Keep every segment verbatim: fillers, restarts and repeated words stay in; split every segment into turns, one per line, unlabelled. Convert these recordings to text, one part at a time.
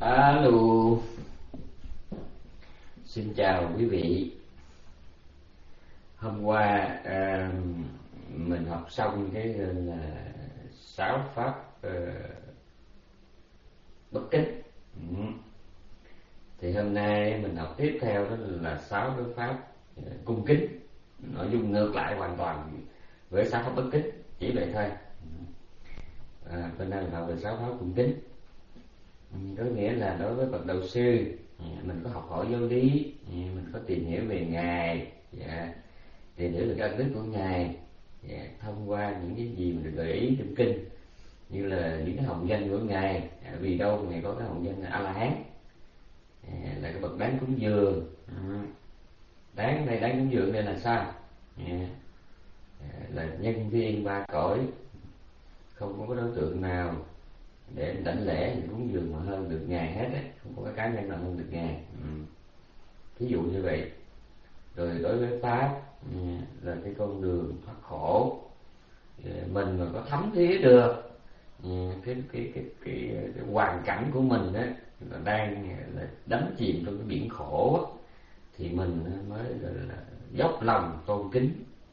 Alo, xin chào quý vị. Hôm qua à, mình học xong cái là sáu pháp à, bất kính. Ừ. Thì hôm nay mình học tiếp theo đó là sáu cái pháp à, cung kính. Nội dung ngược lại hoàn toàn với sáu pháp bất kính, chỉ vậy thôi. À, bên đây mình học về sáu pháp cung kính. Có nghĩa là đối với bậc đạo sư, mình có học hỏi giáo lý, mình có tìm hiểu về Ngài, dạ, tìm hiểu về các ân đức của Ngài, dạ, thông qua những cái gì mình được gợi ý trong kinh, như là những cái hồng danh của Ngài. À, vì đâu Ngài có cái hồng danh là A La Hán, à, là cái bậc đáng cúng dường. Ừ. Đáng đây đáng cúng dường đây là sao? À, là nhân thiên ba cõi, không có đối tượng nào để đảnh lễ thì cúng dường mà hơn được Ngài hết ấy. Không có cái cá nhân nào hơn được Ngài. Ừ. Ví dụ như vậy. Rồi đối với pháp là cái con đường thoát khổ, mình mà có thấm thía được cái cái cái cái, cái hoàn cảnh của mình đó là đang là đắm chìm trong cái biển khổ đó, thì mình mới là, là dốc lòng tôn kính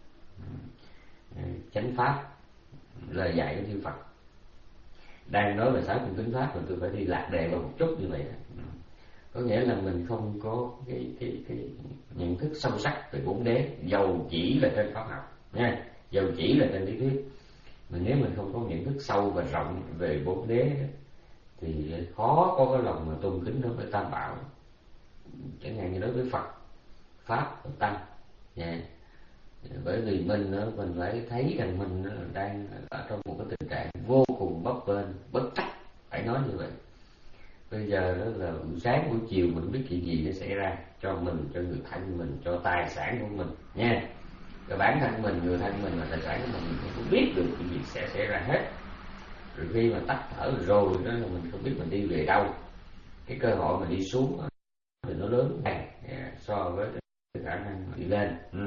chánh pháp, lời dạy của chư Phật. Đang nói về sáu cung kính pháp mà tôi phải đi lạc đề vào một chút như vậy. Có nghĩa là mình không có cái cái cái nhận thức sâu sắc về bốn đế, dầu chỉ là trên pháp học nha, dầu chỉ là trên lý thuyết, mà nếu mình không có nhận thức sâu và rộng về bốn đế thì khó có cái lòng mà tôn kính đối với tam bảo, chẳng hạn như đối với Phật, pháp và tăng nha. Bởi vì mình mình phải thấy rằng mình đang ở trong một cái tình trạng vô cùng bấp bênh, bất trắc, phải nói như vậy. Bây giờ đó là buổi sáng buổi chiều mình biết chuyện gì sẽ xảy ra cho mình, cho người thân mình, cho tài sản của mình nha. Cho bản thân mình, người thân mình và tài sản của mình, mình không biết được chuyện gì sẽ xảy ra hết. Rồi khi mà tắt thở rồi đó là mình không biết mình đi về đâu. Cái cơ hội mà đi xuống thì nó lớn hơn so với cái khả năng đi lên. Ừ.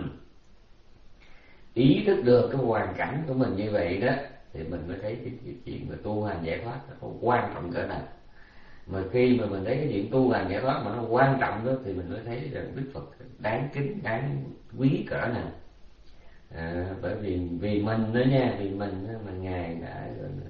Ý thức được cái hoàn cảnh của mình như vậy đó thì mình mới thấy cái, cái chuyện mà tu hành giải thoát nó quan trọng cỡ nào. Mà khi mà mình thấy cái chuyện tu hành giải thoát mà nó quan trọng đó thì mình mới thấy rằng Đức Phật đáng kính, đáng quý cỡ nào. À, bởi vì vì mình đó nha, vì mình đó mà Ngài đã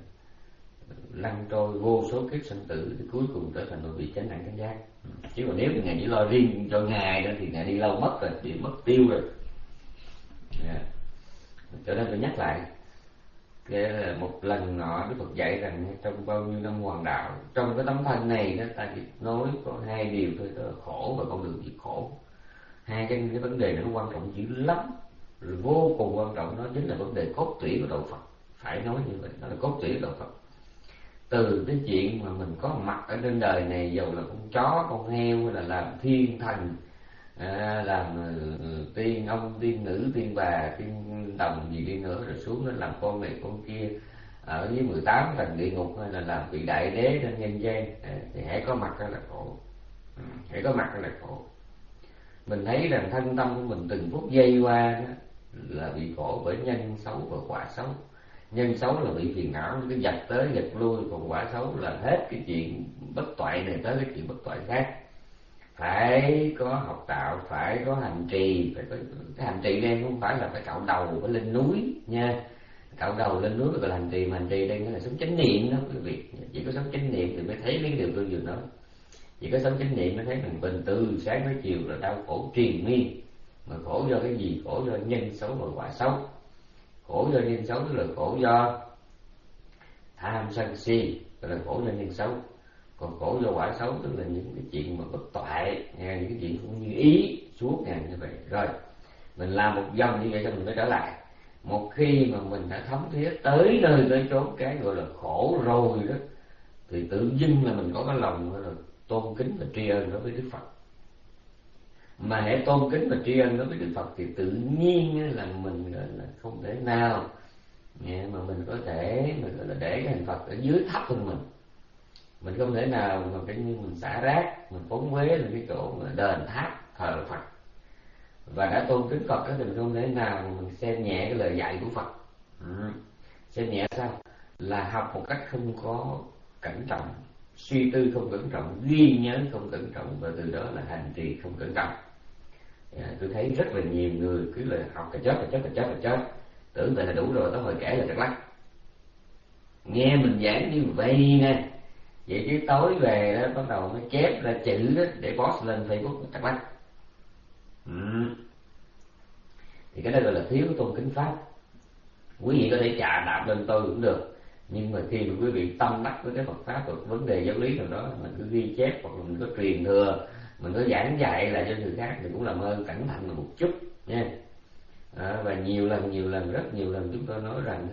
lăn trôi vô số kiếp sinh tử thì cuối cùng trở thành một vị chánh đẳng chánh giác. Chứ còn nếu Ngài chỉ lo riêng cho Ngài đó thì Ngài đi lâu mất rồi, bị mất tiêu rồi. Yeah. Cho nên tôi nhắc lại, cái là một lần nọ Đức Phật dạy rằng trong bao nhiêu năm hoàng đạo, trong cái tấm thân này đó ta chỉ nói có hai điều thôi, đó là khổ và con đường diệt khổ. Hai cái, cái vấn đề này nó quan trọng dữ lắm, rồi vô cùng quan trọng, nó chính là vấn đề cốt tủy của đạo Phật. Phải nói như vậy, đó là cốt tủy của đạo Phật. Từ cái chuyện mà mình có mặt ở trên đời này, dầu là con chó, con heo, hay là làm thiên thần, à, làm uh, tiên ông, tiên nữ, tiên bà, tiên đồng gì đi nữa, rồi xuống nó làm con này con kia ở với mười tám tầng địa ngục, hay là làm vị đại đế trên nhân gian, à, thì hãy có mặt đó là khổ. Ừ, hãy có mặt đó là khổ. Mình thấy rằng thân tâm của mình từng phút giây qua đó là bị khổ bởi nhân xấu và quả xấu. Nhân xấu là bị phiền não, cái giật tới giật lui, còn quả xấu là hết cái chuyện bất toại này tới cái chuyện bất toại khác. Phải có học đạo, phải có hành trì, phải có cái hành trì đây không phải là phải cạo đầu phải lên núi nha. Cạo đầu lên núi gọi là hành trì, mà hành trì đây là sống chánh niệm đó quý vị. Chỉ có sống chánh niệm thì mới thấy mấy cái điều tôi vừa nói. Chỉ có sống chánh niệm mới thấy mình bình từ sáng tới chiều là đau khổ triền miên. Mà khổ do cái gì? Khổ do nhân xấu và quả xấu. Khổ do nhân xấu tức là khổ do tham sân si, tức là khổ do nhân xấu. Còn khổ do quả xấu tức là những cái chuyện mà bất toại, những cái chuyện cũng như ý suốt ngày như vậy. Rồi mình làm một vòng như vậy xong mình mới trở lại. Một khi mà mình đã thấm thía tới nơi tới chốn cái gọi là khổ rồi đó, thì tự dưng là mình có cái lòng gọi là tôn kính và tri ân đối với Đức Phật. Mà hãy tôn kính và tri ân đối với Đức Phật thì tự nhiên là mình gọi là không thể nào mà mình có thể mình gọi là để cái hình Phật ở dưới thấp hơn mình. Mình không thể nào mà cái như mình xả rác, mình phóng uế lên cái chỗ đền tháp thờ Phật. Và đã tôn kính Phật đó thì mình không thể nào mà mình xem nhẹ cái lời dạy của Phật. Ừ. Xem nhẹ sao? Là học một cách không có cẩn trọng, suy tư không cẩn trọng, ghi nhớ không cẩn trọng, và từ đó là hành trì không cẩn trọng. À, tôi thấy rất là nhiều người cứ là học cà chớp cà chớp cà chớp cà chớp, tưởng vậy là đủ rồi, tới hồi kể là trật lắc. Nghe mình giảng như vậy nè, vậy chứ tối về đó bắt đầu mới chép ra chữ đó để post lên Facebook trật lắc. Ừ. Thì cái đó gọi là thiếu tôn kính pháp. Quý vị có thể chà đạp lên tôi cũng được, nhưng mà khi mà quý vị tâm đắc với cái Phật pháp và vấn đề giáo lý nào đó, mình cứ ghi chép hoặc là mình có truyền thừa, mình có giảng dạy lại cho người khác, thì cũng làm ơn cẩn thận một chút nha. À, và nhiều lần nhiều lần rất nhiều lần chúng tôi nói rằng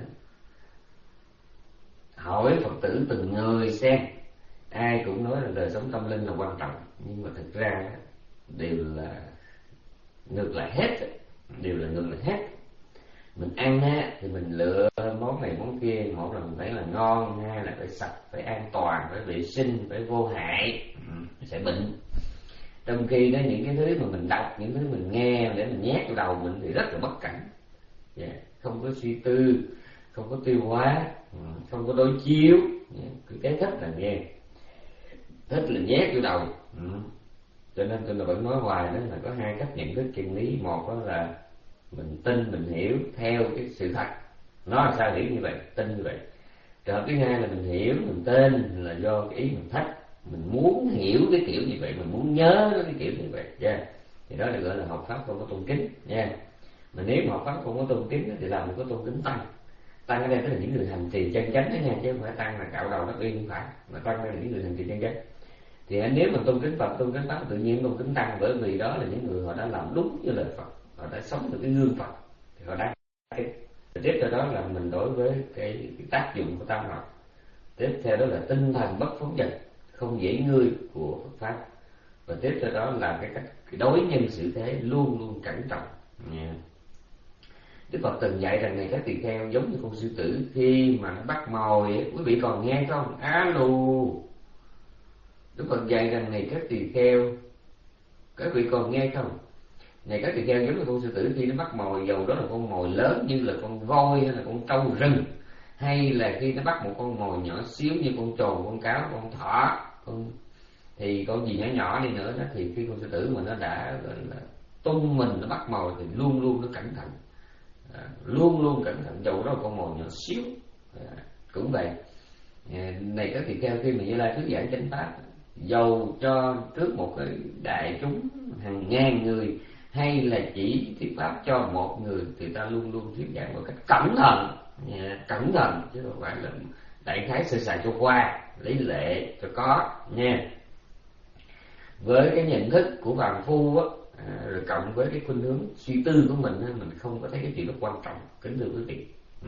hỏi Phật tử từng người xem, ai cũng nói là đời sống tâm linh là quan trọng, nhưng mà thực ra đều là ngược lại hết, đều là ngược lại hết. Mình ăn á thì mình lựa món này món kia, một là mình phải là ngon, hai là phải sạch, phải an toàn, phải vệ sinh, phải vô hại, sẽ bệnh. Trong khi đó những cái thứ mà mình đọc, những thứ mình nghe để mình nhét vào đầu mình thì rất là bất cẩn, yeah. Không có suy tư, không có tiêu hóa, không có đối chiếu, cứ cái thích là nghe, thích là nhét vô đầu. Cho nên tôi là vẫn nói hoài đó là có hai cách nhận thức chân lý. Một đó là mình tin, mình hiểu theo cái sự thật, nó là sao hiểu như vậy, tin như vậy. Trường hợp thứ hai là mình hiểu, mình tin là do cái ý mình thích, mình muốn hiểu cái kiểu như vậy, mình muốn nhớ cái kiểu như vậy, yeah. Thì đó là gọi là học pháp không có tôn kính nha, yeah. Mà nếu mà học pháp không có tôn kính thì làm mình có tôn kính tăng. Tăng ở đây tức là những người hành trì chân chánh đó nha, chứ không phải tăng là cạo đầu đắp yên, không phải, mà tăng đây là những người hành trì chân chánh. Thì nếu mà tôn kính Phật, tôn kính pháp, tự nhiên tôn kính tăng, bởi vì đó là những người họ đã làm đúng như lời Phật, họ đã sống được cái gương Phật, thì họ đáng kính. Tiếp theo đó là mình đối với cái, cái tác dụng của tam học. Tiếp theo đó là tinh thần bất phóng dật, không dễ ngươi của Phật pháp. Và tiếp theo đó là cái cách cái đối nhân xử thế luôn luôn cẩn trọng. Yeah. Đức Phật từng dạy rằng này các tỳ kheo giống như con sư tử, khi mà nó bắt mồi, quý vị còn nghe không? Alo. Đức Phật dạy rằng này các tỳ kheo, các vị còn nghe không? Này các tỳ kheo giống như con sư tử, khi nó bắt mồi, dầu đó là con mồi lớn như là con voi hay là con trâu rừng, hay là khi nó bắt một con mồi nhỏ xíu như con trồn, con cáo, con thỏ, con thì con gì nhỏ nhỏ đi nữa đó, thì khi con sư tử mà nó đã gọi là tung mình nó bắt mồi thì luôn luôn nó cẩn thận, à, luôn luôn cẩn thận, dầu đó là con mồi nhỏ xíu. À, cũng vậy. À, này các tỳ kheo, khi mà Như Lai thuyết giảng chánh pháp, dầu cho trước một cái đại chúng hàng ngàn người hay là chỉ thuyết pháp cho một người, thì ta luôn luôn thuyết giảng một cách cẩn thận, nha, cẩn thận chứ không phải là đại khái sơ sài cho qua, lấy lệ cho có nha. Với cái nhận thức của phàm phu á, à, rồi cộng với cái khuynh hướng suy tư của mình á, mình không có thấy cái chuyện đó quan trọng, kính thưa quý vị. Ừ.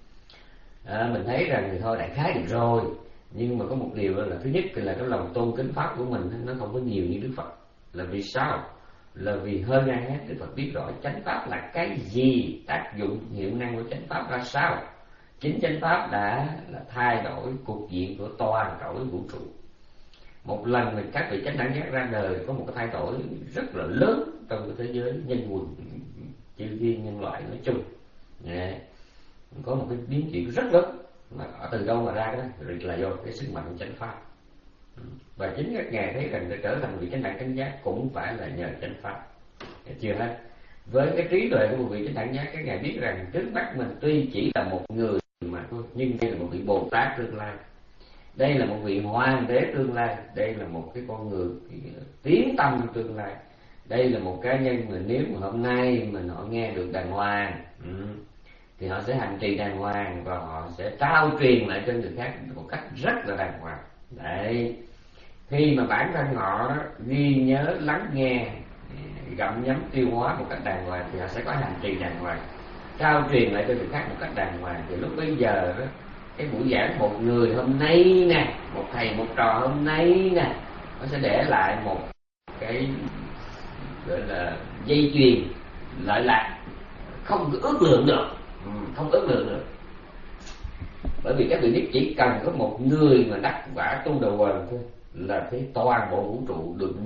À, mình thấy rằng thì thôi đại khái được rồi, nhưng mà có một điều là thứ nhất là cái lòng tôn kính pháp của mình nó không có nhiều như Đức Phật. Là vì sao? Là vì hơn ai hết Đức Phật biết rõ chánh pháp là cái gì, tác dụng hiệu năng của chánh pháp ra sao. Chính chánh pháp đã là thay đổi cục diện của toàn cõi vũ trụ. Một lần mình các vị chánh đẳng giác ra đời, có một cái thay đổi rất là lớn trong cái thế giới nhân quần, chư thiên nhân loại nói chung. Yeah. Có một cái biến chuyển rất lớn, mà ở từ đâu mà ra đó là do cái sức mạnh của chánh pháp. Và chính các ngài thấy rằng để trở thành vị chánh đẳng chánh giác cũng phải là nhờ chánh pháp. Chưa hết, với cái trí tuệ của một vị chánh đẳng giác, các ngài biết rằng trước mắt mình tuy chỉ là một người mà thôi, nhưng đây là một vị Bồ Tát tương lai, đây là một vị hoàng đế tương lai, đây là một cái con người tiến tâm tương lai, đây là một cá nhân mà nếu mà hôm nay mình họ nghe được đàng hoàng, ừ, thì họ sẽ hành trì đàng hoàng và họ sẽ trao truyền lại cho người khác một cách rất là đàng hoàng. Đấy, khi mà bản thân họ ghi nhớ, lắng nghe, gặm nhấm tiêu hóa một cách đàng hoàng thì họ sẽ có hành trì đàng hoàng, trao truyền lại cho người khác một cách đàng hoàng. Thì lúc bây giờ đó, cái buổi giảng một người hôm nay nè, một thầy một trò hôm nay nè, nó sẽ để lại một cái gọi là dây chuyền lợi lạc không ước lượng được, không ước lượng được. Bởi vì các vị biết chỉ cần có một người mà đắc quả tu đầu quần thôi là thấy toàn bộ vũ trụ được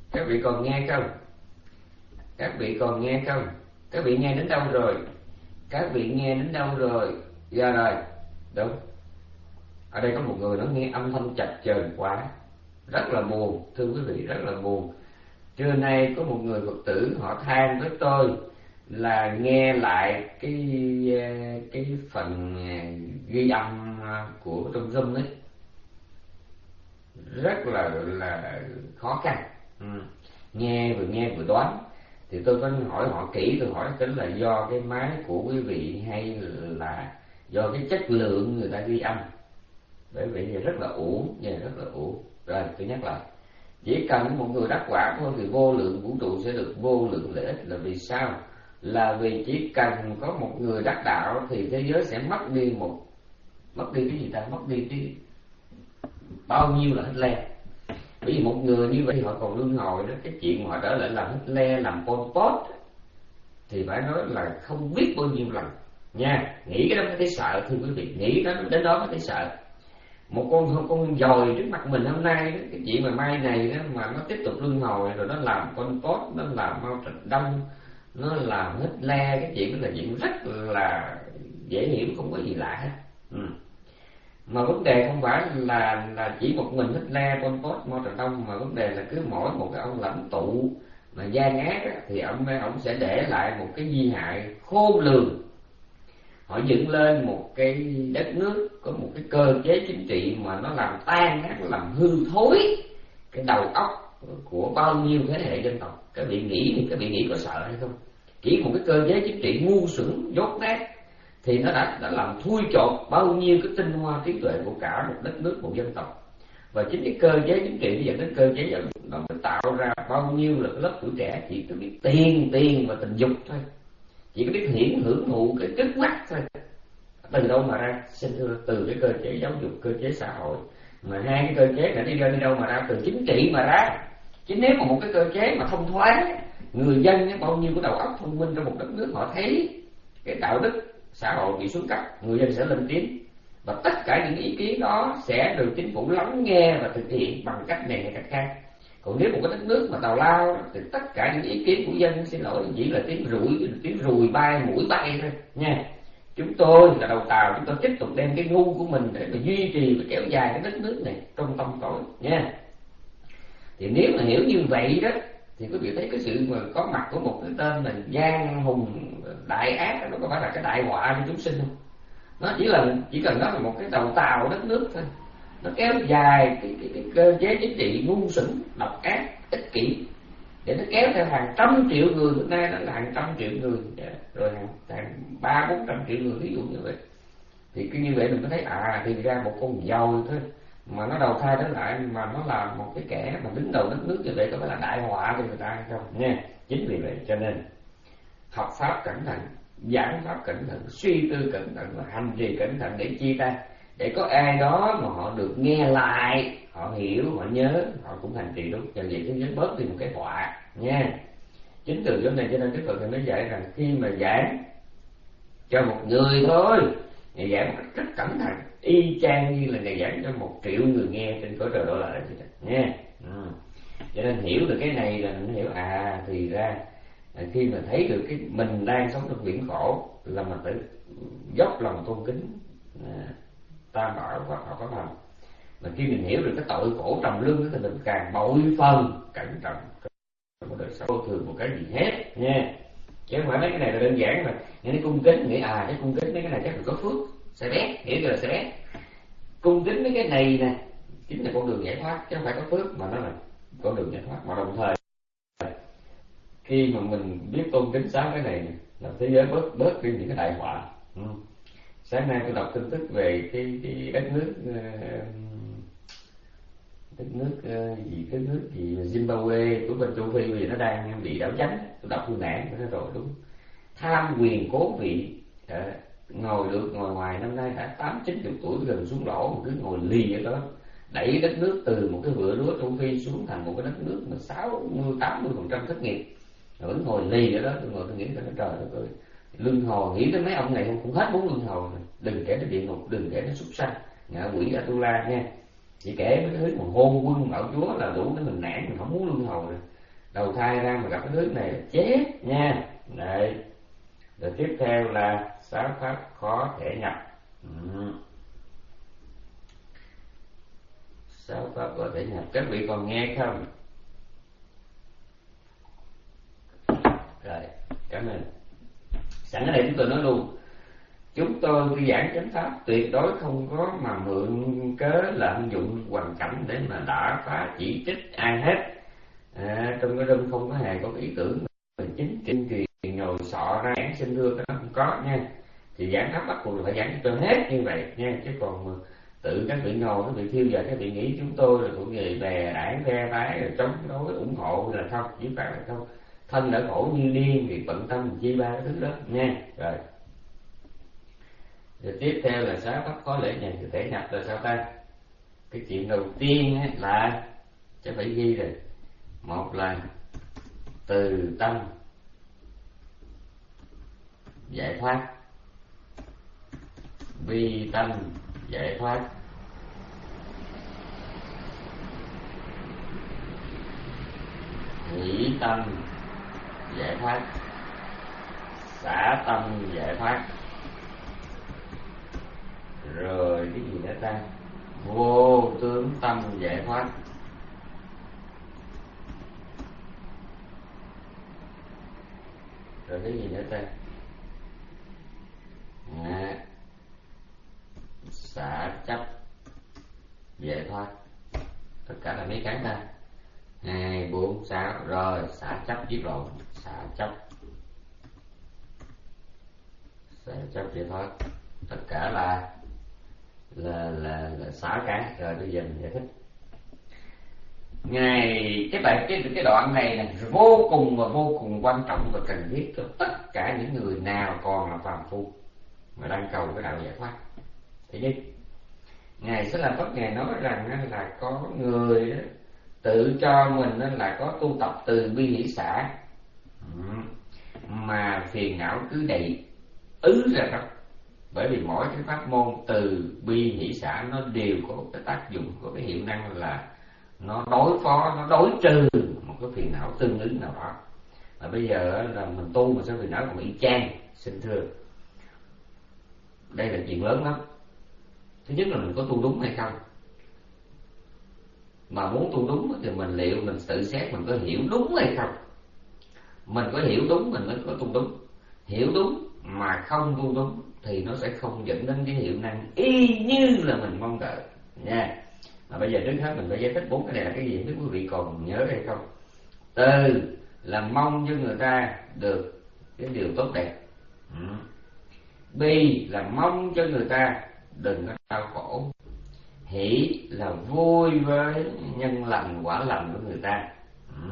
Các vị còn nghe không? Các vị còn nghe không? Các vị nghe đến đâu rồi? Các vị nghe đến đâu rồi? Dạ rồi. Đúng. Ở đây có một người nó nghe âm thanh chập chờn quá, rất là buồn, thưa quý vị, rất là buồn. Trưa nay có một người Phật tử họ than với tôi là nghe lại cái cái phần ghi âm của trong Zoom ấy rất là là khó khăn. Ừ. Nghe vừa nghe vừa đoán. Thì tôi có hỏi họ kỹ, tôi hỏi tính là do cái máy của quý vị hay là do cái chất lượng người ta ghi âm. Bởi vì rất là uổng, rất là uổng. Rồi tôi nhắc lại, chỉ cần một người đắc quả thôi thì vô lượng vũ trụ sẽ được vô lượng lợi ích. Là vì sao? Là vì chỉ cần có một người đắc đạo thì thế giới sẽ mất đi một mất đi cái gì ta? Mất đi cái bao nhiêu là Hitler. Bởi vì một người như vậy họ còn luân hồi đó, cái chuyện họ trở lại làm Hitler, làm Pol Pot thì phải nói là không biết bao nhiêu lần nha. Nghĩ cái đó mới thấy sợ, thưa quý vị, nghĩ đó đến đó mới thấy sợ. Một con con dòi trước mặt mình hôm nay đó, cái chuyện mà mai này đó mà nó tiếp tục luân hồi rồi nó làm Pol Pot, nó làm Mao Trạch Đông, nó làm Hitler, cái chuyện đó là chuyện rất là dễ hiểu, không có gì lạ hết. Ừ. Mà vấn đề không phải là là chỉ một mình Hitler, Pol Pot, Mao Trạch Đông, mà vấn đề là cứ mỗi một cái ông lãnh tụ mà gian ác á, thì ông ông sẽ để lại một cái di hại khôn lường. Họ dựng lên một cái đất nước có một cái cơ chế chính trị mà nó làm tan nát, nó làm hư thối cái đầu óc của bao nhiêu thế hệ dân tộc. Các vị nghĩ thì các vị nghĩ có sợ hay không? Chỉ một cái cơ chế chính trị ngu xuẩn dốt nát thì nó đã đã làm thui chột bao nhiêu cái tinh hoa trí tuệ của cả một đất nước, một dân tộc. Và chính cái cơ chế chính trị dẫn đến cơ chế giáo dục nó mới tạo ra bao nhiêu là lớp tuổi trẻ chỉ có biết tiền tiền và tình dục thôi, chỉ có biết hiển hưởng thụ cái trước mắt thôi. Từ đâu mà ra? Xin thưa, từ cái cơ chế giáo dục, cơ chế xã hội. Mà hai cái cơ chế này đi ra đi đâu mà ra? Từ chính trị mà ra. Chứ nếu mà một cái cơ chế mà thông thoáng, người dân bao nhiêu cái đầu óc thông minh trong một đất nước, họ thấy cái đạo đức xã hội bị xuống cấp, người dân sẽ lên tiếng, và tất cả những ý kiến đó sẽ được chính phủ lắng nghe và thực hiện bằng cách này hay cách khác. Còn nếu một cái đất nước mà tào lao thì tất cả những ý kiến của dân, xin lỗi, chỉ là tiếng rủi, tiếng rùi bay, mũi bay thôi nha. Chúng tôi là đầu tàu, chúng tôi tiếp tục đem cái ngu của mình để mà duy trì và kéo dài cái đất nước này trong tâm tối nha. Thì nếu mà hiểu như vậy đó thì quý vị thấy cái sự mà có mặt của một cái tên là gian hùng đại ác, nó có phải là cái đại họa cho chúng sinh không? Nó chỉ là chỉ cần nó là một cái đầu tàu đất nước thôi, nó kéo dài cái, cái, cái cơ chế chính trị ngu xuẩn, độc ác, ích kỷ, để nó kéo theo hàng trăm triệu người. Bữa nay nó là hàng trăm triệu người, rồi hàng hàng ba bốn trăm triệu người, ví dụ như vậy. Thì cứ như vậy mình mới thấy à, thì ra một con dòi thôi mà nó đầu thai trở lại, mà nó là một cái kẻ mà đứng đầu đất nước như vậy, có phải là đại họa cho người ta hay không nha. Chính vì vậy cho nên học pháp cẩn thận, giảng pháp cẩn thận, suy tư cẩn thận và hành trì cẩn thận. Để chi ta? Để có ai đó mà họ được nghe lại, họ hiểu, họ nhớ, họ cũng hành trì đúng. Cho vậy thế giới bớt đi một cái họa nha. Chính từ chỗ này cho nên Đức Phật thì mới dạy rằng khi mà giảng cho một người thôi, Ngài giảng một cách rất cẩn thận, y chang như là Ngài giảng cho một triệu người nghe trên cõi trời Đọa Lạc vậy đó nha. Ừ. Cho nên hiểu được cái này là mình hiểu à, thì ra khi mà thấy được cái mình đang sống trong biển khổ là mình phải dốc lòng tôn kính à, Tam Bảo và Pháp Pháp Hành. Mà khi mình hiểu được cái tội khổ trầm lưng thì mình càng bội phần cẩn trọng một đời sống vô thường một cái gì hết nha. Chứ không phải mấy cái này là đơn giản mà nghe nó cung kính, nghĩ à cái cung kính mấy cái này chắc là có phước, sẽ bé, hiểu chưa là sẽ bé. Cung kính mấy cái này nè chính là con đường giải thoát, chứ không phải có phước, mà nó là con đường giải thoát. Mà đồng thời khi mà mình biết tôn kính sáu cái này là thế giới bớt bớt đi những cái đại họa. Ừ. Sáng nay tôi đọc tin tức về cái, cái đất nước đất nước gì cái nước gì Zimbabwe của bên châu Phi vì nó đang bị đảo chánh. Tôi đọc tôi nản nó rồi đúng. Tham quyền cố vị, à, ngồi được ngồi ngoài năm nay đã tám chín chục tuổi gần xuống lỗ mà cứ ngồi lì ở đó, đẩy đất nước từ một cái vựa lúa châu Phi xuống thành một cái đất nước mà sáu mươi tám mươi phần trăm thất nghiệp, rồi vẫn ngồi lì ở đó. Tôi ngồi tôi nghĩ là trời ơi, tôi luân hồi, nghĩ tới mấy ông này không cũng hết muốn luân hồi rồi. Đừng kể đến địa ngục, đừng kể đến súc sanh, ngạ quỷ Atula nha. Chỉ kể mấy cái thứ mà hôn quân mạo chúa là đủ để mình nản, mình không muốn luân hồi rồi. đầu thai ra mà gặp cái nước này là chết nha. Đấy. Rồi tiếp theo là sáu pháp khó thể nhập. Ừ. Sáu pháp có thể nhập, các vị còn nghe không? Rồi, cảm ơn. Sẵn ở đây chúng tôi nói luôn, chúng tôi khi giảng chánh pháp tuyệt đối không có mà mượn cớ lạm dụng hoàn cảnh để mà đả phá chỉ trích ai hết. À, trong cái room không có hề có cái ý tưởng mình chính kiên trì nhồi sọ ra giảng xin thưa, cái đó không có nha. Thì giảng pháp bắt buộc phải giảng cho hết như vậy nha, chứ còn tự các vị ngồi các vị thiêu giờ các vị nghĩ chúng tôi là của người bè đảng phe phái rồi chống đối ủng hộ là không, chỉ phải là không. Thân đã khổ như điên thì bận tâm chi ba cái thứ đó nha. Rồi. Rồi tiếp theo là sáu pháp khó lễ nhận thì thể nhập là sao ta? Cái chuyện đầu tiên là chắc phải ghi rồi. Một là từ tâm giải thoát, bi tâm giải thoát, hỷ tâm giải thoát, xả tâm giải thoát. Rồi cái gì nữa ta? Vô tướng tâm giải thoát. Rồi cái gì nữa ta? À, xả chấp giải thoát. Tất cả là mấy cái ta? Hai, bốn, sáu. Rồi xả chấp viết lộn. Xả chấp Xả chấp giải thoát. Tất cả là là là, là sáu cái. Rồi bây giờ mình giải thích. Ngày cái bài cái cái đoạn này là vô cùng và vô cùng quan trọng và cần thiết cho tất cả những người nào còn là phàm phu mà đang cầu cái đạo giải thoát. Thứ nhất, ngài sẽ làm Phật ngài nói rằng là có người đó tự cho mình là có tu tập từ bi hỷ xả mà phiền não cứ đầy ứ ra đó. Bởi vì mỗi cái pháp môn từ bi hỷ xả nó đều có cái tác dụng, có cái hiệu năng là nó đối phó, nó đối trừ một cái phiền não tương ứng nào đó. Và bây giờ là mình tu mà sao phiền não còn y chang, xin thưa, đây là chuyện lớn lắm. Thứ nhất là mình có tu đúng hay không, mà muốn tu đúng thì mình liệu mình tự xét mình có hiểu đúng hay không. Mình có hiểu đúng mình mới có tu đúng. Hiểu đúng mà không tu đúng thì nó sẽ không dẫn đến cái hiệu năng y như là mình mong đợi nha. Mà bây giờ trước hết mình phải giải thích bốn cái này là cái gì, nếu quý vị còn nhớ hay không. Từ là mong cho người ta được cái điều tốt đẹp. ừ. Bi là mong cho người ta đừng có đau khổ. Hỷ là vui với nhân lành quả lành của người ta. ừ.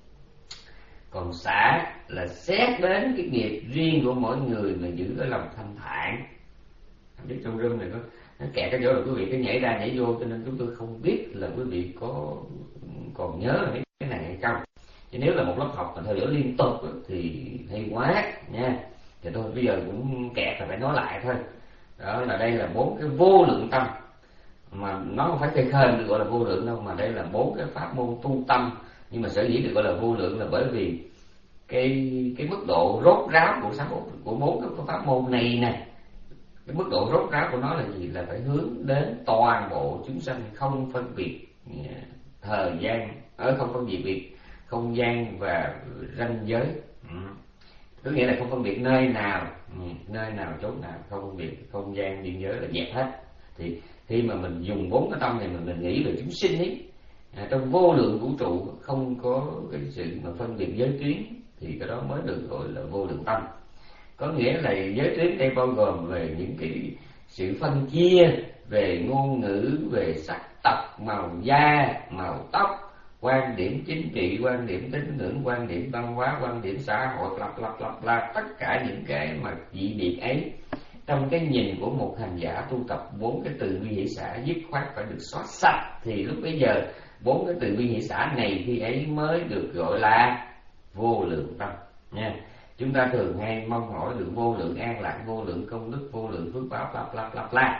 Còn xả là xét đến cái nghiệp riêng của mỗi người mà giữ cái lòng thanh thản. Không biết trong room này có nó kẹt cái chỗ là quý vị cứ nhảy ra nhảy vô, cho nên chúng tôi không biết là quý vị có còn nhớ là cái này hay không. Chứ nếu là một lớp học mà theo dõi liên tục thì hay quá nha. Thì thôi bây giờ cũng kẹt là phải nói lại thôi. Đó là đây là bốn cái vô lượng tâm, mà nó không phải khơi khơi được gọi là vô lượng đâu, mà đây là bốn cái pháp môn tu tâm. Nhưng mà sở dĩ được gọi là vô lượng là bởi vì cái cái mức độ rốt ráo của sáu của bốn cái pháp môn này nè. Cái mức độ rốt ráo của nó là gì? Là phải hướng đến toàn bộ chúng sanh, không phân biệt thời gian, ở không phân biệt biệt không gian và ranh giới. ừ. Có nghĩa là không phân biệt nơi nào, ừ, nơi nào chốn nào, không phân biệt không gian biên giới là dẹp hết. Thì khi mà mình dùng bốn cái tâm này mình mình nghĩ về chúng sinh ấy, à, trong vô lượng vũ trụ không có cái sự mà phân biệt giới tuyến, thì cái đó mới được gọi là vô lượng tâm. Có nghĩa là giới tuyến đây bao gồm về những cái sự phân chia về ngôn ngữ, về sắc tộc, màu da, màu tóc, quan điểm chính trị, quan điểm tín ngưỡng, quan điểm văn hóa, quan điểm xã hội, lặp lặp lặp là tất cả những cái mà dị biệt ấy trong cái nhìn của một hành giả tu tập bốn cái từ bi hỷ xả dứt khoát phải được xóa sạch, thì lúc bấy giờ bốn cái từ bi hỷ xả này khi ấy mới được gọi là vô lượng tâm nha. Chúng ta thường hay mong hỏi được vô lượng an lạc, vô lượng công đức, vô lượng phước báo, lặp lặp lặp la.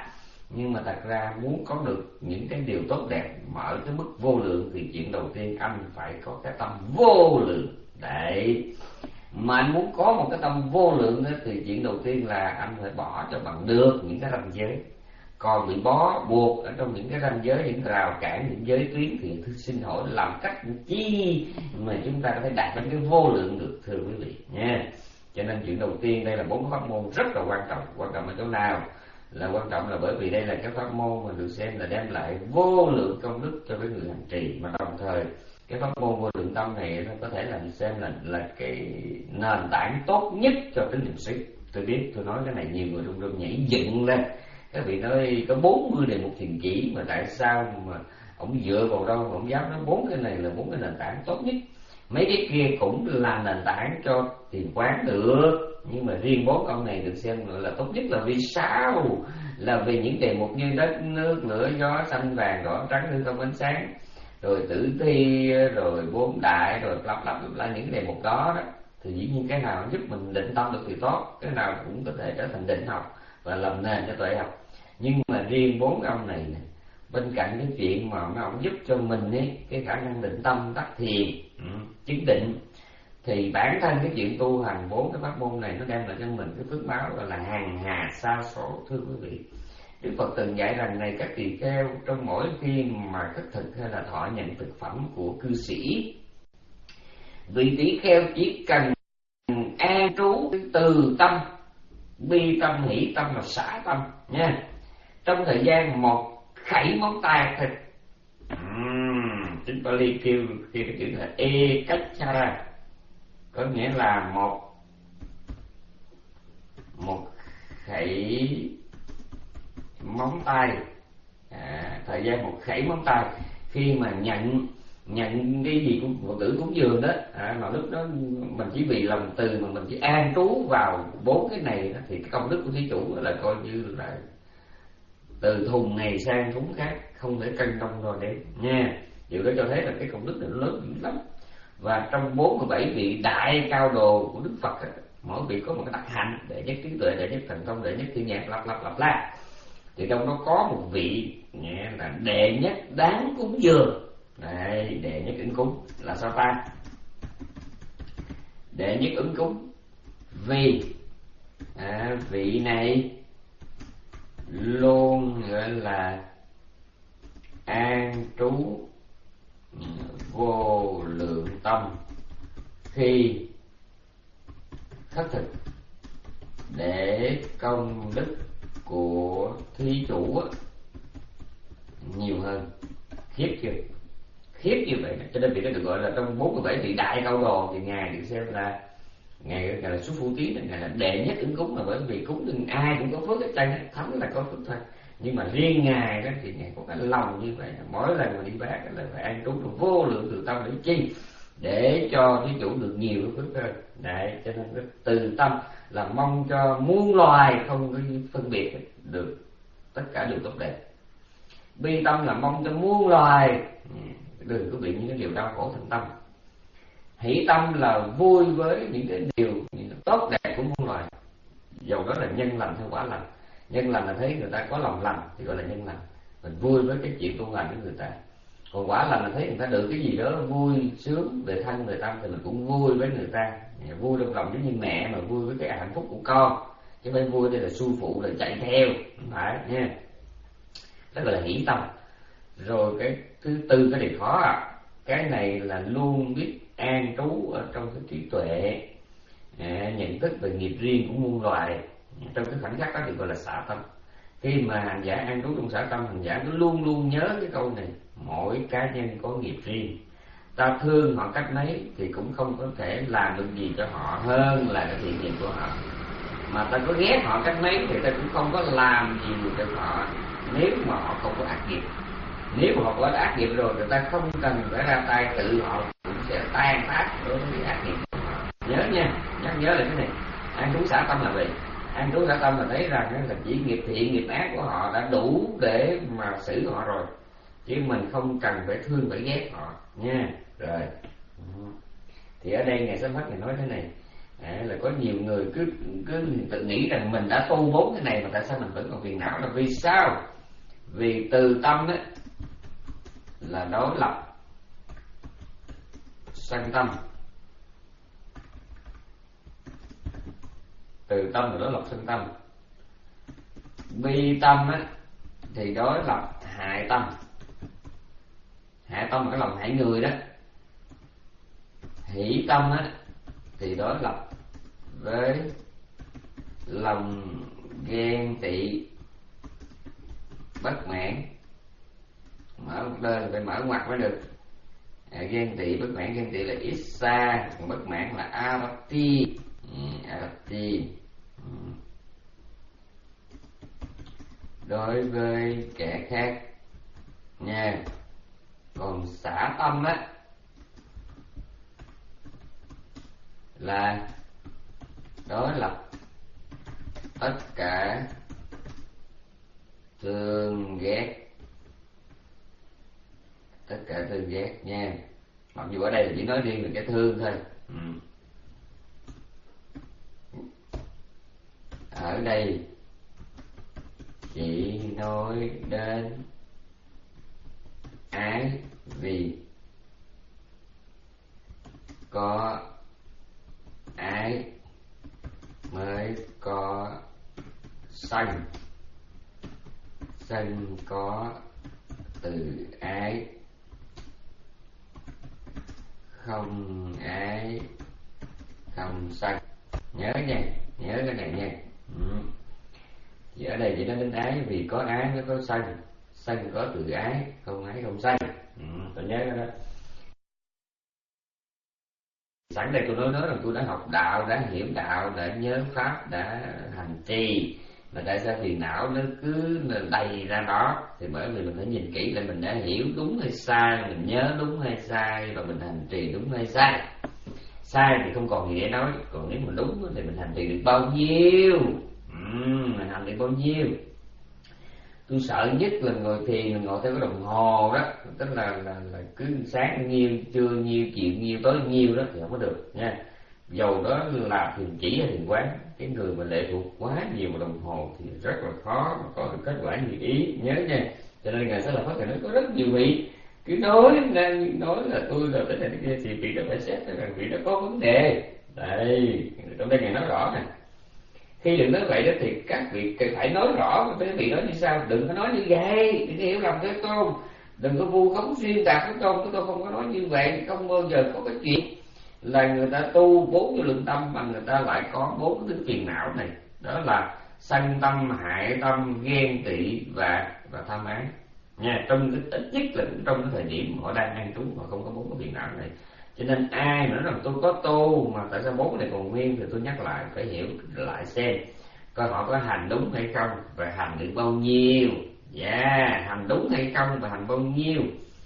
Nhưng mà thật ra muốn có được những cái điều tốt đẹp mà ở cái mức vô lượng thì chuyện đầu tiên anh phải có cái tâm vô lượng. Đấy, mà anh muốn có một cái tâm vô lượng đó, thì chuyện đầu tiên là anh phải bỏ cho bằng được những cái ranh giới. Còn bị bó buộc ở trong những cái ranh giới, những rào cản, những giới tuyến thì tôi xin hỏi làm cách chi mà chúng ta có thể đạt đến cái vô lượng được, thưa quý vị nha. Cho nên chuyện đầu tiên đây là bốn pháp môn rất là quan trọng. Quan trọng ở chỗ nào? Là quan trọng là bởi vì đây là cái pháp môn mà được xem là đem lại vô lượng công đức cho cái người hành trì, mà đồng thời cái pháp môn vô lượng tâm này nó có thể là xem là là cái nền tảng tốt nhất cho tính niệm xứ. Tôi biết tôi nói cái này nhiều người run run nhảy dựng lên. Các vị nói có bốn mươi đề mục thiền chỉ mà tại sao mà ông dựa vào đâu mà ông dám nói bốn cái này là bốn cái nền tảng tốt nhất? Mấy cái kia cũng là nền tảng cho thiền quán được, nhưng mà riêng bốn ông này được xem là tốt nhất là vì sao? Là vì những đề mục như đất, nước, lửa, gió, xanh, vàng, đỏ, trắng, hư không, ánh sáng, rồi tử thi, rồi bốn đại, rồi lặp lặp là những đề mục đó đó. Thì dĩ nhiên cái nào giúp mình định tâm được thì tốt, cái nào cũng có thể trở thành định học và làm nền cho tuệ học. Nhưng mà riêng bốn ông này, này bên cạnh cái chuyện mà nó ông giúp cho mình ấy, cái khả năng định tâm đắc thiền, ừ, chứng định, thì bản thân cái chuyện tu hành bốn cái pháp môn này nó đem lại cho mình cái phước báo gọi là hàng hà sa số, thưa quý vị. Đức Phật từng dạy rằng này các tỳ kheo, trong mỗi khi mà khất thực hay là thọ nhận thực phẩm của cư sĩ, vị tỷ kheo chỉ cần an trú từ tâm, bi tâm, hỷ tâm và xả tâm nha, trong thời gian một khẩy móng tay thôi. uhm, Chính Pali kêu khi cái chữ là ekachara, có nghĩa là một một khẩy móng tay, à, thời gian một khẩy móng tay. Khi mà nhận nhận cái gì cũng Phật tử cúng dường đó, à, mà lúc đó mình chỉ vì lòng từ mà mình chỉ an trú vào bốn cái này đó, thì cái công đức của thí chủ là coi như là từ thùng này sang thùng khác, không thể cân đong đo đếm nha. Điều đó cho thấy là cái công đức này lớn dữ lắm. Và trong bốn mươi bảy vị đại cao đồ của Đức Phật, mỗi vị có một cái đặc hạnh: đệ nhất trí tuệ, đệ nhất thần thông, đệ nhất thiên nhãn, lặp lặp lặp la. Thì trong đó có một vị nghe là đệ nhất đáng cúng dường. Đây, đệ nhất ứng cúng là sao ta? Đệ nhất ứng cúng vì à, vị này luôn gọi là an trú vô lượng tâm khi khất thực, để công đức của thí chủ nhiều hơn. Khiếp chưa? Khiếp như vậy. Cho nên vị đó được gọi là trong bốn mươi bảy vị đại cao đồ thì ngài được xem là ngài gọi là xuất phu tí, ngài là đệ nhất ứng cúng, là bởi vì cúng đừng ai cũng có phước hết trơn, thấm là có phước thôi. Nhưng mà riêng ngài đó thì ngài có cái lòng như vậy, mỗi lần mà đi bác là phải an trú vô lượng từ tâm để chi? Để cho thí chủ được nhiều phước hơn. Đấy, cho nên cái từ tâm là mong cho muôn loài không có phân biệt được, tất cả đều tốt đẹp. Bi tâm là mong cho muôn loài đừng có bị những cái điều đau khổ thành tâm. Hỷ tâm là vui với những cái điều những cái tốt đẹp của muôn loài, dầu đó là nhân lành hay quả lành. Nhân lành là thấy người ta có lòng lành thì gọi là nhân lành, mình vui với cái chuyện tu hành của người ta. Còn quả lành là thấy người ta được cái gì đó vui sướng về thân về tâm thì mình cũng vui với người ta, vui trong lòng, giống như mẹ mà vui với cái hạnh phúc của con, chứ phải vui đây là su phụ là chạy theo, không phải nha. Đó gọi là hỷ tâm. Rồi cái thứ tư, cái điều khó à, cái này là luôn biết an trú ở trong cái trí tuệ, à, nhận thức về nghiệp riêng của muôn loài. Trong cái khoảnh khắc đó thì gọi là xả tâm. Khi mà hành giả an trú trong xả tâm, hành giả cứ luôn luôn nhớ cái câu này: mỗi cá nhân có nghiệp riêng, ta thương họ cách mấy thì cũng không có thể làm được gì cho họ hơn là cái thiện nghiệp của họ, mà ta có ghét họ cách mấy thì ta cũng không có làm gì được cho họ nếu mà họ không có ác nghiệp. Nếu mà họ có ác nghiệp rồi người ta không cần phải ra tay, tự họ cũng sẽ tan tác đối với ác nghiệp của họ. Nhớ nha, nhớ nhớ là cái này. An trú xả tâm là gì? An trú xả tâm là thấy rằng là chỉ nghiệp thiện nghiệp ác của họ đã đủ để mà xử họ rồi, chứ mình không cần phải thương phải ghét họ nha. Rồi thì ở đây ngài Sám Hắc ngài nói thế này, à, là có nhiều người cứ cứ tự nghĩ rằng mình đã tu bốn cái này mà tại sao mình vẫn còn phiền não, là vì sao? Vì từ tâm đó là đối lập sanh tâm, từ tâm là đối lập sanh tâm. Bi tâm á thì đối lập hại tâm, hại tâm là cái lòng hại người đó. Hỷ tâm á thì đối lập với lòng ghen tị bất mãn. Mở một đơn là phải mở ngoặt mới được. À, ghen tị bất mãn, ghen tị là issa, còn bất mãn là arati. Ừ, arati. Ừ. Đối với kẻ khác nha. Còn xả tâm á là đối lập tất cả thương ghét, tất cả thương ghét nha. Mặc dù ở đây là chỉ nói riêng về cái thương thôi. Ừ. Ở đây chỉ nói đến ái vì có ái mới có sân, sân có từ ái, không ái không sân. Nhớ nha, nhớ cái này nha. Ừ. Thì ở đây chỉ nói đến ái vì có ái mới có sân, sân có từ ái, không ái không sân. Ừ, tôi nhớ cái đó. Sẵn đây tôi nói nói rằng tôi đã học đạo, đã hiểu đạo, đã nhớ pháp, đã hành trì, mà tại sao phiền não nó cứ đầy ra đó? Thì bởi vì mình phải nhìn kỹ lại mình đã hiểu đúng hay sai, mình nhớ đúng hay sai, và mình hành trì đúng hay sai. Sai thì không còn gì để nói, còn nếu mình đúng thì mình hành trì được bao nhiêu, uhm, mình hành được bao nhiêu. Tôi sợ nhất là ngồi thiền mình ngồi theo cái đồng hồ đó, tức là là, là cứ sáng nhiêu, trưa nhiêu, chiều nhiêu, tối nhiêu đó thì không có được nha. Dầu đó là thiền chỉ hay thiền quán, cái người mà lệ thuộc quá nhiều vào đồng hồ thì rất là khó mà có được kết quả như ý, nhớ nha. Cho nên Ngài Xá Lợi Phất nói có rất nhiều vị cứ nói nói là tôi là thế này thế kia thì vị đó phải xét là vị đó có vấn đề. Đây, trong đây Ngài nói rõ nè. Khi đừng nói vậy đó thì các vị phải nói rõ với vị nói như sao, đừng có nói như vậy, đừng có hiểu lầm Thế Tôn, đừng có vu khống xuyên tạc Thế Tôn. Thế Tôn không có nói như vậy, không bao giờ có cái chuyện là người ta tu bốn vô lượng tâm mà người ta lại có bốn cái phiền não này, đó là sân tâm, hại tâm, ghen tị và và tham ái nha. Trong cái ít nhất là trong cái thời điểm họ đang an trú họ không có bốn cái phiền não này. Cho nên ai mà nói rằng tôi có tu mà tại sao bốn cái này còn nguyên, thì tôi nhắc lại phải hiểu lại xem coi họ có hành đúng hay không và hành được bao nhiêu. Dạ yeah, hành đúng hay không và hành bao nhiêu.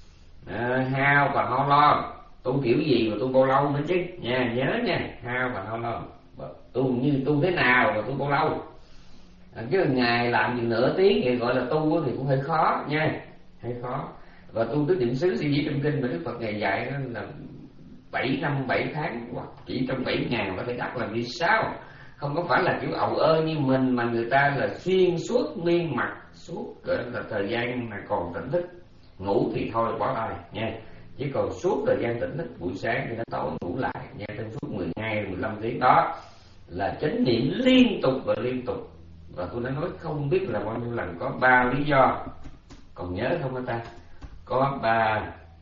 À, hao và ho lo, tu kiểu gì và tu bao lâu nữa chứ nha, nhớ nha. Hao và ho lo, tu như tu thế nào và tu bao lâu. À, chứ ngày làm chừng nửa tiếng thì gọi là tu thì cũng hơi khó nha, hơi khó. Và tu tới điểm xứ suy nghĩ trong kinh mà Đức Phật ngày dạy là bảy năm bảy tháng hoặc chỉ trong bảy ngàn có thể đắc làm vì sao? Không có phải là kiểu ầu ơ như mình mà người ta là xuyên suốt miên mặt suốt là thời gian mà còn tỉnh thức. Ngủ thì thôi bỏ tay nha, chứ còn suốt thời gian tỉnh thức buổi sáng thì nó tối ngủ lại nha, trong suốt mười hai mười lăm tiếng đó là chánh niệm liên tục và liên tục. Và tôi đã nói không biết là bao nhiêu lần, có ba lý do, còn nhớ không hả ta? Có ba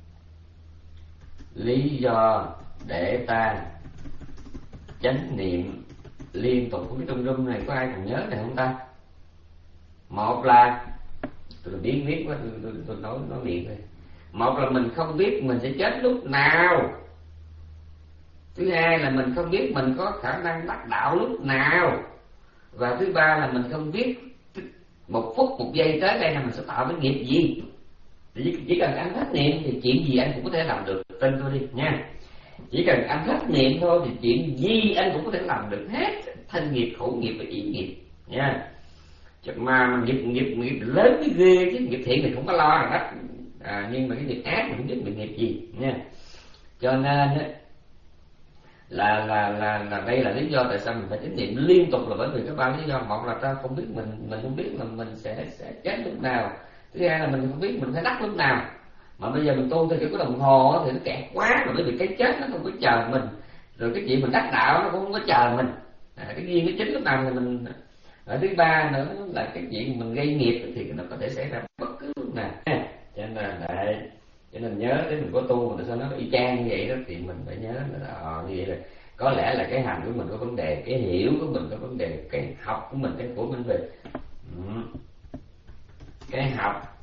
lý do để ta chánh niệm liên tục. Cái trung rung này có ai còn nhớ này không ta? Một là tôi biết biết quá, tôi, tôi, tôi nói nói miệng thôi. Một là mình không biết mình sẽ chết lúc nào. Thứ hai là mình không biết mình có khả năng đắc đạo lúc nào. Và thứ ba là mình không biết một phút một giây tới đây là mình sẽ tạo cái nghiệp gì. Chỉ, chỉ cần anh hết niệm thì chuyện gì anh cũng có thể làm được, tin tôi đi nha. Chỉ cần anh hết niệm thôi thì chuyện gì anh cũng có thể làm được hết, thân nghiệp, khổ nghiệp và ý nghiệp nha. Mà nghiệp nghiệp nghiệp lớn cái ghê chứ nghiệp thiện thì không có lo rồi đó. À, nhưng mà cái nghiệp ác mình không biết mình nghiệp gì nha. Cho nên là là là là đây là lý do tại sao mình phải chánh niệm liên tục, là bởi vì các ba lý do. Một là ta không biết mình mình không biết là mình sẽ sẽ chết lúc nào. Thứ hai là mình không biết mình phải đắc lúc nào, mà bây giờ mình tu theo kiểu cái đồng hồ thì nó kẹt quá rồi, bởi vì cái chết nó không có chờ mình, rồi cái chuyện mình đắc đạo nó cũng không có chờ mình. À, cái duyên cái chính lúc nào thì mình. Ở thứ ba nữa là cái chuyện mình gây nghiệp thì nó có thể xảy ra bất cứ lúc nào. Cho nên là đấy, cho nên nhớ đến mình có tu mà tại sao nó y chang như vậy đó, thì mình phải nhớ là ờ, như vậy là có lẽ là cái hành của mình có vấn đề, cái hiểu của mình có vấn đề, cái học của mình, cái của mình về ừ. cái học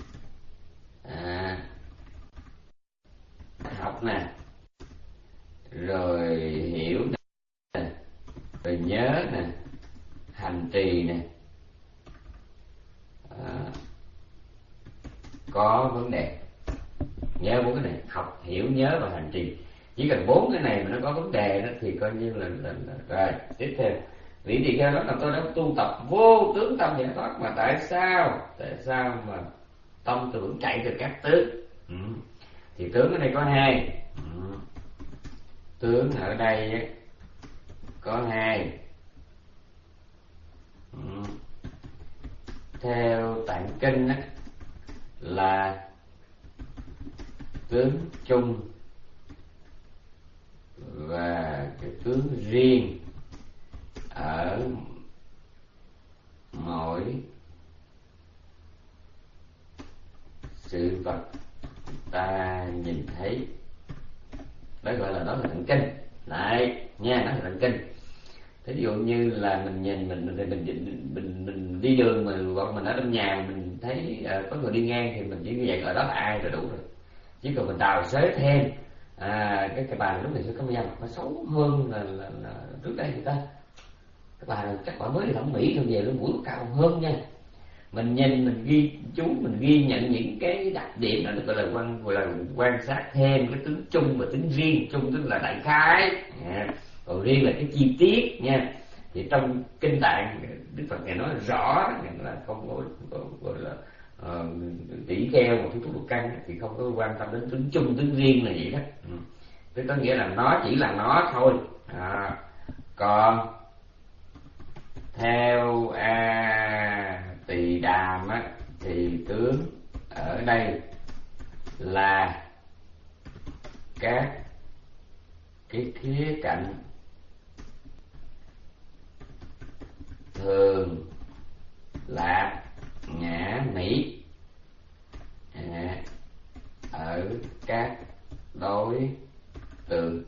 à, học nè, rồi hiểu nè, rồi nhớ nè, hành trì nè, à, có vấn đề. Nhớ bốn cái này: học, hiểu, nhớ và hành trì. Chỉ cần bốn cái này mà nó có vấn đề đó thì coi như là, là, là... rồi tiếp theo lý tỳ kheo đó là tôi đã tu tập vô tướng tâm giải thoát, mà tại sao tại sao mà tâm tôi vẫn chạy từ các tướng? Ừ. Thì tướng ở đây có hai. Ừ. Tướng ở đây ấy, có hai. Ừ. Theo tạng kinh á, là tướng chung và cái tướng riêng ở mỗi sự vật ta nhìn thấy. Đó gọi là đó là tạng kinh. Đấy nha, đó là tạng kinh. Ví dụ như là mình nhìn mình mình mình mình, mình, mình đi đường mà hoặc mình ở trong nhà mình thấy uh, có người đi ngang thì mình chỉ như vậy ở đó là ai rồi đủ rồi. Chứ còn mình đào xới thêm à, cái cái bà lúc này sẽ có một mặt nó xấu hơn là, là, là trước đây người ta. Cái bà này chắc bà mới đi thẩm mỹ rồi về nó mũi cao hơn nha. Mình nhìn mình ghi chú, mình ghi nhận những cái đặc điểm đó được gọi là quan gọi là quan sát thêm cái tướng chung và tướng riêng. Chung tức là đại khái à, còn riêng là cái chi tiết nha. Thì trong kinh tạng Đức Phật ngài nói rõ là không có, có gọi là uh, tỷ kheo một thứ thuốc lục căn thì không có quan tâm đến tướng chung tướng riêng là vậy đó. Ừ. Tức có nghĩa là nó chỉ là nó thôi. À, còn theo a Tỳ Đàm á, thì tướng ở đây là các cái khía cạnh thường lạc ngã mỹ à, ở các đối tượng.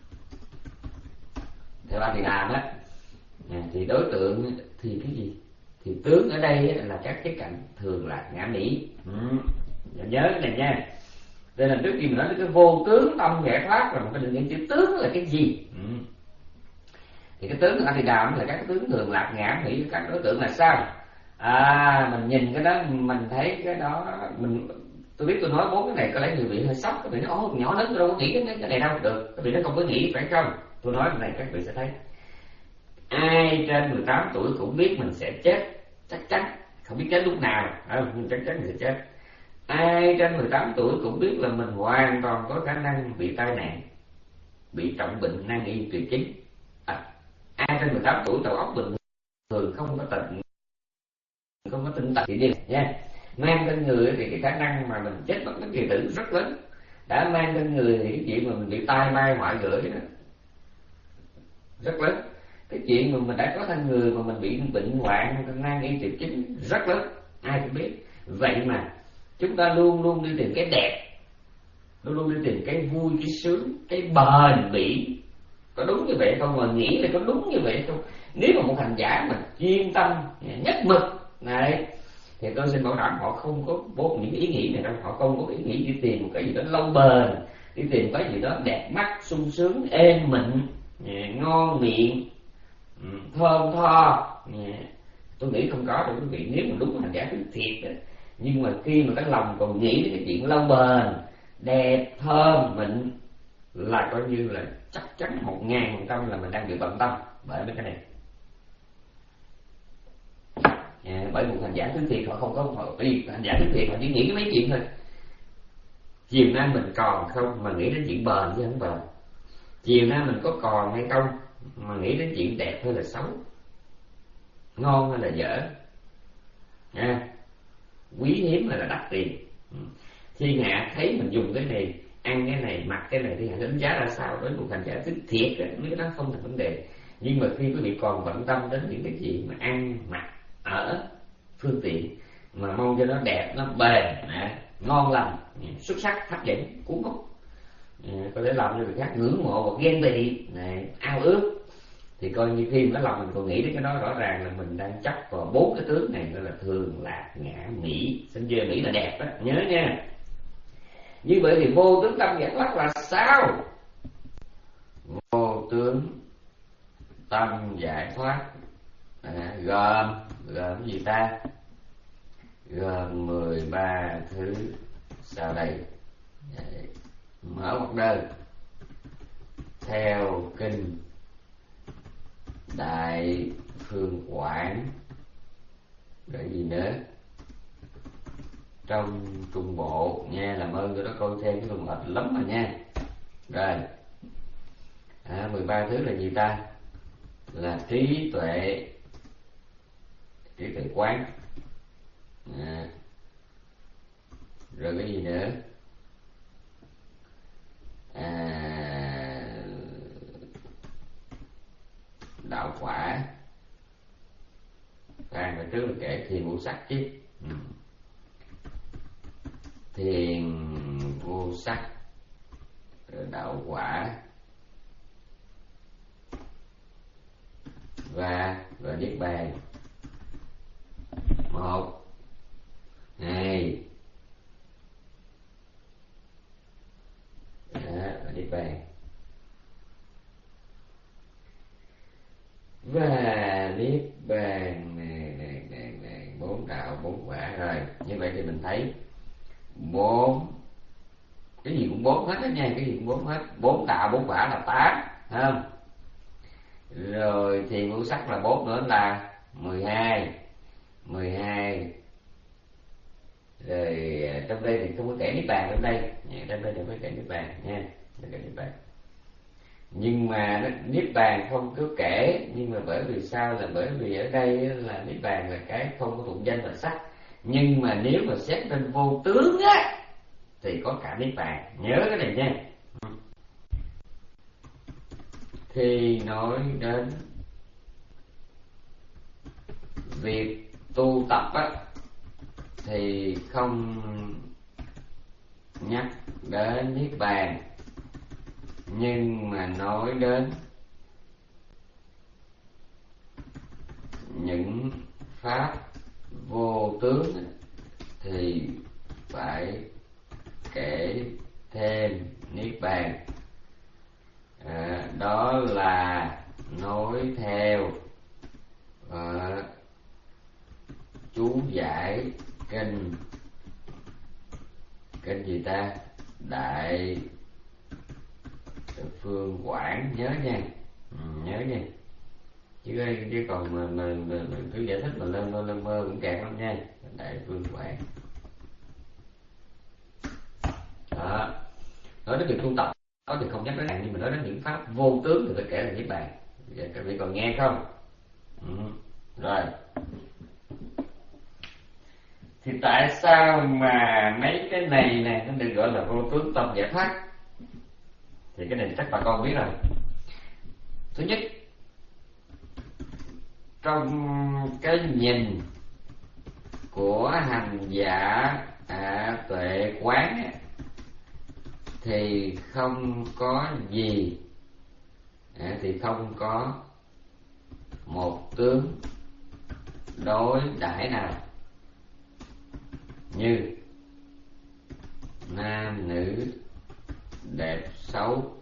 Theo A Tỳ Đàm á, à, thì đối tượng thì cái gì? Thì tướng ở đây là các cái cạnh thường lạc ngã mỹ. Ừ. Nhớ cái này nha. Đây là trước khi mình nói đến cái vô tướng tâm giải thoát rồi, mình phải định nghĩa chữ tướng là cái gì. Ừ. Thì cái tướng A Tỳ Đàm là các cái tướng thường lạc ngã mỹ. Các đối tượng là sao? À, mình nhìn cái đó mình thấy cái đó mình tôi biết tôi nói bốn cái này có lẽ người vị hơi sốc, các vị nói ô nhỏ lớn tôi đâu có nghĩ đến cái này đâu được, các vị nó không có nghĩ phải không? Tôi nói cái này các vị sẽ thấy ai trên mười tám tuổi cũng biết mình sẽ chết, chắc chắn, không biết chết lúc nào, nhưng chắc chắn mình sẽ chết. Ai trên mười tám tuổi cũng biết là mình hoàn toàn có khả năng bị tai nạn, bị trọng bệnh nan y tuyệt chính. À, ai trên mười tám tuổi đầu óc bình thường không có tỉnh, không có tinh tật thì đi nha. Mang trên người thì cái khả năng mà mình chết bất đắc kỳ tử rất lớn. Đã mang trên người thì cái chuyện mà mình bị tai mai ngoại gửi đó rất lớn. Cái chuyện mà mình đã có thân người mà mình bị bệnh hoạn nan y tuyệt chính rất lớn, ai cũng biết. Vậy mà chúng ta luôn luôn đi tìm cái đẹp, luôn luôn đi tìm cái vui, cái sướng, cái bền bỉ. Có đúng như vậy không? Mà nghĩ là có đúng như vậy không? Nếu mà một hành giả mà chuyên tâm nhất mực này thì tôi xin bảo đảm họ không có bố những cái ý nghĩ này đâu. Họ không có ý nghĩ đi tìm một cái gì đó lâu bền, đi tìm cái gì đó đẹp mắt, sung sướng, êm mịn, ngon miệng, thơm tho. Tôi nghĩ không có đâu quý vị, nếu mà đúng hành giả thứ thiệt. Nhưng mà khi mà cái lòng còn nghĩ đến cái chuyện lâu bền, đẹp, thơm, mịn là coi như là chắc chắn một ngàn phần trăm là mình đang bị bận tâm bởi mấy cái này. À, bởi một hành giả thứ thiệt họ không có họ, hành giả thứ thiệt họ chỉ nghĩ cái mấy chuyện thôi. Chiều nay mình còn không mà nghĩ đến chuyện bền chứ không bền. Chiều nay mình có còn hay không mà nghĩ đến chuyện đẹp hay là xấu, ngon hay là dở. À, quý hiếm hay là đắt tiền. Thiên hạ thấy mình dùng cái này, ăn cái này, mặc cái này, thì hạ đánh giá ra sao với một hành giả thích thiệt á, mấy cái đó không thành vấn đề. Nhưng mà khi quý vị còn bận tâm đến những cái gì mà ăn mặc ở phương tiện, mà mong cho nó đẹp, nó bền, ngon lành, xuất sắc, hấp dẫn, cuốn hút, có thể làm cho người khác ngưỡng mộ và ghen tị, ao ước, thì coi như khi mà lòng mình còn nghĩ đến cái đó, rõ ràng là mình đang chấp vào bốn cái tướng này, gọi là thường, lạc, ngã, mỹ. Xin chưa, mỹ là đẹp đó, nhớ nha. Như vậy thì vô tướng tâm giải thoát là sao? Vô tướng tâm giải thoát à, gồm gồm cái gì ta? Gồm mười ba thứ sau đây. Đấy. Mở một đơn theo kinh Đại Phương Quảng, rồi gì nữa, trong Trung Bộ nha, làm ơn tôi đó coi thêm cái phần mệt lắm mà nha. Rồi à, mười ba thứ là gì ta? Là trí tuệ, trí tuệ quán à, rồi cái gì nữa à, đạo quả. Khoan, hồi trước là kể thiền vô sắc chứ. ừ. Thiền vô sắc, rồi đạo quả, và và niết bàn. Một, hai, đó, và niết bàn. Và niết bàn này, này, này, này, bốn đạo bốn quả. Rồi như vậy thì mình thấy bốn, cái gì cũng bốn hết đó nha, cái gì cũng bốn hết. Bốn đạo bốn quả là tám, không? Rồi thiền vô sắc là bốn nữa là mười hai, mười hai. Rồi trong đây thì không có kể niết bàn, trong đây trong đây đừng có kể niết bàn nha, đừng kể niết bàn. Nhưng mà nó, niết bàn không cứ kể, nhưng mà bởi vì sao? Là bởi vì ở đây là niết bàn là cái không có tụng danh và sắc. Nhưng mà nếu mà xét trên vô tướng á thì có cả niết bàn, nhớ cái này nha. Khi nói đến việc tu tập á thì không nhắc đến niết bàn, nhưng mà nói đến những pháp vô tướng thì phải kể thêm niết bàn. À, đó là nói theo à, chú giải kinh kinh gì ta? Đại Phương Quảng, nhớ nha. ừ, nhớ nha, chứ chứ còn mà, mà, mà, mà cứ giải thích mà lên lên, lên mơ cũng kẹt lắm nha. Đại Phương Quảng đó. Nói đến việc tu tập đó thì không nhắc đến, nhưng mà nói đến những pháp vô tướng thì phải kể là niết bàn. Vậy các vị còn nghe không? ừ. Rồi thì tại sao mà mấy cái này nè nó được gọi là vô tướng tâm giải thoát? Thì cái này chắc bà con biết rồi. Thứ nhất, trong cái nhìn của hành giả à, tuệ quán á, thì không có gì à, thì không có một tướng đối đãi nào như nam nữ, đẹp xấu,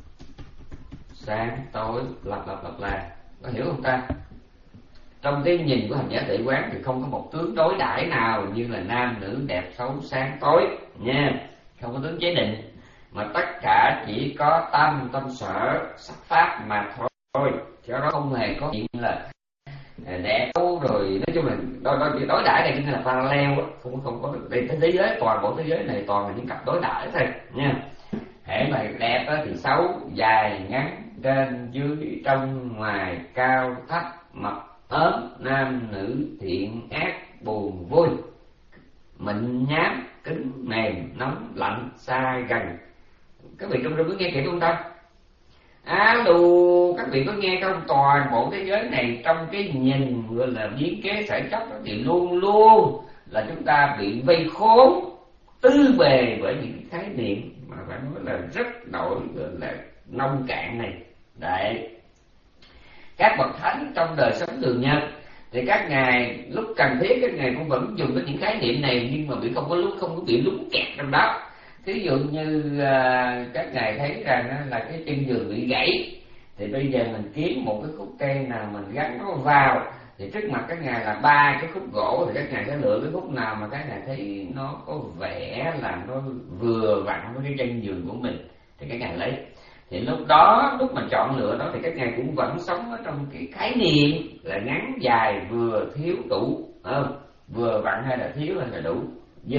sáng tối, lặp lặp lặp là. Có hiểu không ta? Trong cái nhìn của hành giả tuệ quán thì không có một tướng đối đãi nào như là nam nữ, đẹp xấu, sáng tối nha, không có tướng chế định, mà tất cả chỉ có tâm, tâm sở, sắc pháp mà thôi. Cho đó không hề có chuyện là đẹp xấu, rồi nói chung là đối đối đối đãi này là parallel, không không có đây. Thế giới, toàn bộ thế giới này toàn là những cặp đối đãi thôi nha. Hễ mà đẹp thì xấu, dài ngắn, trên dưới, trong ngoài, cao thấp, mập ốm, nam nữ, thiện ác, buồn vui, mịn nhám, cứng mềm, nóng lạnh, xa gần. Các vị trong rừng có nghe kịp không ta? Alo, các vị có nghe không? Toàn bộ thế giới này trong cái nhìn gọi là biến kế sải chóc thì luôn luôn là chúng ta bị vây khốn tư bề bởi những cái khái niệm mà phải nói là rất nổi gọi là nông cạn này. Đấy, các bậc thánh trong đời sống thường nhật thì các ngài lúc cần thiết các ngài cũng vẫn dùng đến những khái niệm này, nhưng mà bị không có lúc không có bị lúng kẹt trong đó. Thí dụ như à, các ngài thấy rằng là cái chân giường bị gãy, thì bây giờ mình kiếm một cái khúc cây nào mình gắn nó vào, thì trước mặt các ngài là ba cái khúc gỗ, thì các ngài sẽ lựa cái khúc nào mà các ngài thấy nó có vẻ là nó vừa vặn với cái chân giường của mình thì các ngài lấy. Thì lúc đó, lúc mà chọn lựa đó thì các ngài cũng vẫn sống ở trong cái khái niệm là ngắn dài, vừa thiếu đủ, không? Vừa vặn hay là thiếu hay là đủ, dư.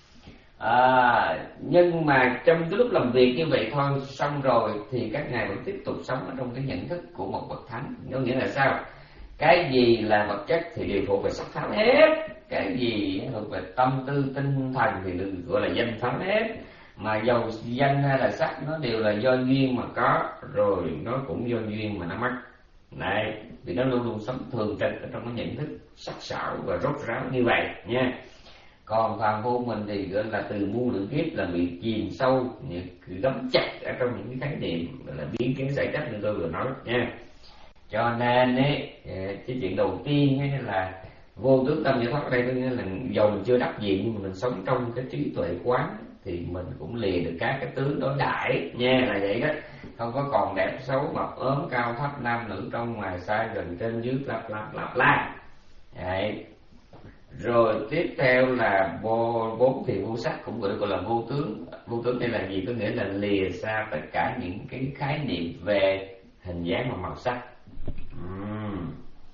À, nhưng mà trong cái lúc làm việc như vậy thôi, xong rồi thì các ngài vẫn tiếp tục sống ở trong cái nhận thức của một bậc thánh. Có nghĩa là sao? Cái gì là vật chất thì đều thuộc về sắc pháp hết, cái gì thuộc về tâm tư tinh thần thì được gọi là danh pháp hết. Mà dầu danh hay là sắc nó đều là do duyên mà có, rồi nó cũng do duyên mà nó mất. Này, vì nó luôn luôn sống thường trực ở trong cái nhận thức sắc sảo và rốt ráo như vậy nha. Còn phàm phu mình thì gọi là từ muôn lượng kiếp là bị chìm sâu, gắm chặt ở trong những cái khái niệm là biến kiến giải trách như tôi vừa nói nha. Cho nên ấy, cái chuyện đầu tiên ấy là vô tướng tâm giải thoát ở đây có nghĩa là dầu mình chưa đắc diện nhưng mà mình sống trong cái trí tuệ quán thì mình cũng lìa được các cái tướng đối đãi nha, là vậy đó. Không có còn đẹp xấu mập ốm cao thấp nam nữ trong ngoài sai gần trên dưới lặp lặp lặp la. Đấy. Rồi tiếp theo là vô bốn thì vô sắc cũng gọi là vô tướng. Vô tướng đây là gì? Có nghĩa là lìa xa tất cả những cái khái niệm về hình dáng và màu sắc. uhm.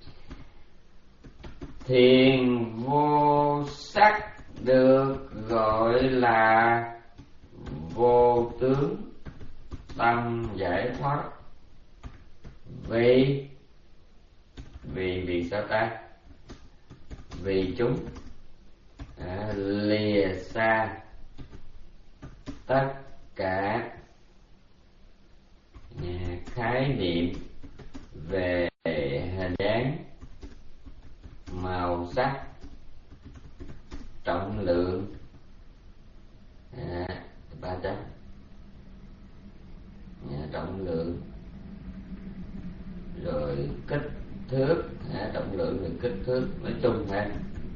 Thiền vô sắc được gọi là vô tướng tâm giải thoát. Vì vì vì sao ta? Vì chúng à, lìa xa tất cả khái niệm về hình dáng, màu sắc, trọng lượng, à, ba chấm à, trọng lượng, rồi kích thước, à, trọng lượng rồi kích thước, nói chung ha,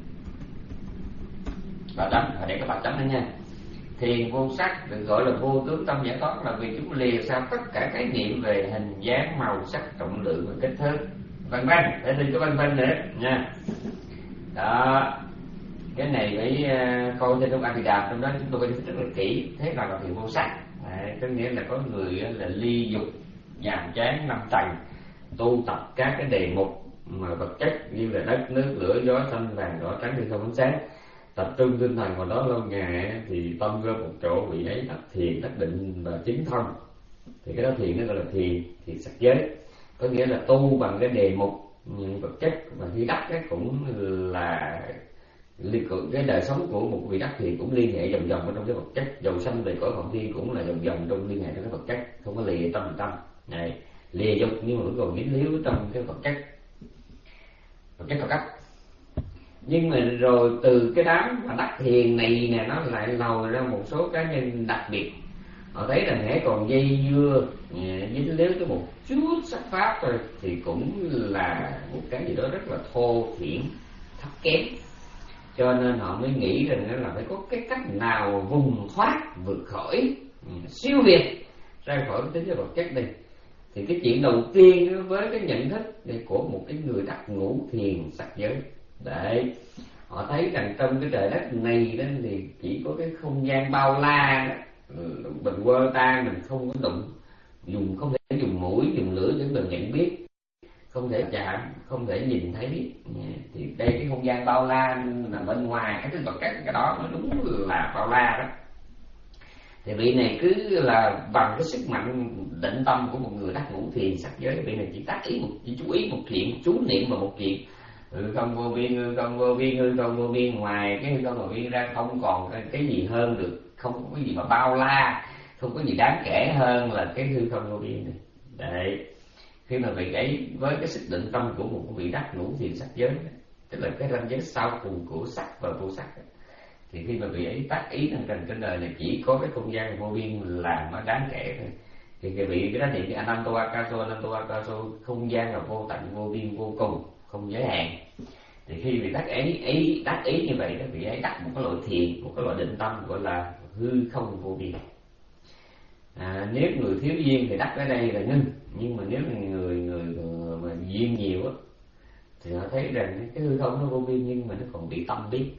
ba chấm, ở đây có ba chấm nữa nha. Thiền vô sắc được gọi là vô tướng tâm giải thoát là vì chúng lìa xa tất cả khái niệm về hình dáng, màu sắc, trọng lượng và kích thước, vân vân, để đừng có vân vân nữa nha. Đó, cái này phải uh, coi trên trong A Di Đà, trong đó chúng tôi phải rất là kỹ. Thế nào là thiền vô sắc? À, có nghĩa là có người là ly dục nhàm chán năm tầng, tu tập các cái đề mục mà vật chất như là đất nước lửa gió xanh vàng đỏ trắng thì không ánh sáng, tập trung tinh thần vào đó lâu ngày thì tâm ra một chỗ, vị ấy đắc thiền, đắc định và chứng thông. Thì cái đó thiền nó gọi là thiền thiền sắc giới, có nghĩa là tu bằng cái đề mục vật chất. Và khi đắc cái cũng là cái đời sống của một vị đắc thiền cũng liên hệ vòng vòng ở trong cái vật chất, dầu sanh về cõi phạm thiên cũng là vòng vòng trong liên hệ trong cái vật chất, không có lìa tâm tâm này, lìa dục nhưng mà vẫn còn dính líu trong cái vật chất, vật chất cao cấp. Nhưng mà rồi từ cái đám mà đắc thiền này nè, nó lại lòi ra một số cá nhân đặc biệt. Họ thấy là hễ còn dây dưa dính líu tới một chút sắc pháp thôi thì cũng là một cái gì đó rất là thô thiển, thấp kém. Cho nên họ mới nghĩ rằng là phải có cái cách nào vùng thoát, vượt khỏi, siêu việt ra khỏi cái tính chất vật chất này. Thì cái chuyện đầu tiên với cái nhận thức của một cái người đắc ngũ thiền sắc giới, đấy, họ thấy rằng trong cái trời đất này đó thì chỉ có cái không gian bao la đó, mình quơ ta mình không có đụng, dùng không thể dùng mũi dùng lưỡi để mình nhận biết, không thể chạm, không thể nhìn thấy, thì đây cái không gian bao la là bên ngoài cái thứ vật chất, cái đó nó đúng là bao la đó. Thì vị này cứ là bằng cái sức mạnh định tâm của một người đắc ngũ thiền sắc giới, vị này chỉ tác ý một, chỉ chú ý một chuyện, chú niệm vào một chuyện hư không vô biên, hư không vô biên, hư không vô biên, ngoài cái hư không vô biên ra không còn cái gì hơn được, không có cái gì mà bao la, không có gì đáng kể hơn là cái hư không vô biên này. Đấy, khi mà vị ấy với cái sức định tâm của một vị đắc ngũ thiền sắc giới, tức là cái ranh giới sau cùng của sắc và vô sắc, thì khi mà vị ấy tác ý rằng trên trên đời này chỉ có cái không gian vô biên là nó đáng kể thôi, thì cái vị cái đó thì cái Ananto Akaso, Ananto Akaso, không gian là vô tận, vô biên, vô cùng, không giới hạn. Thì khi vị tác ý ý tác ý như vậy đó, vị ấy đắc một cái loại thiền, một cái loại định tâm gọi là hư không vô biên. À, nếu người thiếu duyên thì đắc ở đây là ngưng, nhưng mà nếu người người, người mà duyên nhiều á thì họ thấy rằng cái hư không nó vô biên nhưng mà nó còn bị tâm biết.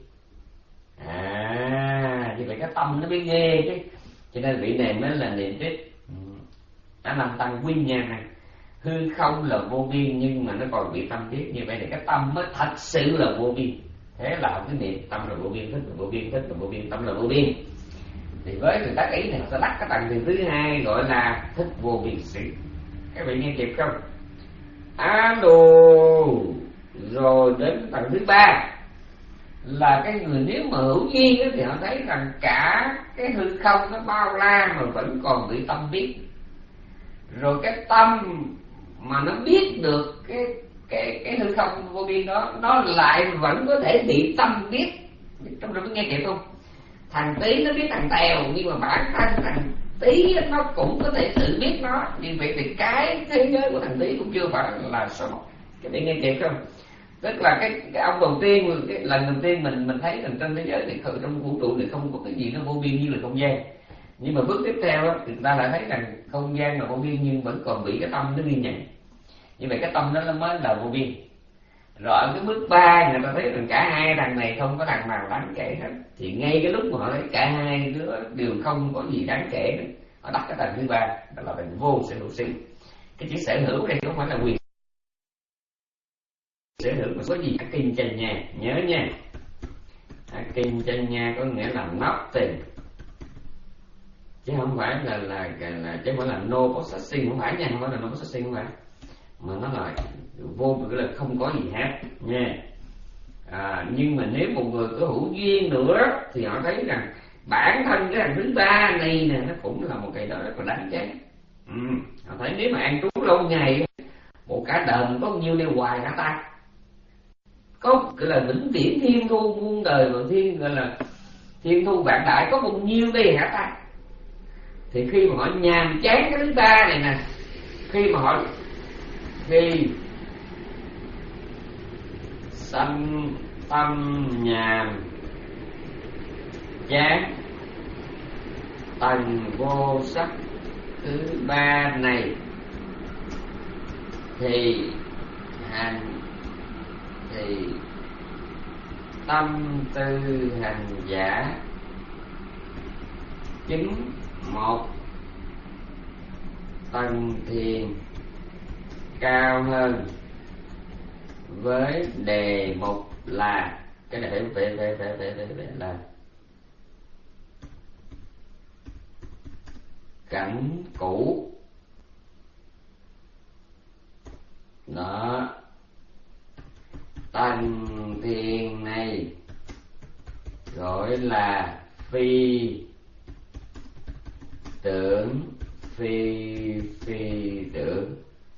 À, như vậy cái tâm nó mới ghê chứ. Cho nên vị này mới là niệm trích đã làm tăng quy nhà này, hư không là vô biên nhưng mà nó còn bị tâm biết, như vậy thì cái tâm mới thật sự là vô biên. Thế là họ cứ niệm tâm là vô biên, thức là vô biên, thức là vô biên, tâm là vô biên. Thì với người tác ý này họ sẽ đắc cái tầng thứ hai gọi là thức vô biên sự. Các vị nghe kịp không? Alo. Rồi đến tầng thứ ba là cái người nếu mà hữu duyên thì họ thấy rằng cả cái hư không nó bao la mà vẫn còn bị tâm biết. Rồi cái tâm mà nó biết được cái cái cái hư không vô biên đó, nó lại vẫn có thể bị tâm biết. Trong đó mới nghe kịp không? Thằng Tí nó biết thằng Tèo, nhưng mà bản thân thằng Tí nó cũng có thể tự biết nó. Như vậy thì cái thế giới của thằng Tí cũng chưa phải là số một. Cái này nghe kịp không? Tức là cái, cái ông đầu tiên, cái lần đầu tiên mình mình thấy rằng trên thế giới thì trong vũ trụ thì không có cái gì nó vô biên như là không gian. Nhưng mà bước tiếp theo đó, thì người ta lại thấy rằng không gian là vô biên nhưng vẫn còn bị cái tâm nó ghi nhận. Như vậy cái tâm đó nó mới là vô biên. Rồi ở cái bước ba người ta thấy rằng cả hai thằng này không có thằng nào đáng kể hết. Thì ngay cái lúc mà họ thấy cả hai đứa đều không có gì đáng kể nữa, họ đặt cái tầng thứ ba, đó là tầng vô sở hữu xứ. Cái chữ sở hữu đây không phải là quyền sở hữu mà có gì kinh chân nha, nhớ nha. Kinh chân nha có nghĩa là nothing, chứ không phải là là là chứ không phải là no possessing, không phải nha, không phải là no possessing, không phải, mà nó là vô, nghĩa là không có gì hết nha. À, nhưng mà nếu một người có hữu duyên nữa thì họ thấy rằng bản thân cái thằng thứ ba này nè nó cũng là một cái đó rất là đáng chán. Ừ, họ thấy nếu mà ăn trú lâu ngày, một cả đời có bao nhiêu leo hoài hả ta? Có gọi là vĩnh viễn thiên thu muôn đời, và thiên gọi là thiên thu vạn đại có bao nhiêu đây hả ta? Thì khi mà họ nhàm chán cái thứ ba này nè, khi mà họ khi sanh tâm nhàm chán tầng vô sắc thứ ba này thì hành thì tâm tư hành giả chứng một tầng thiền cao hơn với đề mục là cái này phải phải phải phải phải phải, phải là cảnh cũ đó. Tầng thiền này gọi là phi tưởng phi phi tưởng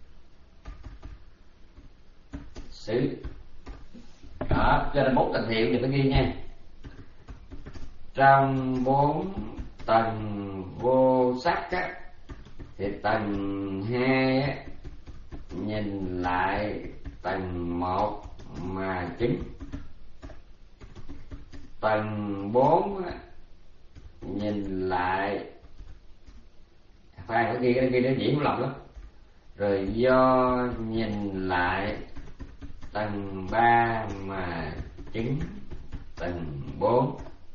xứ. Đó, cho nên bốn tầng thiền thì phải ghi nha. Trong bốn tầng vô sắc á, thì tầng hai á, nhìn lại tầng một mà chứng. Tầng bốn á, nhìn lại phải phải ghi cái ghi để dễ không lầm lắm. Rồi do nhìn lại tầng ba mà chứng tầng bốn,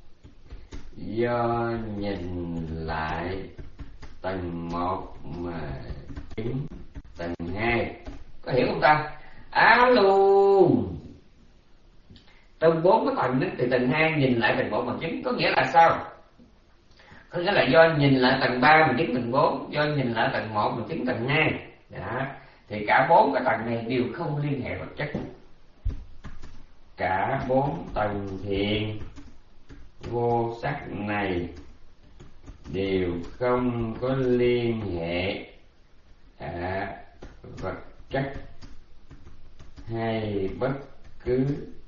do nhìn lại tầng một mà chứng tầng hai. Có hiểu không ta? Alo. Trong bốn cái tầng đó, thì tầng hai nhìn lại tầng một mà chứng có nghĩa là sao? Có nghĩa là do nhìn lại tầng ba mà chứng tầng bốn, do nhìn lại tầng một mà chứng tầng hai. Đó. Thì cả bốn cái tầng này đều không liên hệ vật chất. cả bốn tầng thiền vô sắc này đều không có liên hệ à, vật chất hay bất cứ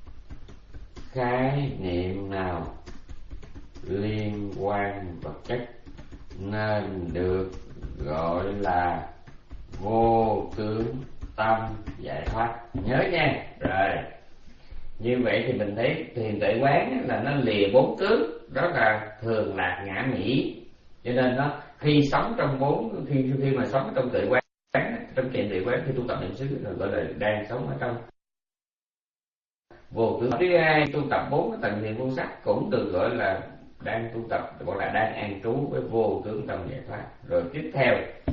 khái niệm nào liên quan vật chất, nên được gọi là vô tướng tâm giải thoát. Nhớ nha. Rồi như vậy thì mình thấy thiền tuệ quán là nó lìa bốn tướng, đó là thường lạc ngã nghĩ. Cho nên nó khi sống trong bốn khi khi mà sống trong tuệ quán, trong thiền tuệ quán, khi tu tập niệm xứ là gọi là đang sống ở trong vô tướng. Thứ hai, tu tập bốn cái tầng thiền vô sắc cũng được gọi là đang tu tập, gọi là đang an trú với vô tướng tâm giải thoát. Rồi tiếp theo,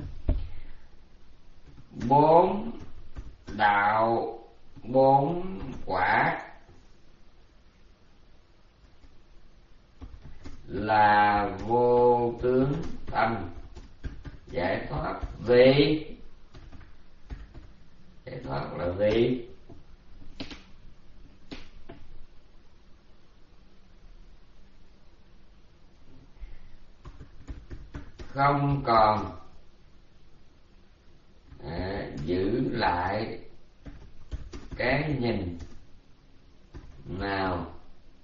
bốn đạo bốn quả là vô tướng tâm giải thoát. Vì giải thoát là vì không còn à, giữ lại cái nhìn nào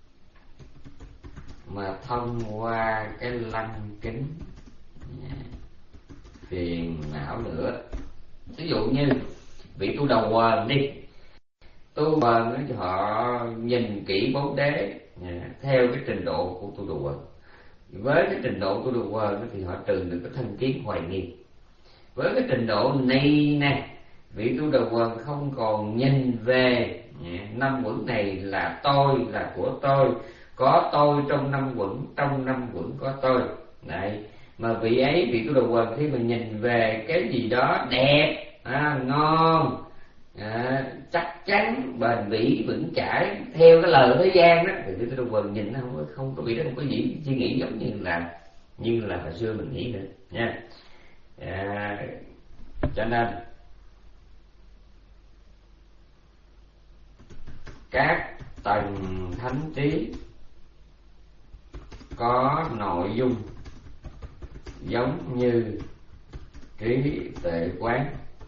mà thông qua cái lăng kính phiền não nữa. Ví dụ như vị tu đầu quần đi, tu quần thì họ nhìn kỹ bốn đế theo cái trình độ của tu đầu quần. Với cái trình độ tu đầu quần thì họ trừ được cái thân kiến hoài nghi. Với cái trình độ này nè, vị tu đầu quần không còn nhìn về năm quẩn này là tôi, là của tôi, có tôi trong năm quẩn, trong năm quẩn có tôi. Đấy, mà vị ấy, vị tu đầu quần khi mà nhìn về cái gì đó đẹp, à, ngon, à, chắc chắn, bền bỉ, vững chãi theo cái lời thế gian đó, thì vị tu đầu quần nhìn nó không có, không có bị đó, không có gì suy nghĩ giống như là như là hồi xưa mình nghĩ nữa nha. À, cho nên các tầng thánh trí có nội dung giống như trí tuệ quán,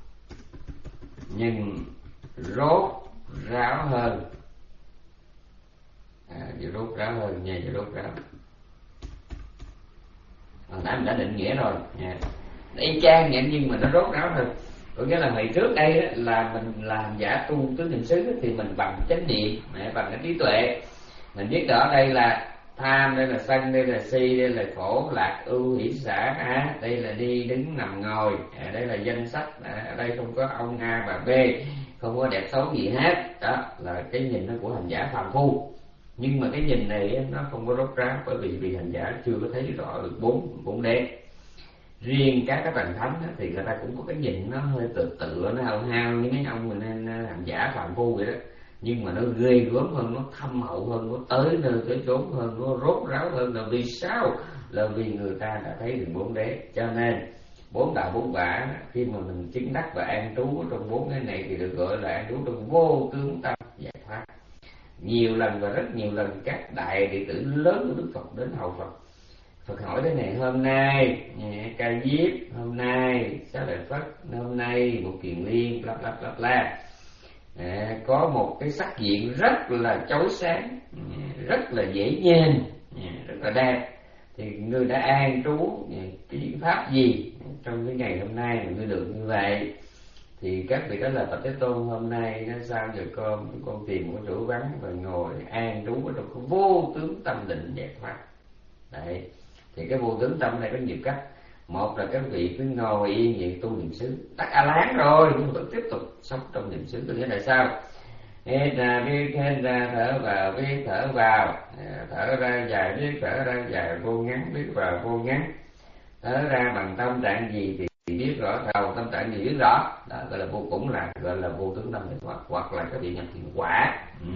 nhưng rốt ráo hơn. À, giờ rốt ráo hơn nha, giờ rốt ráo. Hồi nãy mình đã định nghĩa rồi nha. Y chang vậy nhưng mà nó rốt ráo hơn. Có nghĩa là hồi trước đây đó, là mình làm giả tu tứ niệm xứ thì mình bằng chánh niệm, bằng cái trí tuệ, mình biết rõ đây là tham, đây là sân, đây là si, đây là khổ lạc ưu hỷ xả, à, đây là đi đứng nằm ngồi, à, đây là danh sách, à, ở đây không có ông A bà B, không có đẹp xấu gì hết. Đó là cái nhìn nó của hành giả phàm phu. Nhưng mà cái nhìn này nó không có rốt ráo, bởi vì vì hành giả chưa có thấy rõ được bốn bốn đế. Riêng các cái tầng thánh thì người ta cũng có cái nhìn nó hơi tự tự nó hao hao như mấy ông mình nên hành giả phàm phu vậy đó, nhưng mà nó ghê gớm hơn, nó thâm hậu hơn, nó tới nơi tới chốn hơn, nó rốt ráo hơn. Là vì sao? Là vì người ta đã thấy được bốn đế. Cho nên bốn đạo bốn quả khi mà mình chứng đắc và an trú trong bốn cái này thì được gọi là an trú trong vô tướng tâm giải thoát. Nhiều lần và rất nhiều lần các đại đệ tử lớn của Đức Phật đến hầu Phật, Phật hỏi thế này: hôm nay Ca Diếp, hôm nay Xá Lợi Phất, hôm nay một Kiền Liên, bla bla bla bla, à, có một cái sắc diện rất là chói sáng, rất là dễ nhìn, rất là đẹp, thì ngươi đã an trú cái pháp gì trong cái ngày hôm nay mà ngươi được như vậy? Thì các vị đó là Phật Thế Tôn, hôm nay nó sao giờ con con tìm một chỗ vắng và ngồi an trú ở trong cái vô tướng tâm định giải thoát. Đấy, thì cái vô tướng tâm này có nhiều cách. Một là các vị cứ ngồi yên vậy tu niệm xứ, đắc A Lán rồi nhưng vẫn tiếp tục sống trong niệm xứ. Có nghĩa là sao? Hít ra biết, hít ra thở vào biết, thở vào, thở ra dài biết, thở ra dài, vô ngắn biết vào vô ngắn, thở ra bằng tâm trạng gì thì biết rõ, đầu tâm trạng gì biết rõ. Đó gọi là vô, cũng là gọi là vô tướng tâm giải thoát. Hoặc là các vị nhập thiền quả, ừ.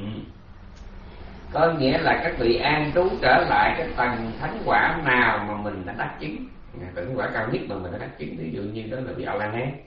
Có nghĩa là các vị an trú trở lại cái tầng thánh quả nào mà mình đã đắc chứng, tầng quả cao nhất mà mình đã đắc chứng. Ví dụ như đó là vị A La Hán,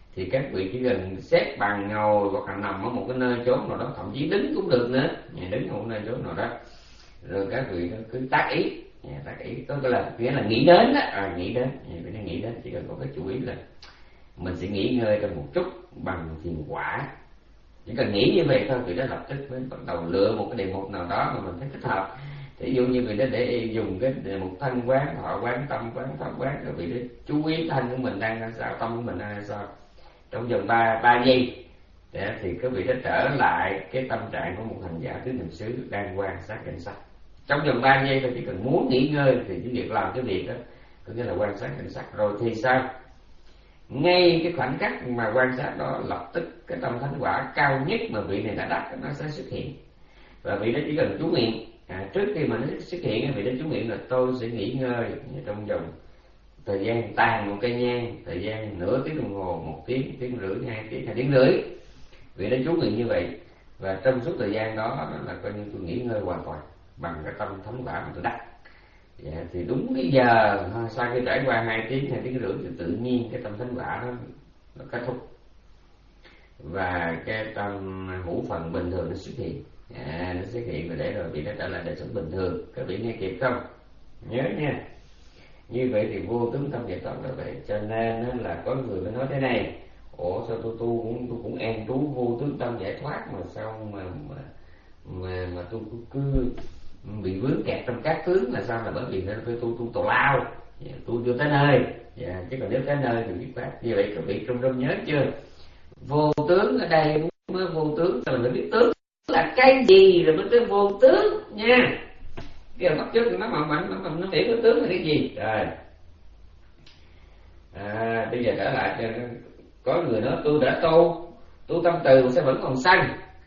thì các vị chỉ cần xếp bằng ngồi hoặc là nằm ở một cái nơi chốn nào đó, thậm chí đứng cũng được nữa, đứng ở một nơi chốn nào đó, rồi các vị cứ tác ý, tác ý có là nghĩa là nghĩ đến đó, à, nghĩ đến, phải nghĩ đến, chỉ cần có cái chú ý là mình sẽ nghỉ ngơi trong một chút bằng thiền quả. Chỉ cần nghĩ như vậy thôi thì đó lập tức mới bắt đầu lựa một cái đề mục nào đó mà mình thấy thích hợp. Ví dụ như vị đó để dùng cái đề mục thân quán, thọ quán, tâm quán, pháp quán, rồi vị đó chú ý thân của mình đang ra sao, tâm của mình đang ra sao trong vòng ba ba giây, để thì các vị đó trở lại cái tâm trạng của một hành giả tứ niệm xứ đang quan sát cảnh sắc. Trong vòng ba giây thôi, chỉ cần muốn nghỉ ngơi thì chỉ việc làm cái việc đó, có nghĩa là quan sát cảnh sắc. Rồi thì sao? Ngay cái khoảnh khắc mà quan sát đó, lập tức cái tâm thánh quả cao nhất mà vị này đã đắc nó sẽ xuất hiện, và vị đó chỉ cần chú nguyện, à, trước khi mà nó xuất hiện, vị đó chú nguyện là tôi sẽ nghỉ ngơi trong vòng thời gian tàn một cây nhang, thời gian nửa tiếng đồng hồ, một tiếng, tiếng rưỡi, hai tiếng, hai tiếng rưỡi. Vị đó chú nguyện như vậy, và trong suốt thời gian đó, đó là coi như tôi nghỉ ngơi hoàn toàn bằng cái tâm thánh quả mà tôi đắc. Dạ, thì đúng cái giờ sau khi trải qua hai tiếng, hai tiếng rưỡi thì tự nhiên cái tâm thánh quả nó, nó kết thúc, và cái tâm hữu phần bình thường nó xuất hiện, à, nó xuất hiện và để rồi bị nó trở lại đời sống bình thường. Các vị nghe kịp không? Nhớ nha. Như vậy thì vô tướng tâm giải thoát là vậy. Cho nên là có người mới nói thế này: ủa sao tôi tu cũng tôi cũng an trú vô tướng tâm giải thoát mà sao mà mà mà, mà tôi cứ, cứ bị vướng kẹt trong các tướng là sao? Là bởi vì nên tôi tu tu tào lao, tu chưa tới nơi. Dạ, chứ còn nếu tới nơi thì biết phát. Như vậy các vị trong trong nhớ chưa? Vô tướng ở đây mới vô tướng, rồi mới biết tướng là cái gì rồi mới tới vô tướng nha. Cái bắt chước nó mà mạnh nó nó hiểu cái tướng là cái gì rồi. À, bây giờ trở lại cho có người nói tôi đã tu tu tâm từ mà sao vẫn còn sân.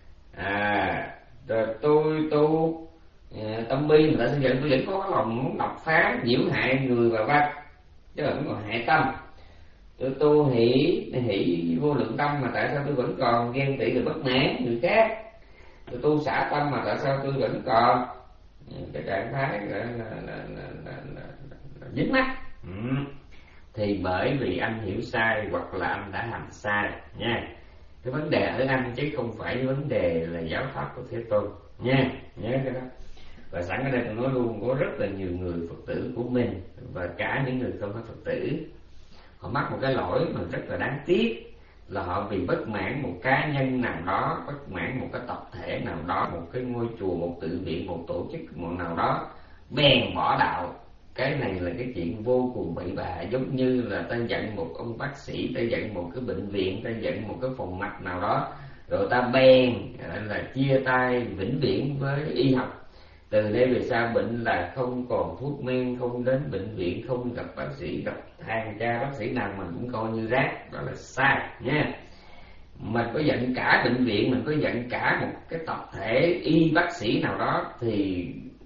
À, rồi tôi tu à, tâm bi mà tại sao giờ tôi vẫn có cái lòng muốn đập phá nhiễu hại người và vật, chứ vẫn còn hại tâm. Tôi tu hỷ hỷ vô lượng tâm mà tại sao tôi vẫn còn ghen tị rồi bất mãn người khác. Tôi tu xả tâm mà tại sao tôi vẫn còn cái trạng thái là, là, là, là, là, là, là dính mắt. Ừ. Thì bởi vì anh hiểu sai hoặc là anh đã hành sai nha. Cái vấn đề ở anh chứ không phải vấn đề là giáo pháp của Thế Tôn nha, nhớ cái đó. Và sẵn ở đây tôi nói luôn, có rất là nhiều người Phật tử của mình và cả những người không phải Phật tử, họ mắc một cái lỗi mà rất là đáng tiếc, là họ vì bất mãn một cá nhân nào đó, bất mãn một cái tập thể nào đó, một cái ngôi chùa, một tự viện, một tổ chức một nào đó, bèn bỏ đạo. Cái này là cái chuyện vô cùng bậy bạ, giống như là ta giận một ông bác sĩ, ta giận một cái bệnh viện, ta giận một cái phòng mạch nào đó, rồi ta bèn là chia tay vĩnh viễn với y học. Từ đây về sau bệnh là không còn thuốc men, không đến bệnh viện, không gặp bác sĩ, gặp hàng cha bác sĩ nào mình cũng coi như rác, đó là sai nha. Mình có giận cả bệnh viện, mình có giận cả một cái tập thể y bác sĩ nào đó thì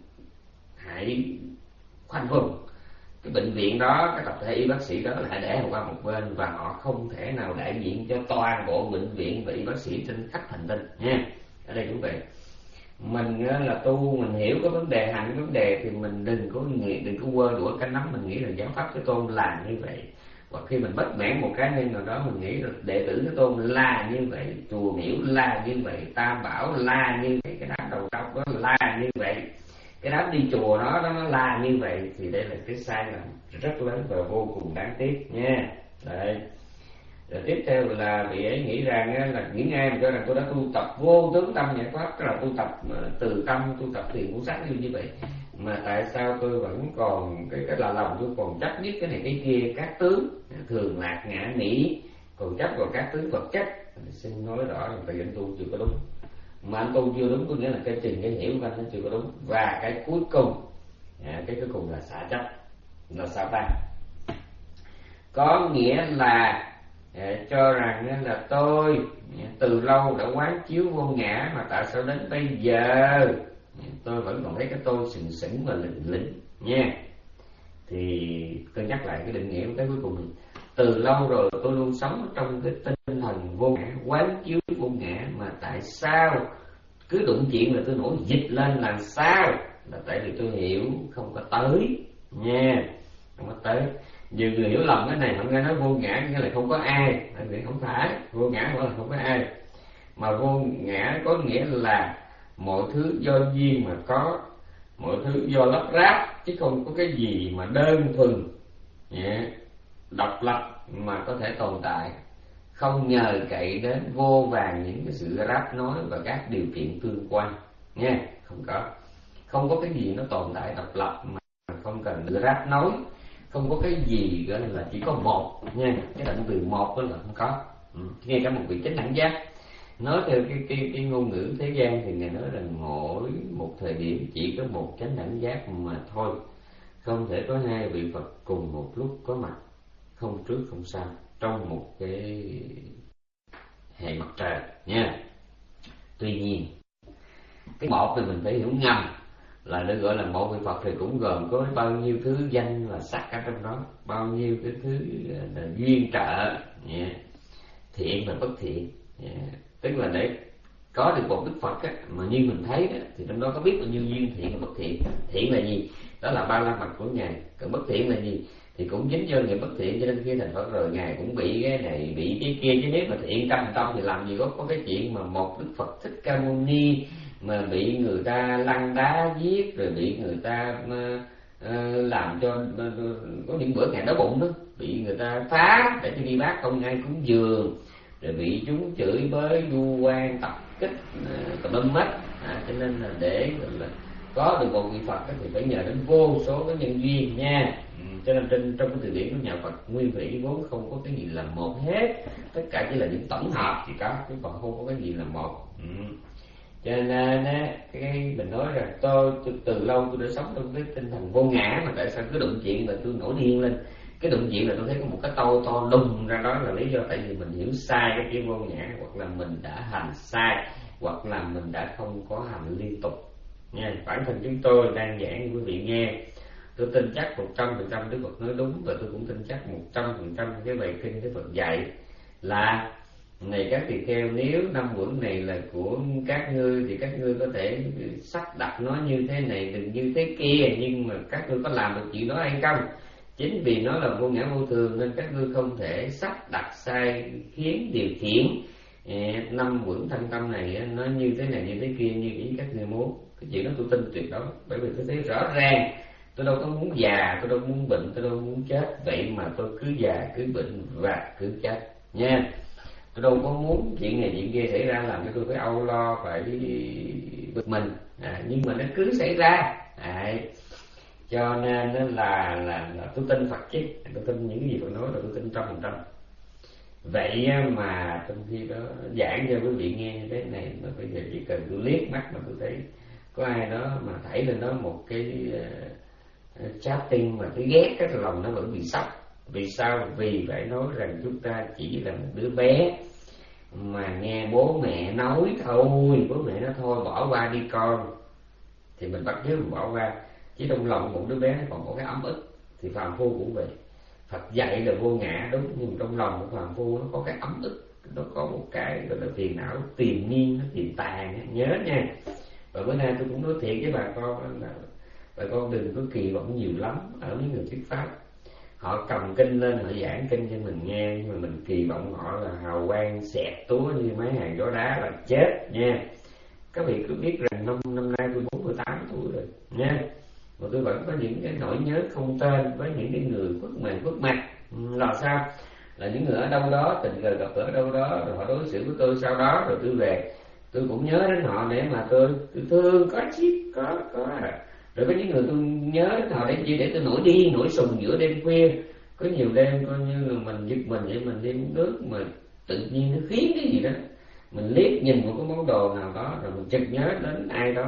hãy khoanh vùng cái bệnh viện đó, cái tập thể y bác sĩ đó là hãy để họ qua một bên, và họ không thể nào đại diện cho toàn bộ bệnh viện và y bác sĩ trên khắp hành tinh nha. Ở đây cũng vậy, mình là tu, mình hiểu cái vấn đề, hành cái vấn đề thì mình đừng có nghĩ, đừng có quơ đũa cái nắm mình nghĩ là giáo pháp Thế Tôn là như vậy. Hoặc khi mình bất mãn một cá nhân nào đó, mình nghĩ là đệ tử Thế Tôn là như vậy, chùa miễu là như vậy, Tam Bảo là như vậy, cái đám đầu trọc đó là như vậy, cái đám đi chùa đó nó là như vậy, thì đây là cái sai lầm rất lớn và vô cùng đáng tiếc nha. Đấy. Rồi tiếp theo là vị ấy nghĩ rằng là những ai mà cho rằng tôi đã tu tập vô tướng tâm giải thoát, tức là tu tập từ tâm, tu tập thiền ngũ sắc như vậy, mà tại sao tôi vẫn còn cái cái là lòng tôi còn chấp nhất cái này cái kia, các tướng thường lạc ngã nghĩ, còn chấp vào các tướng vật chất. Xin nói rõ là tại anh tu chưa có đúng, mà anh tu chưa đúng có nghĩa là cái trình cái hiểu của anh nó chưa có đúng. Và cái cuối cùng, à, cái cuối cùng là xả chấp, là xả tan, có nghĩa là cho rằng là tôi từ lâu đã quán chiếu vô ngã, mà tại sao đến bây giờ tôi vẫn còn thấy cái tôi sừng sững và lỉnh lỉnh nha. Thì tôi nhắc lại cái định nghĩa của cái cuối cùng, từ lâu rồi tôi luôn sống trong cái tinh thần vô ngã, quán chiếu vô ngã, mà tại sao cứ đụng chuyện là tôi nổi dịch lên làm sao? Là tại vì tôi hiểu không có tới nha, không có tới. Nhiều người hiểu lầm cái này, không nghe nói vô ngã nghĩa là không có ai, không phải, vô ngã gọi là không có ai, mà vô ngã có nghĩa là mọi thứ do duyên mà có, mọi thứ do lắp ráp, chứ không có cái gì mà đơn thuần độc lập mà có thể tồn tại, không nhờ cậy đến vô vàn những cái sự ráp nối và các điều kiện tương quan nha. Không có, không có cái gì nó tồn tại độc lập mà không cần được ráp nối, không có cái gì gọi là chỉ có một nha. Cái động từ một đó là không có. Ừ. Ngay cả một vị chánh đẳng giác nói theo cái cái cái ngôn ngữ thế gian thì ngài nói rằng mỗi một thời điểm chỉ có một chánh đẳng giác mà thôi, không thể có hai vị Phật cùng một lúc có mặt, không trước không sau, trong một cái hệ mặt trời nha. Tuy nhiên cái một thì mình phải hiểu ngầm là được gọi là một vị Phật thì cũng gồm có bao nhiêu thứ danh và sắc ở trong đó, bao nhiêu cái thứ là duyên trợ, yeah, thiện và bất thiện, yeah. Tức là để có được một Đức Phật á, mà như mình thấy á, thì trong đó có biết bao nhiêu duyên thiện và bất thiện. Thiện là gì? Đó là ba la mật của ngài. Còn bất thiện là gì? Thì cũng dính vô nghiệp bất thiện, cho nên khi thành Phật rồi ngài cũng bị cái này bị cái kia. Chứ nếu mà thiện trăm tâm thì làm gì có có cái chuyện mà một Đức Phật Thích Ca Mâu Ni mà bị người ta lăn đá giết, rồi bị người ta uh, làm cho uh, có những bữa ngài đói bụng đó, bị người ta phá để cho đi bác không ai cúng dường, rồi bị chúng chửi bới vu oan tập kích tùm lum hết. À, cho nên là để là có được một vị Phật thì phải nhờ đến vô số cái nhân duyên nha. Ừ, cho nên trên trong cái từ điển của nhà Phật nguyên thủy vốn không có cái gì là một hết, tất cả chỉ là những tổng hợp thì có, chứ còn không có cái gì là một. Ừ. Cho nên á, cái mình nói rằng tôi, tôi từ lâu tôi đã sống trong cái tinh thần vô ngã, mà tại sao cứ đụng chuyện là tôi nổi điên lên. Cái đụng chuyện là tôi thấy có một cái tôi to đùng ra, đó là lý do tại vì mình hiểu sai cái chữ vô ngã, hoặc là mình đã hành sai, hoặc là mình đã không có hành liên tục nha. Bản thân chúng tôi đang giảng cho quý vị nghe, tôi tin chắc một trăm phần trăm Đức Phật nói đúng, và tôi cũng tin chắc một trăm phần trăm cái bài kinh Đức Phật dạy là này các tỳ kheo, nếu năm uẩn này là của các ngươi thì các ngươi có thể sắp đặt nó như thế này, đừng như thế kia, nhưng mà các ngươi có làm được chuyện đó hay không? Chính vì nó là vô ngã vô thường nên các ngươi không thể sắp đặt sai khiến điều khiển năm uẩn thân tâm này nó như thế này như thế kia như ý các ngươi muốn. Cái chuyện đó tôi tin tuyệt đối, bởi vì tôi thấy rõ ràng tôi đâu có muốn già, tôi đâu muốn bệnh, tôi đâu muốn chết, vậy mà tôi cứ già cứ bệnh và cứ chết nha. Tôi đâu có muốn chuyện này chuyện kia xảy ra làm cho tôi phải âu lo phải bực mình, à, nhưng mà nó cứ xảy ra. À, cho nên là, là là tôi tin Phật chứ, tôi tin những cái gì Phật nói là tôi tin trăm phần trăm. Vậy mà trong khi đó giảng cho quý vị nghe như thế này, mà bây giờ chỉ cần tôi liếc mắt mà tôi thấy có ai đó mà thảy lên đó một cái uh, chatting mà cái ghét, cái lòng nó vẫn bị sốc. Vì sao? Vì phải nói rằng chúng ta chỉ là một đứa bé mà nghe bố mẹ nói thôi, bố mẹ nói thôi bỏ qua đi con, thì mình bắt chước mình bỏ qua. Chứ trong lòng một đứa bé nó còn có cái ấm ức. Thì phàm phu cũng vậy, Phật dạy là vô ngã đúng, nhưng trong lòng của phàm phu nó có cái ấm ức, nó có một cái gọi là phiền não tiền miên, nó tiềm tàng, nhớ nha. Và bữa nay tôi cũng nói thiệt với bà con là bà con đừng có kỳ vọng nhiều lắm ở mấy người thuyết pháp. Họ cầm kinh lên họ giảng kinh cho mình nghe, nhưng mà mình kỳ vọng họ là hào quang xẹt túa như mấy hàng gió đá là chết nha. Các vị cứ biết rằng năm năm nay tôi bốn mươi tám tuổi rồi nha, mà tôi vẫn có những cái nỗi nhớ không tên với những cái người khuất mày khuất mặt. Là sao? Là những người ở đâu đó tình cờ gặp ở đâu đó, rồi họ đối xử với tôi sau đó, rồi tôi về tôi cũng nhớ đến họ để mà tôi, tôi thương có chứ, có có rồi có những người tôi nhớ đến họ để chỉ để tôi nổi điên nổi sùng giữa đêm khuya. Có nhiều đêm coi như là mình giật mình vậy, mình đi uống nước mà tự nhiên nó khiến cái gì đó, mình liếc nhìn một cái món đồ nào đó rồi mình chợt nhớ đến ai đó,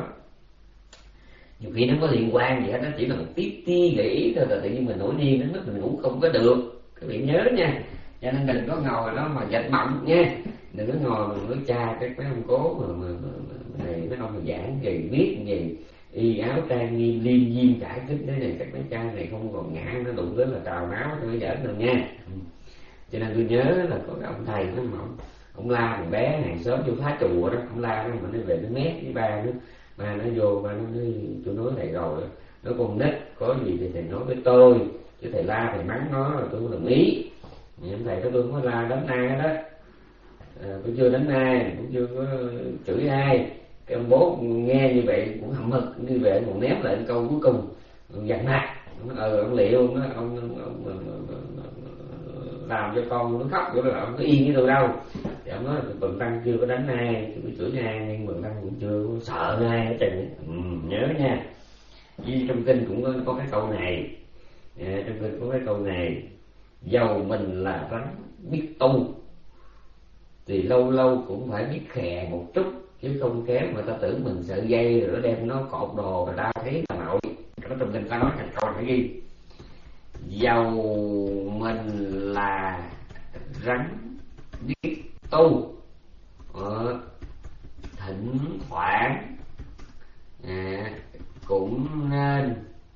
nhiều khi nó có liên quan gì hết, nó chỉ là một tí ti gợi ý thôi, là tự nhiên mình nổi điên đến mức mình ngủ không có được. Các vị nhớ nha, cho nên đừng có ngồi đó mà dạch mộng nha, đừng có ngồi mà nói cha các mấy ông cố mà, mà, mà, mà này mấy ông mà giảng gì biết gì y áo trang nghiêm liêm diêm cải thích thế này, các mấy cha này không còn ngã, nó đụng đến là trào máu cho nó giỡn rồi nha. Cho nên tôi nhớ là có cái ông thầy đó mà ông, ông la thằng bé hàng xóm vô phá chùa đó, ông la nó mà nó về nó mét với ba nó, ba nó vô ba nó nói tôi nói này rồi, nó con nít có gì thì thầy nói với tôi, chứ thầy la thầy mắng nó là tôi không đồng ý. Nhưng thầy có tôi không có la đánh ai đó, à, tôi chưa đánh ai, cũng chưa có chửi ai. Cái ông bố nghe như vậy cũng hậm hực như vậy, còn ném lại câu cuối cùng giận mặt. Ờ ông liệu ông, ông, ông, ông, ông, ông làm cho con nó khóc, rồi là ông có yên với tôi đâu. Thì ông nói Bần Tăng chưa có đánh ai, chưa có chửi ai, nhưng Bần Tăng cũng chưa có sợ ai hết trơn. Ừ, nhớ nha. Vì trong kinh cũng có, có cái câu này, à, trong kinh có cái câu này: dầu mình là rắn biết tu thì lâu lâu cũng phải biết khè một chút, chứ không kém người ta tưởng mình sợ dây rồi nó đem nó cột đồ rồi đau thấy là nội. Nó trong kinh ta nói thành câu phải ghi: dầu mình là rắn biết tu, ờ, thỉnh thoảng à, cũng nên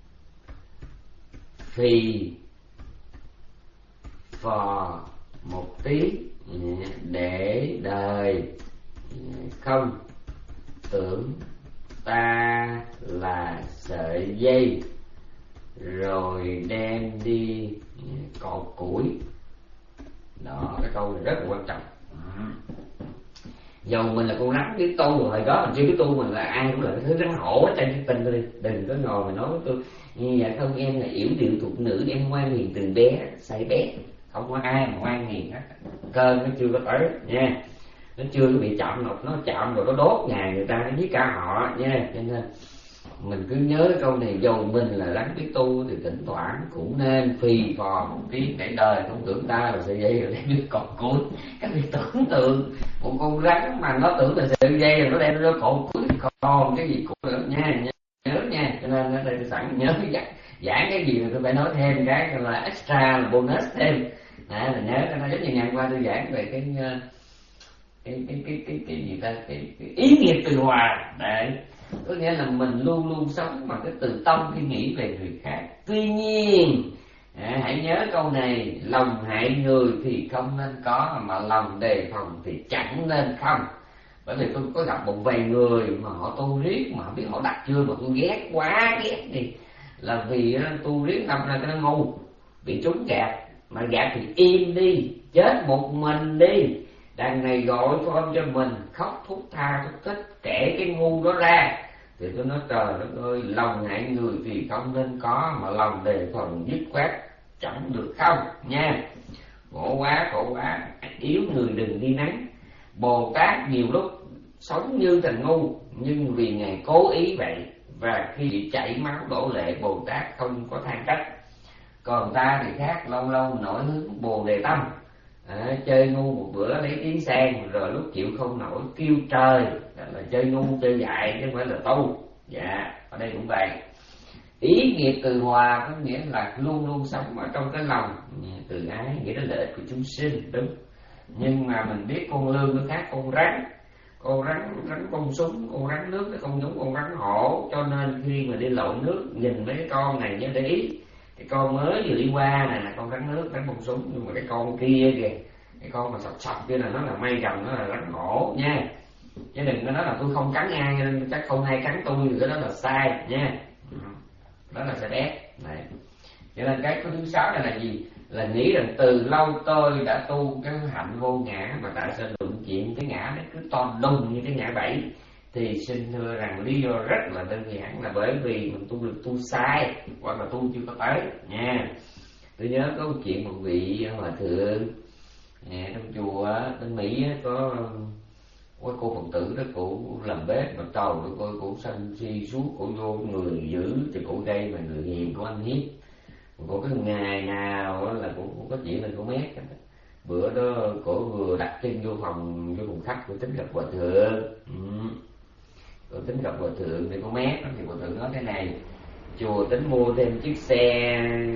phì phò một tí để đời không tưởng ta là sợi dây rồi đem đi cột củi. Đó, cái câu này rất là quan trọng. Dầu mình là con rắn biết tu, rồi hồi đó mình chưa biết tu, mình là ai cũng là cái thứ rắn hổ ở trên tình tôi đi. Đừng có ngồi mà nói với tôi như vậy không, em là yểu điệu thuộc nữ, em ngoan hiền từ bé, say bé. Không có ai mà ngoan hiền hết. Cơn nó chưa có tới nha, nó chưa có bị chậm ngọc, nó chậm rồi nó đốt nhà người ta, nó giết cả họ nha. Cho nên mình cứ nhớ cái câu này: dầu mình là rắn biết tu thì thỉnh thoảng cũng nên phì phò một tí để đời không tưởng ta là sợi dây rồi đem đi cột củi. Các vị tưởng tượng một con rắn mà nó tưởng là sợi dây rồi nó đem nó cột củi, còn cái gì cũng được nha. Nhớ nha. Cho nên ở đây tôi sẵn nhớ giảng, giảng cái gì mà tôi phải nói thêm cái là extra, là bonus thêm. À, là nhớ nó giống như ngày qua tôi giảng về cái cái cái cái cái, cái gì ta, cái, cái ý nghiệp từ hòa. Đấy, có nghĩa là mình luôn luôn sống mà cái từ tâm khi nghĩ về người khác. Tuy nhiên à, hãy nhớ câu này: lòng hại người thì không nên có, mà lòng đề phòng thì chẳng nên không. Bởi vì tôi có gặp một vài người mà họ tu riết mà không biết họ đặt chưa, mà tôi ghét quá ghét đi, là vì tu riết đâm ra cái nó ngu, bị trúng gạt. Mà gạt thì im đi, chết một mình đi. Đằng này gọi phone cho mình, khóc thúc tha thúc thích, kể cái ngu đó ra. Thì tôi nói trời đất ơi, lòng hại người thì không nên có, mà lòng đề phòng dứt khoát chẳng được không nha. Khổ quá khổ quá, yếu người đừng đi nắng. Bồ Tát nhiều lúc sống như thành ngu, nhưng vì Ngài cố ý vậy, và khi bị chảy máu đổ lệ, Bồ Tát không có than trách. Còn ta thì khác, lâu lâu nổi hướng bồ đề tâm, à, chơi ngu một bữa lấy tiếng sen, rồi lúc chịu không nổi kêu trời, là chơi ngu chơi dại chứ không phải là tu. Dạ, ở đây cũng vậy. Ý nghiệp từ hòa có nghĩa là luôn luôn sống ở trong cái lòng từ ái, nghĩa là lợi ích của chúng sinh, đúng. Nhưng mà mình biết con lương nó khác con rắn. Con rắn, rắn con súng, con rắn nước nó không giống con rắn hổ. Cho nên khi mà đi lội nước, nhìn mấy cái con này nhớ để ý. Cái con mới vừa đi qua này là con rắn nước, rắn con súng. Nhưng mà cái con kia kìa, cái con mà sọc sọc kia là nó là may rồng, nó là rắn hổ nha. Chứ đừng có nói là tôi không cắn ai nên chắc không ai cắn tôi, thì cái đó là sai nha. Đó là sai bét. Đấy. Cho nên cái thứ sáu này là gì? Là nghĩ rằng từ lâu tôi đã tu cái hạnh vô ngã, mà tại sao luận chuyện cái ngã nó cứ to đùng như cái ngã bảy. Thì xin thưa rằng lý do rất là đơn giản, là bởi vì mình tu được tu sai, hoặc là tu chưa có tới nha. Tôi nhớ có một chuyện một vị hòa thượng à, trong chùa bên Mỹ có có cô Phật tử đó, cổ làm bếp mà trầu rồi cô cổ sanh si suốt, cổ vô người dữ thì cổ gây, mà người hiền cổ ăn hiếp. Cổ cái ngày nào là cổ, cổ có chuyện là cổ mét. Bữa đó cổ vừa đặt chân vô phòng vô phòng khách, cổ tính gặp hòa thượng. Ừ. Cổ tính gặp hòa thượng thì cổ mét. Thì hòa thượng nói thế này: chùa tính mua thêm chiếc xe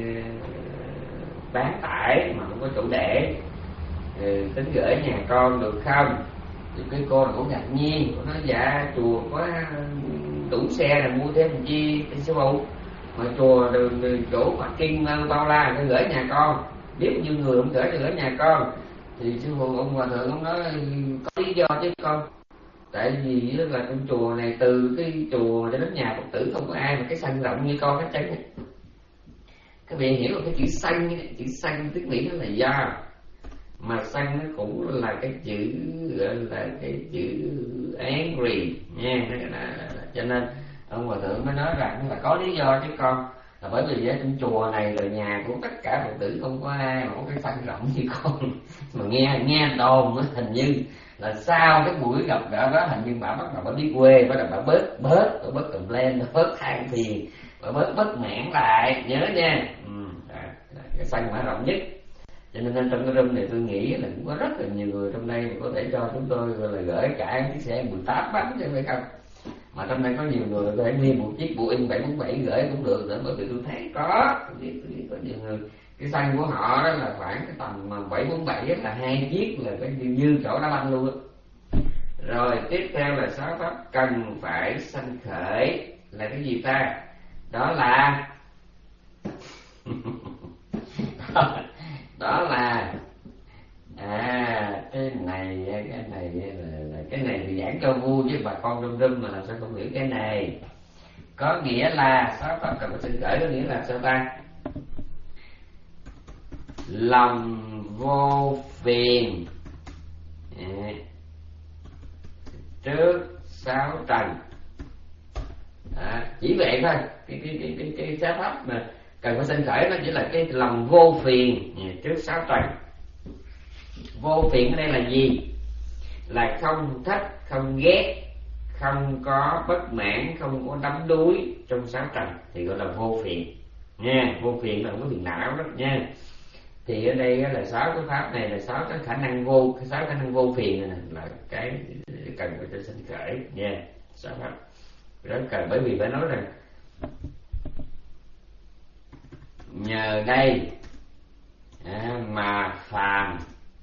bán tải mà không có chỗ để, ừ, tính gửi nhà con được không? Thì cái cô là cũng ngạc nhiên, cô nói dạ chùa có đủ xe là mua thêm làm chi cái số bộ, mà chùa đường, đường chỗ mặt kinh bao la phải gửi nhà con, biết như người không gửi thì gửi nhà con. Thì sư phụ ông hòa thượng ông nói có lý do chứ con, tại vì là trong chùa này từ cái chùa cho đến nhà Phật tử không có ai mà cái sân rộng như con hết trơn. Các vị hiểu cái chữ sân, chữ sân tiếng Mỹ nó là do, mà sân nó cũng là cái chữ gọi là cái chữ angry nha. Cho nên ông hòa thượng mới nói rằng là có lý do chứ con, là bởi vì ở trong chùa này là nhà của tất cả Phật tử không có ai mà có cái sân rộng như con. Mà nghe nghe đồn hình như là sau cái buổi gặp gỡ đó, hình như bà bắt đầu bà đi quê, bắt đầu bà bớt bớt bà bớt complain, bà bớt than phiền, bà bớt bất mãn lại, nhớ nha. Ừ, cái sân mở rộng nhất. Cho nên trong cái room này tôi nghĩ là cũng có rất là nhiều người trong đây mà có thể cho chúng tôi gọi là gửi cả chiếc xe mười tám bánh chứ phải không. Mà trong đây có nhiều người có thể mua một chiếc Boeing bảy bốn bảy gửi cũng được nữa, bởi vì tôi thấy có tôi biết, tôi biết có nhiều người cái xăng của họ đó là khoảng cái tầm bảy bốn bảy là hai chiếc là cái dư chỗ đá banh luôn. Rồi tiếp theo là sáu pháp cần phải sanh khởi là cái gì ta? Đó là đó là à cái này cái này là, là cái này thì giảng cho vui chứ bà con râm râm mà làm sao không hiểu cái này. Có nghĩa là sáu pháp cần phải sanh khởi có nghĩa là sao ta? Lòng vô phiền à, trước sáu trần. À, chỉ vậy thôi. Cái cái cái cái cái sáu pháp mà cần phải sanh khởi nó chỉ là cái lòng vô phiền à, trước sáu trần. Vô phiền ở đây là gì? Là không thích, không ghét, không có bất mãn, không có đắm đuối trong sáu trần thì gọi là vô phiền nha. Vô phiền là không có phiền não đó nha. Thì ở đây là sáu cái pháp này là sáu cái khả năng vô, sáu khả năng vô phiền này là cái cần phải cho sanh khởi nha. Sáu pháp rất cần, bởi vì phải nói rằng nhờ đây à, mà phàm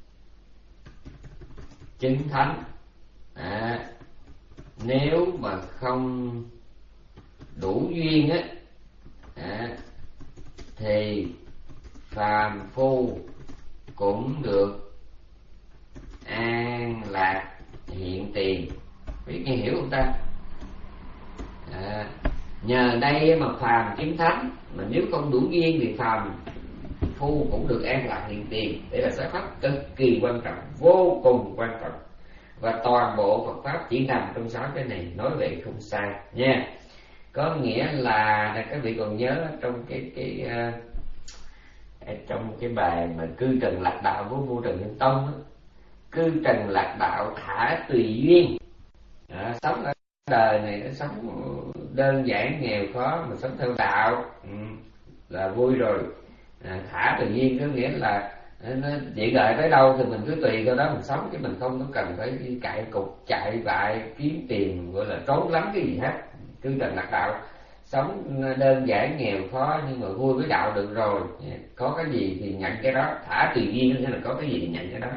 chứng thánh à, nếu mà không đủ duyên á à, thì phàm phu cũng được an lạc hiện tiền. Biết nghe hiểu không ta? À, nhờ đây mà phàm chứng thánh, mà nếu không đủ duyên thì phàm phu cũng được an lạc hiện tiền. Đây là giải pháp cực kỳ quan trọng, vô cùng quan trọng, và toàn bộ Phật pháp chỉ nằm trong sáu cái này, nói vậy không sai nha. Có nghĩa là các vị còn nhớ trong cái cái uh, trong cái bài mà cư trần lạc đạo của vua Trần Nhân Tông đó, cư trần lạc đạo thả tùy duyên. À, sống ở đời này nó sống đơn giản nghèo khó mà sống theo đạo ừ, là vui rồi. À, thả tùy duyên có nghĩa là nó chỉ đợi tới đâu thì mình cứ tùy theo đó mình sống, chứ mình không có cần phải đi cãi cục chạy vại kiếm tiền gọi là trốn lắm cái gì hết. Cư trần lạc đạo sống đơn giản nghèo khó nhưng mà vui với đạo được rồi. Có cái gì thì nhận cái đó, thả tùy duyên nghĩa là có cái gì thì nhận cái đó.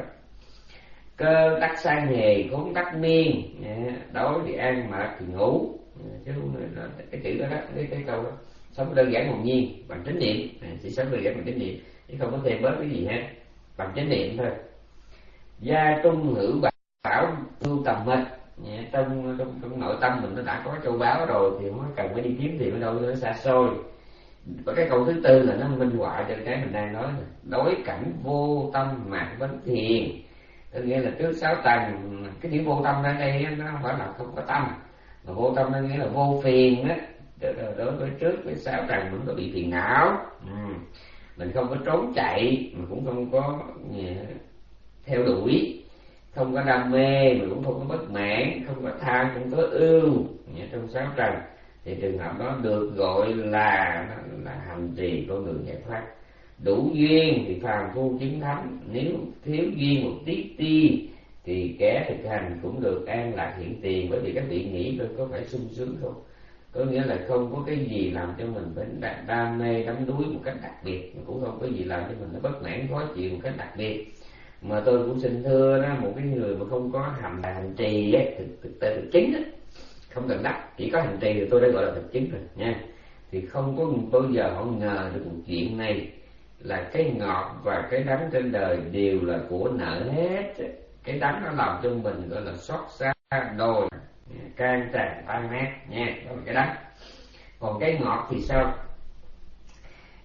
Cơ đắc sang nghề khốn đắc miên, đói thì ăn mệt thì ngủ, chứ cái chữ đó đó, cái, cái câu đó sống đơn giản hồn nhiên bằng chánh niệm, chỉ sống đơn giản bằng chánh niệm chứ không có thêm bớt cái gì hết, bằng chánh niệm thôi. Gia trung hữu bảo tu tầm mịch, trong, trong trong nội tâm mình nó đã có châu báu rồi thì không cần phải đi kiếm tiền ở đâu nó xa xôi. Và cái câu thứ tư là nó minh họa cho cái mình đang nói, đối cảnh vô tâm mạc vấn thiền. Có nghĩa là trước sáu trần, cái chữ vô tâm ở đây nó không phải là không có tâm, mà vô tâm nó nghĩa là vô phiền á. Đối với trước với sáu trần mình có bị phiền não, ừ. Mình không có trốn chạy, mình cũng không có theo đuổi, không có đam mê, mình cũng không có bất mãn, không có tham, không có ưu trong sáu trần, thì trường hợp đó được gọi là là hành trì con đường giải thoát. Đủ duyên thì phàm phu chứng thánh, nếu thiếu duyên một tí ti thì kẻ thực hành cũng được an lạc hiện tiền. Bởi vì các vị nghĩ coi có phải sung sướng không? Có nghĩa là không có cái gì làm cho mình phải đam mê đắm đuối một cách đặc biệt, cũng không có gì làm cho mình nó bất mãn khó chịu một cách đặc biệt. Mà tôi cũng xin thưa đó, một cái người mà không có hành hành trì ấy, thực, thực tế thực chính ấy, không cần đắc, chỉ có hành trì thì tôi đã gọi là thực chính rồi nha. Thì không có bao giờ họ ngờ được một chuyện này, là cái ngọt và cái đắng trên đời đều là của nợ hết. Cái đắng nó làm cho mình gọi là xót xa đồi can tràn tan nát nha, đó là cái đắng. Còn cái ngọt thì sao?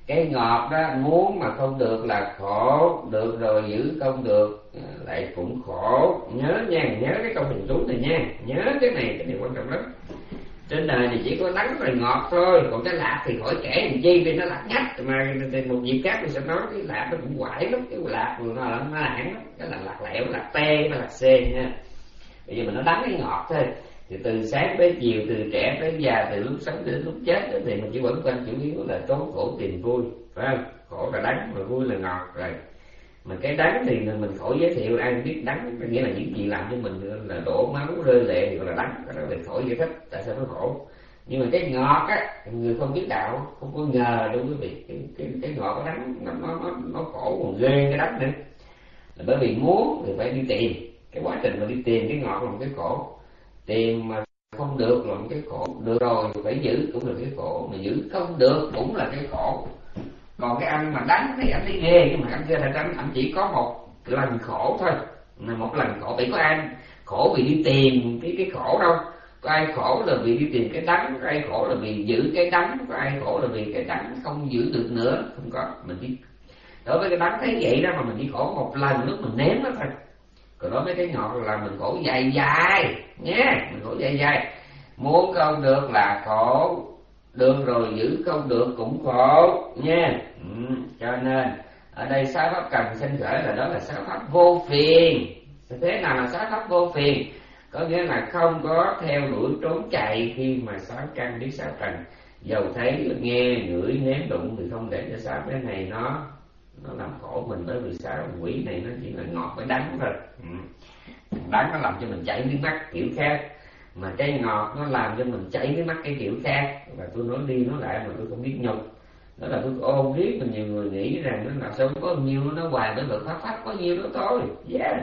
Cái ngọt đó muốn mà không được là khổ, được rồi giữ không được lại cũng khổ. Nhớ nha, nhớ cái câu hình chú này nha, nhớ cái này, cái này quan trọng lắm. Trên đời này chỉ có đắng rồi ngọt thôi, còn cái lạc thì khỏi kể làm chi, vì nó lạc nhất. Mà một dịp khác mình sẽ nói cái lạc nó cũng quải lắm, cái lạc nó nó lạng lắm, cái là lạc lẽo, lạc tê, cái lạc xê nha. Bây giờ mình nó đắng cái ngọt thôi, thì từ sáng tới chiều, từ trẻ tới già, từ lúc sống đến lúc chết thì mình chỉ quẩn quanh chủ yếu là trốn khổ tìm vui, phải không? Khổ là đắng mà vui là ngọt rồi. Mà cái đắng thì mình khỏi giới thiệu, ai biết đắng nghĩa là những gì làm cho mình là đổ máu rơi lệ thì gọi là đắng, cái đó thì khỏi giải thích tại sao nó khổ. Nhưng mà cái ngọt á, người không biết đạo không có ngờ đâu quý vị, cái cái cái ngọt cái đắng nó nó nó, nó khổ còn ghê cái đắng nữa. Là bởi vì muốn thì phải đi tìm, cái quá trình mà đi tìm cái ngọt là một cái khổ, tìm mà không được là một cái khổ, được rồi phải giữ cũng là cái khổ, mà giữ không được cũng là cái khổ. Còn cái anh mà đắng thì anh thấy ghê, nhưng mà anh kia là anh, anh chỉ có một lần khổ thôi, là một lần khổ. Vì có ai khổ vì đi tìm cái cái khổ đâu, có ai khổ là vì đi tìm cái đắng, có ai khổ là vì giữ cái đắng, có ai khổ là vì cái đắng không giữ được nữa, không có. Mình chỉ đối với cái đắng thấy vậy đó mà mình chỉ khổ một lần lúc mình nếm nó thôi. Còn đối với cái ngọt là mình khổ dài dài nhé, mình khổ dài dài. Muốn không được là khổ, được rồi giữ không được cũng khổ nha. Ừ, cho nên ở đây sáu pháp cần sinh khởi là đó là sáu pháp vô phiền. Thế nào là sáu pháp vô phiền? Có nghĩa là không có theo đuổi trốn chạy khi mà sáu căn biết sáu trần. Dầu thấy nghe ngửi nếm đụng thì không để cho sáu cái này nó nó làm khổ mình, bởi vì sáu quỷ này nó chỉ là ngọt với đắng thôi. Ừ. Đắng nó làm cho mình chảy nước mắt kiểu khác, mà cái ngọt nó làm cho mình chảy nước mắt cái kiểu khác. Và tôi nói đi nói lại mà tôi không biết nhục, đó là tôi ôm riết mà nhiều người nghĩ rằng nó là sao có nhiêu nó hoài bởi luật pháp pháp có nhiêu đó thôi. Yeah.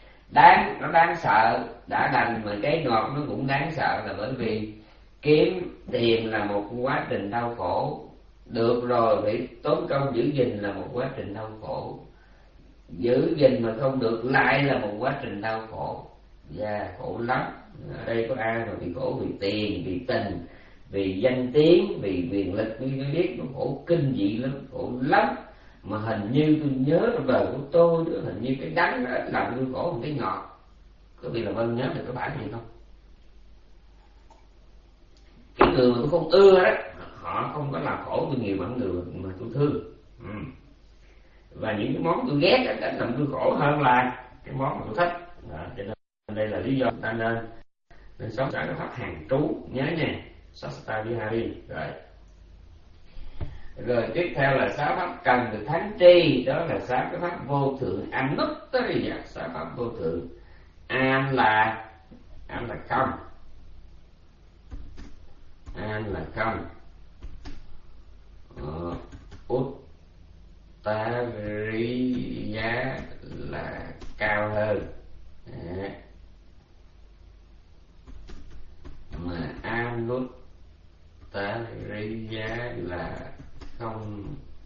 Đáng, nó đáng sợ, đã đành mà cái ngọt nó cũng đáng sợ, là bởi vì kiếm tìm là một quá trình đau khổ, được rồi phải tốn công giữ gìn là một quá trình đau khổ, giữ gìn mà không được lại là một quá trình đau khổ. Dạ, yeah, khổ lắm. Ở đây có ai mà bị khổ vì tiền, vì tình, vì danh tiếng, vì quyền lực, tôi biết nó khổ kinh dị lắm, khổ lắm. Mà hình như tôi nhớ trong đời của tôi nữa, hình như cái đắng nó làm tôi khổ hơn cái ngọt. Có vị là Vân nhớ được cái bản gì không? Cái người mà tôi không ưa đó, họ không có làm khổ tôi nhiều bằng người mà tôi thương. Ừ. Và những cái món tôi ghét đó làm tôi khổ hơn là cái món mà tôi thích. Đó, cho nên đây là lý do ta nên nên sống cái pháp hàng trú, nhớ nha, Sasta Vihari. Rồi rồi tiếp theo là sáu pháp cần được thánh tri, đó là sáu cái pháp vô thượng Anuttariya, sáu pháp vô thượng. An là an là không, an là không, ờ, Uttariya là cao hơn. Đấy. Mà Anuttariya là không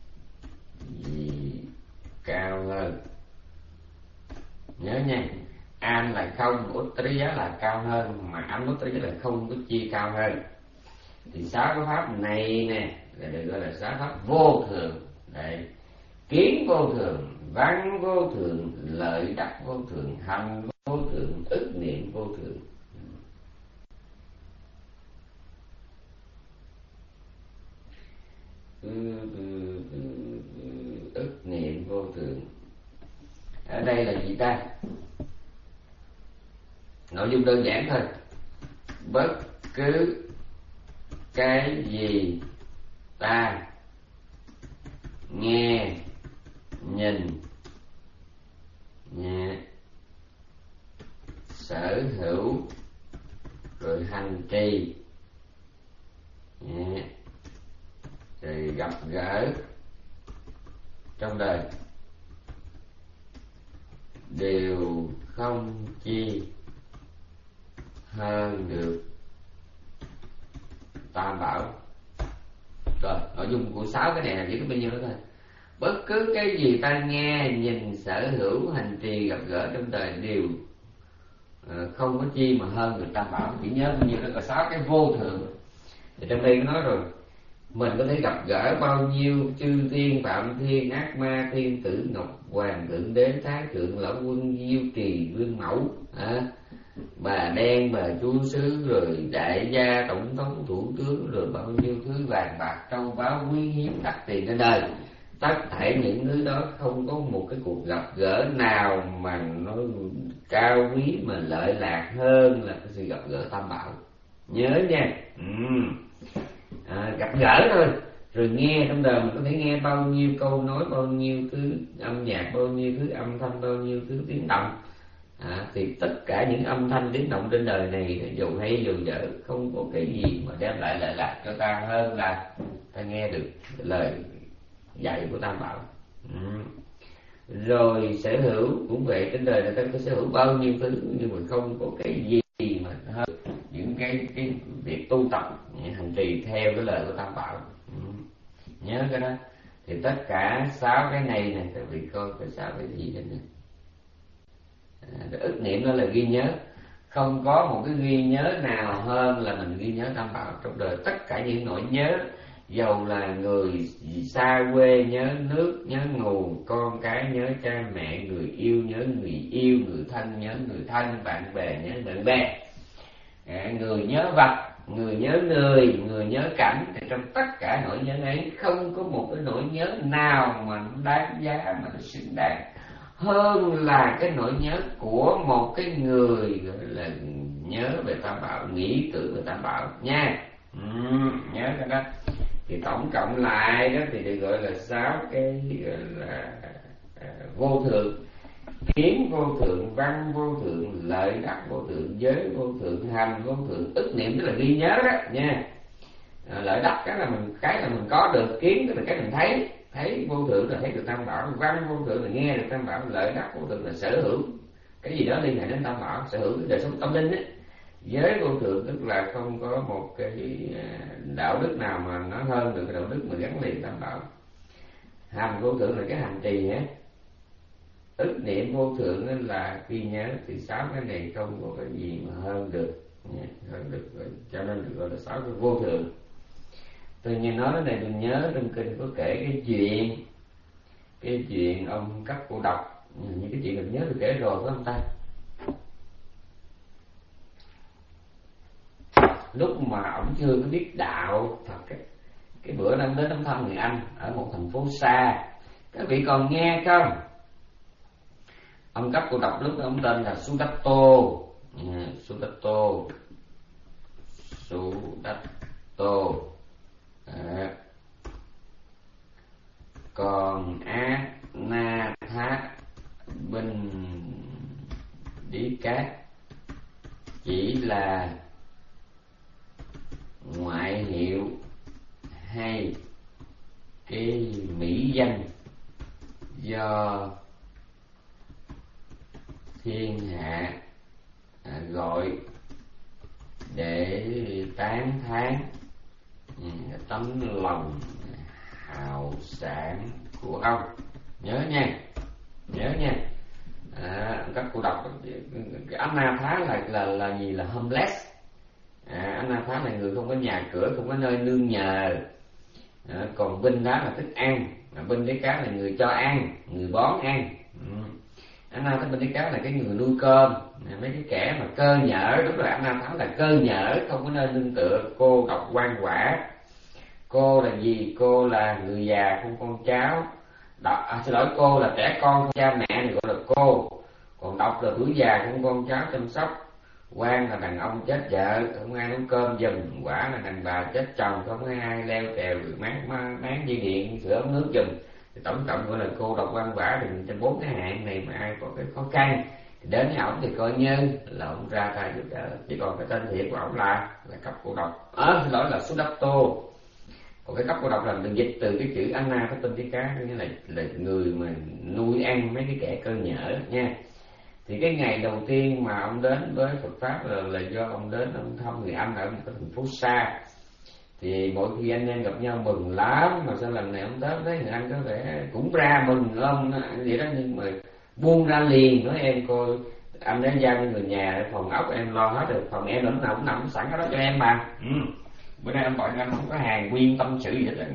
gì cao hơn. Nhớ nha, an là không, Uttariya là cao hơn, mà Anuttariya là không có chi cao hơn. Thì sáu cái pháp này nè là được gọi là sáu pháp vô thượng. Đấy. Kiến vô thường, văn vô thường, lợi đắc vô thường, hành vô thường, ức niệm vô thường. Ức niệm vô thường. Ở đây là gì ta? Nội dung đơn giản thôi. Bất cứ cái gì ta nghe, nhìn, nhẹ, sở hữu, rồi hành trì, nhẹ, rồi gặp gỡ trong đời, đều không chi hơn được tam bảo. Rồi nội dung của sáu cái này là chỉ có bao nhiêu đó thôi. Bất cứ cái gì ta nghe, nhìn, sở hữu, hành trì, gặp gỡ trong đời đều uh, không có chi mà hơn được tam bảo. Chỉ nhớ bao nhiêu đó, có sáu cái vô thượng. Thì trong đây có nói rồi, mình có thể gặp gỡ bao nhiêu chư thiên, phạm thiên, ác ma, thiên tử, ngọc hoàng, thượng đế, thái thượng, lão quân, diêu trì, vương mẫu, à, bà đen, bà chúa sứ, rồi đại gia, tổng thống, thủ tướng, rồi bao nhiêu thứ vàng bạc, châu báu, quý hiếm, đắt tiền trên đời. Tất thảy những thứ đó không có một cái cuộc gặp gỡ nào mà nó cao quý mà lợi lạc hơn là cái sự gặp gỡ Tam Bảo. Nhớ nha. Ừ. À, gặp gỡ thôi, rồi nghe trong đời mình có thể nghe bao nhiêu câu nói, bao nhiêu thứ âm nhạc, bao nhiêu thứ âm thanh, bao nhiêu thứ tiếng động. À, thì tất cả những âm thanh tiếng động trên đời này, dù hay dù dở, không có cái gì mà đem lại lợi lạc cho ta hơn là ta nghe được lời dạy của Tam Bảo. Ừ. Rồi sở hữu cũng vậy, trên đời này ta có sở hữu bao nhiêu thứ, nhưng mà không có cái gì mà hơn những cái cái việc tu tập hành trì theo cái lời của Tam Bảo. Ừ. Nhớ cái đó. Thì tất cả sáu cái này này, các vị coi cái sáu cái gì đây nè. À, ức niệm đó là ghi nhớ. Không có một cái ghi nhớ nào hơn là mình ghi nhớ Tam Bảo trong đời. Tất cả những nỗi nhớ, dầu là người xa quê nhớ nước, nhớ nguồn, con cái nhớ cha mẹ, người yêu nhớ người yêu, người thân nhớ người thân, bạn bè nhớ bạn bè, à, người nhớ vật, người nhớ người, người nhớ cảnh. Thì trong tất cả nỗi nhớ ấy không có một cái nỗi nhớ nào mà nó đáng giá, mà nó xứng đáng hơn là cái nỗi nhớ của một cái người gọi là nhớ về Tam Bảo, nghĩ tưởng về Tam Bảo nha. Ừ, nhớ cái đó. Thì tổng cộng lại đó thì được gọi là sáu cái gọi là à, vô thượng: kiến vô thượng, văn vô thượng, lợi đắc vô thượng, giới vô thượng, hành vô thượng. Ức niệm tức là ghi nhớ đó nha. À, lợi đắc cái là mình cái là mình có được, kiến tức là cái mình thấy, thấy vô thượng là thấy được Tam Bảo, văn vô thượng là nghe được Tam Bảo, lợi đắc vô thượng là sở hữu cái gì đó liên hệ đến Tam Bảo, sở hữu cái đời sống tâm linh ấy. Giới vô thượng tức là không có một cái đạo đức nào mà nó hơn được cái đạo đức mà gắn liền Tam Bảo. Hành vô thượng là cái hành trì nhé. Ức niệm vô thượng là ghi nhớ. Thì sáu cái này không có cái gì mà hơn được, hơn được, cho nên được gọi là sáu cái vô thượng. Tôi nghe nói cái này tôi nhớ trong kinh có kể cái chuyện cái chuyện ông Cấp Cô Độc. Những cái chuyện mình nhớ tôi kể rồi phải không ta? Lúc mà ông chưa có biết đạo Phật ấy, cái bữa năm đến ông thăm người anh ở một thành phố xa, các vị còn nghe không? Ông Cấp Cô Độc lúc đó ông tên là Sudatta, Sudatta, Sudatta. À, còn A Na Thá Binh Đi Cát chỉ là ngoại hiệu hay cái mỹ danh do thiên hạ à, gọi để tán thán ừ, tấm lòng hào sảng của ông. Nhớ nha, nhớ nha. À, các cô đọc cái Anathá là là là gì? Là homeless. À, Anathá là người không có nhà cửa, không có nơi nương nhờ. À, còn Binh Đá là thức ăn, mà Binh Đế Cá là người cho ăn, người bón ăn. Ừ. Anathá Binh Đế Cá là cái người nuôi cơm. À, mấy cái kẻ mà cơ nhở, đúng là Anathá là cơ nhở, không có nơi nương tựa, cô độc quan quả. Cô là gì? Cô là người già không con cháu. Đọc, à, xin lỗi, cô là trẻ con không cha mẹ thì gọi là cô. Còn độc là tuổi già không con cháu chăm sóc. Quan là đàn ông chết vợ, không ai nấu cơm giùm. Quả là đàn bà chết chồng, không ai leo trèo máng máng dây điện sửa ống nước giùm. Thì tổng cộng gọi là cô độc quan quả. Thì trong bốn cái hạng này mà ai có cái khó khăn thì đến với ổng thì coi như là ông ra tay giúp đỡ. Chỉ còn cái tên thiệt của ổng là là Cấp Cô Độc. À, xin lỗi là Sudatta. Còn cái Cấp Cô Độc là được dịch từ cái chữ Anna có tên tí cá, nghĩa là là người mà nuôi ăn mấy cái kẻ cơ nhở nha. Thì cái ngày đầu tiên mà ông đến với Phật pháp là, là do ông đến ông thăm người anh ở một cái thành phố xa. Thì mỗi khi anh em gặp nhau mừng lắm, mà sao lần này ông tới thấy người anh có vẻ cũng ra mừng ông vậy đó, nhưng mà buông ra liền nói em coi anh đến giao cho người nhà, phòng ốc em lo hết rồi, phòng em lúc nào cũng nằm sẵn cái đó cho em mà. Ừ. Bữa nay anh gọi anh không có hàng nguyên tâm sự gì hết,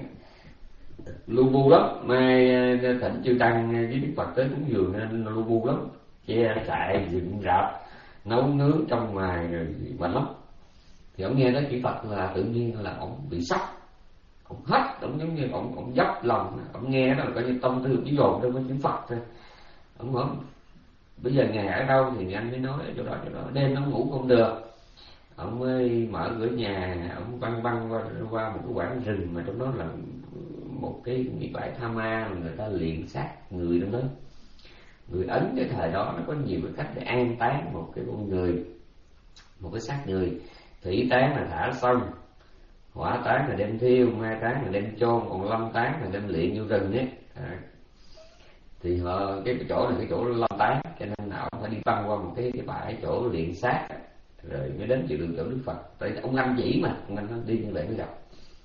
lu bu lắm. Mai thỉnh chư tăng với Đức Phật tới cúng dường nên lu bu lắm, che trại dựng rạp nấu nướng trong ngoài rồi bệnh lắm. Thì ông nghe tới chữ Phật là tự nhiên là ông bị sốc, ông hết, ông giống như ông ông dốc lòng, ông nghe đó là coi như tâm tư chỉ dồn trong cái chữ Phật thôi. Ông hỏi bây giờ ngài ở đâu thì anh mới nói chỗ đó chỗ đó. Đêm nó ngủ không được, ông mới mở cửa nhà, ông băng băng qua, qua một cái quảng rừng mà trong đó là một cái bãi tha ma mà người ta luyện xác người trong đó. Người Ấn cái thời đó nó có nhiều cái cách để an táng một cái con người, một cái xác người. Thủy tán là thả xong, hỏa tán là đem thiêu, mai tán là đem chôn, còn lâm tán là đem luyện vô rừng ấy. À, thì họ cái chỗ này cái chỗ lâm tán, cho nên là ông phải đi băng qua một cái, cái bãi chỗ luyện xác rồi mới đến chịu đường chỗ Đức Phật. Tại ông anh chỉ mà ông anh đi như vậy mới gặp.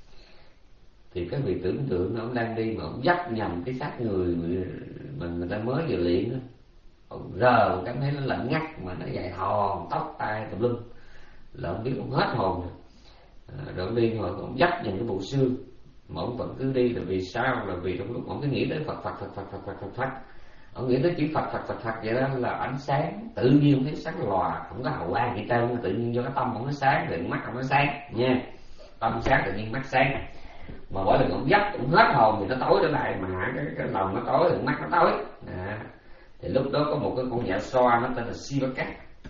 Thì các vị tưởng tượng ông đang đi mà ông dắt nhầm cái xác người mà người ta mới vừa luyện đó. Ông rờ cảm thấy nó lạnh ngắt mà nó dài hòn tóc tai tùm lum, là ông biết ông hết hồn rồi. À, rồi ông đi rồi ông dắt những cái bộ xương mà ông vẫn cứ đi. Là vì sao? Là vì trong lúc ông cứ nghĩ tới Phật Phật Phật Phật Phật Phật Phật Phật, ông nghĩ tới chữ Phật Phật Phật Phật vậy đó là ánh sáng. Tự nhiên ông thấy sáng lòa, không có hào quang gì trơn, tự nhiên do cái tâm ông nó sáng, rồi mắt ông nó sáng nha. Tâm sáng tự nhiên mắt sáng. Mà mỗi lần ông dắt ông hết hồn thì nó tối trở lại, mà cái, cái lòng nó tối thì mắt nó tối. À, thì lúc đó có một cái con dạ xoa nó tên là Sivaka.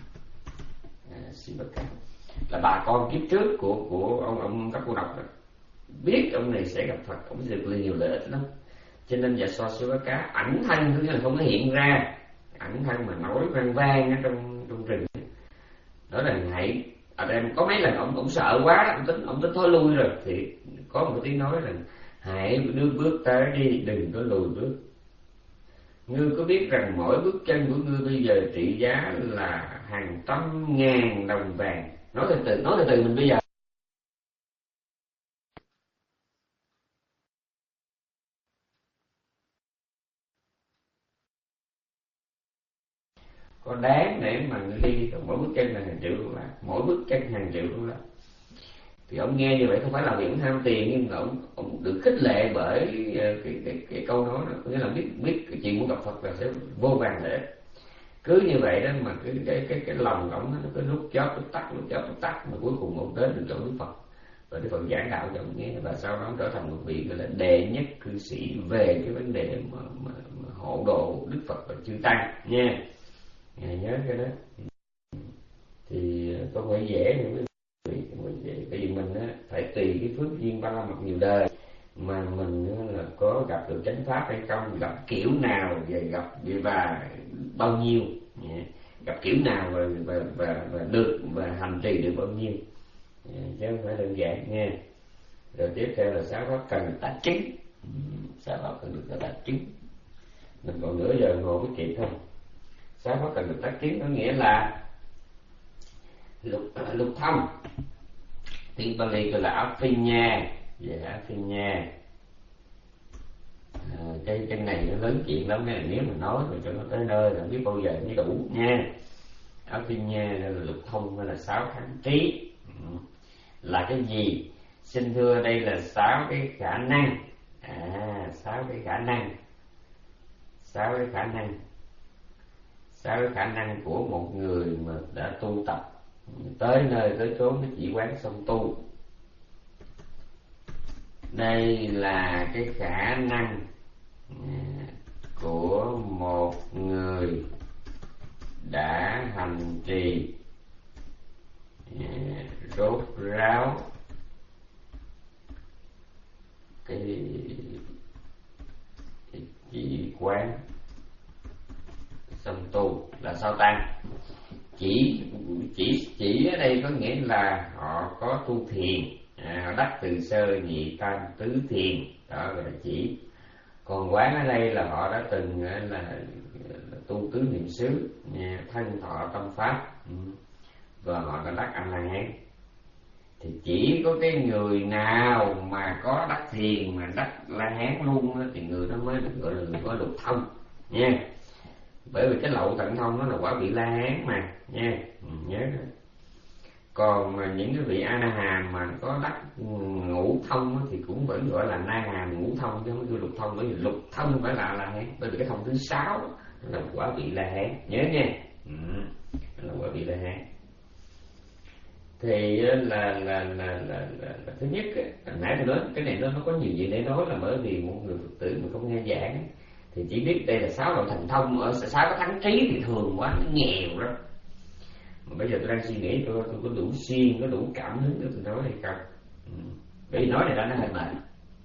À, Sivaka là bà con kiếp trước của của ông ông các cô độc đó. Biết ông này sẽ gặp Phật, ông sẽ được nhiều lợi ích lắm, cho nên dạ xoa Sivaka ẩn thân, tức là không có hiện ra, ẩn thân mà nói vang vang ở trong trong rừng. Đó là hãy ở đây có mấy lần ông ông sợ quá, ông tính ông tính thôi lui rồi, thì có một tiếng nói là hãy đưa bước tới đi, đừng có lùi bước. Ngươi có biết rằng mỗi bước chân của ngươi bây giờ trị giá là hàng trăm ngàn đồng vàng. Nói từ từ, nói từ từ mình bây giờ. Có đáng để mà ngươi đi, mỗi bước chân là hàng triệu đô la, mỗi bước chân hàng triệu đô la. Thì ông nghe như vậy không phải là vì ông ham tiền, nhưng mà ông, ông được khích lệ bởi cái, cái, cái, cái câu nói đó. Nghĩa là biết biết cái chuyện muốn gặp Phật là sẽ vô vàn lợi ích. Cứ như vậy đó mà cái cái cái, cái lòng ông nó cứ lúc chót lúc tắt lúc chót lúc tắt, mà cuối cùng ông đến được chỗ Đức Phật, và Đức Phật giảng đạo cho ông nghe, và sau đó ông trở thành một vị gọi là đệ nhất cư sĩ về cái vấn đề mà, mà, mà hộ độ Đức Phật và chư tăng nha. Ngài nhớ cái đó thì có phải dễ thì mới bởi vì mình á, phải tùy cái phước duyên ba la mật nhiều đời mà mình á, là có gặp được chánh pháp hay không, gặp kiểu nào và gặp và bao nhiêu, gặp kiểu nào và và và, và được và hành trì được bao nhiêu, chứ không phải đơn giản nha. Rồi tiếp theo là sáu pháp cần tác chứng, sáu pháp cần được tác chứng. Mình còn nửa giờ ngồi mới kịp không? Sáu pháp cần được tác chứng có nghĩa là lục lục thông, tiếng Bali gọi là Aphinya, về Aphinya. À, cái cái này nó lớn chuyện lắm nha, nếu mà nói rồi cho nó tới nơi là biết bao giờ mới đủ nha. Aphinya là lục thông hay là sáu kháng trí, là cái gì? Xin thưa, đây là sáu cái khả năng. À, sáu cái khả năng, sáu cái khả năng, sáu cái khả năng của một người mà đã tu tập tới nơi tới chốn cái chỉ quán xong tu. Đây là cái khả năng của một người đã hành trì rốt ráo cái, cái chỉ quán xong tu. Là sao tăng? Chỉ chỉ chỉ ở đây có nghĩa là họ có tu thiền, à, họ đắc từ sơ nhị tam tứ thiền, đó gọi là chỉ. Còn quán ở đây là họ đã từng là, là tu tứ niệm xứ, thân thọ tâm pháp, và họ đã đắc A La Hán. Thì chỉ có cái người nào mà có đắc thiền mà đắc La Hán luôn thì người đó mới được gọi là người có lục thông nha. Bởi vì cái lậu tận thông nó là quả vị La Hán mà nha, ừ, nhớ rồi. Còn mà những cái vị a na hàm mà có đắc ngũ thông thì cũng vẫn gọi là na hàm ngũ thông chứ không kêu lục thông, bởi vì lục thông phải là la hán, bởi vì cái thông thứ sáu là quả vị la hán, nhớ nha. Ừ, là quả vị la hán. Thì là là là là, là, là thứ nhất là, nãy tôi nói cái này nó nó có nhiều gì để nói, là bởi vì một người Phật tử mà không nghe giảng thì chỉ biết đây là sáu độ thành thông, ở sáu cái thắng trí thì thường quá, nó nghèo lắm. Mà bây giờ tôi đang suy nghĩ tôi, tôi có đủ xuyên, có đủ cảm hứng để tôi nói hay không. Ừ. Bởi vì nói này ra nó hơi mệt.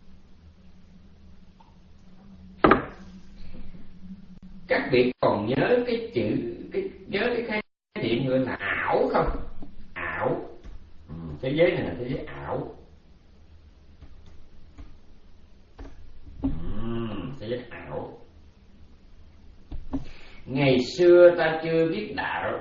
Các vị còn nhớ cái chữ cái nhớ cái khái niệm gọi là ảo không? Ảo. Ừ. Thế giới này là thế giới ảo. Ừ. Thế giới ảo. Ngày xưa ta chưa biết đạo,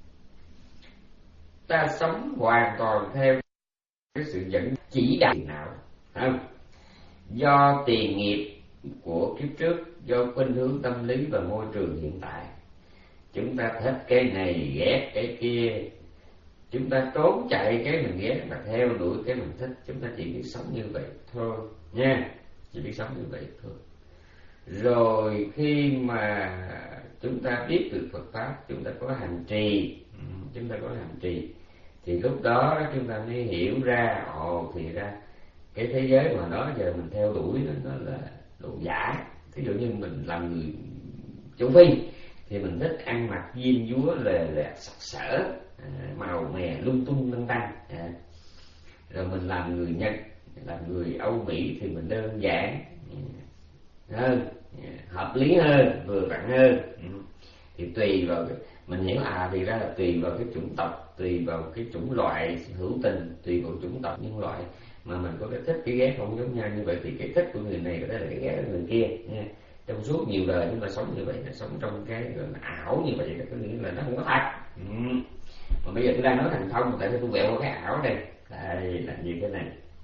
ta sống hoàn toàn theo cái sự dẫn chỉ đạo nào, không? Do tiền nghiệp của kiếp trước, do khuynh hướng tâm lý và môi trường hiện tại, chúng ta thích cái này ghét cái kia, chúng ta trốn chạy cái mình ghét mà theo đuổi cái mình thích. Chúng ta chỉ biết sống như vậy thôi nha, chỉ biết sống như vậy thôi. Rồi khi mà chúng ta biết được Phật pháp, chúng ta có hành trì, chúng ta có hành trì, thì lúc đó chúng ta mới hiểu ra, ồ thì ra cái thế giới mà đó giờ mình theo đuổi đó, nó là đồ giả. Thí dụ như mình làm người châu Phi thì mình thích ăn mặc diêm dúa lề lẹt sặc sỡ, màu mè lung tung lăng tăng. Rồi mình làm người Nhật, làm người Âu Mỹ thì mình đơn giản hơn, hợp lý hơn, vừa vặn hơn. Thì tùy vào cái, mình hiểu à thì ra là tùy vào cái chủng tộc, tùy vào cái chủng loại hữu tình, tùy vào chủng tộc nhân loại mà mình có cái thích cái ghét không giống nhau. Như vậy thì cái thích của người này có thể là cái ghét của người kia nha. Trong suốt nhiều đời chúng ta sống như vậy, là sống trong cái ảo như vậy, có nghĩa là nó không có thật. Ừ. Mà bây giờ tôi đang nói thành thông, tại sao tôi vẹo vào cái ảo đây? Đây là như thế này.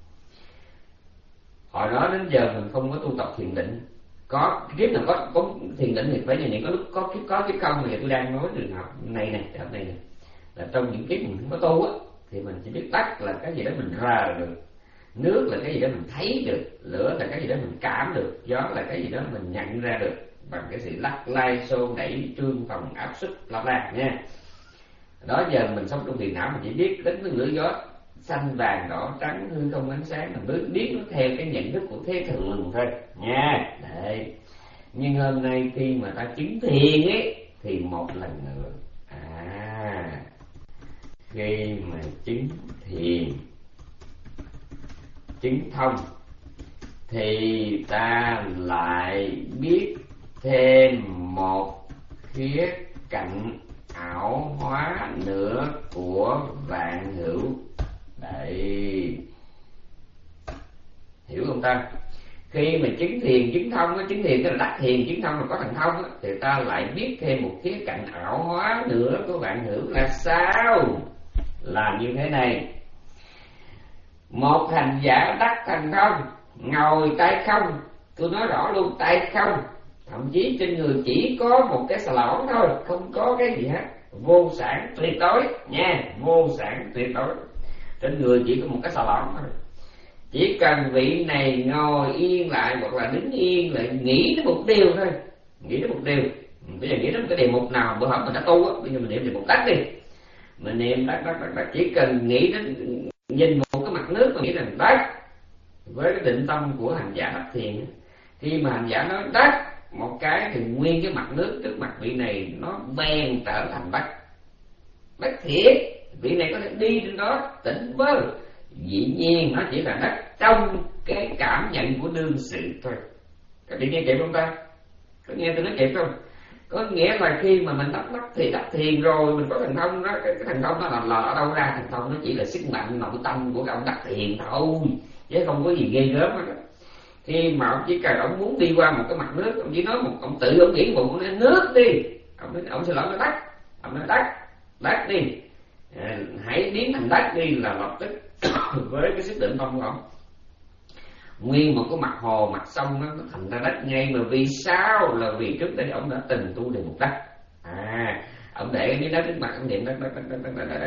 Hồi đó đến giờ mình không có tu tập thiền định. Có kiếp nào có có thiền định thì phải như vậy, có lúc có kiếp có kiếp không. Bây giờ tôi đang nói trường hợp này này, trường hợp này này là trong những kiếp mình không có tu á, thì mình chỉ biết đất là cái gì đó mình rờ được, nước là cái gì đó mình thấy được, lửa là cái gì đó mình cảm được, gió là cái gì đó mình nhận ra được bằng cái sự lắc lay xô đẩy trương phòng áp suất bla bla nha. Đó giờ mình sống trong thiền não, mình chỉ biết đến cái lửa gió xanh vàng đỏ trắng hư không ánh sáng, mình mới biết nó theo cái nhận thức của thế thường thôi nha. Đấy. Nhưng hôm nay khi mà ta chứng thiền ấy thì một lần nữa, à khi mà chứng thiền, chứng thông thì ta lại biết thêm một khía cạnh ảo hóa nữa của vạn hữu. Đấy, hiểu không ta? Khi mà chứng thiền chứng thông, chứng thiền tức là đắc thiền, chứng thông là có thần thông, thì ta lại biết thêm một khía cạnh ảo hóa nữa của vạn hữu. Là sao? Là như thế này. Một hành giả đắc thành thông, ngồi tay không, tôi nói rõ luôn, tay không, thậm chí trên người chỉ có một cái xà lỏng thôi, không có cái gì hết, vô sản tuyệt đối nha, vô sản tuyệt đối. Trên người chỉ có một cái xà lỏng thôi. Chỉ cần vị này ngồi yên lại hoặc là đứng yên lại, nghĩ đến một điều thôi, nghĩ đến một điều. Bây giờ nghĩ đến một cái đề mục nào bữa hổm mình đã tu á, bây giờ mình niệm đề mục đất đi, mình niệm đất đất đất đất, chỉ cần nghĩ đến, nhìn một cái mặt nước mà nghĩ rằng đất, với cái định tâm của hành giả đắc thiền, khi mà hành giả nói đất một cái thì nguyên cái mặt nước trước mặt vị này nó bèn trở thành đất. Đất thiệt, vị này có thể đi trên đó tỉnh vơ, dĩ nhiên nó chỉ là đất trong cái cảm nhận của đương sự thôi. Các vị nghe kịp không ta? Có nghe tôi nói kịp không? Có nghĩa là khi mà mình đắc đắc thì đắc thiền rồi, mình có thần thông đó, cái, cái thần thông đó là, là ở đâu ra? Thần thông nó chỉ là sức mạnh nội tâm của ông đắc thiền thôi, chứ không có gì ghê gớm hết. Khi mà ông chỉ cần ông muốn đi qua một cái mặt nước, ông chỉ nói một, ông tự ông nghĩ bụng, ông nói nước đi, ông nói, ông sẽ nói nó đất, ông nói đất, đất đi, à, hãy biến thành đất đi, là lập tức với cái sức định tâm của ông, nguyên một cái mặt hồ mặt sông nó, nó thành ra đất ngay. Mà vì sao? Là vì trước đây ông đã từng tu đề mục đất, à ông để cái miếng đất trước mặt, ông niệm đất đất đất đất đất đất, đất.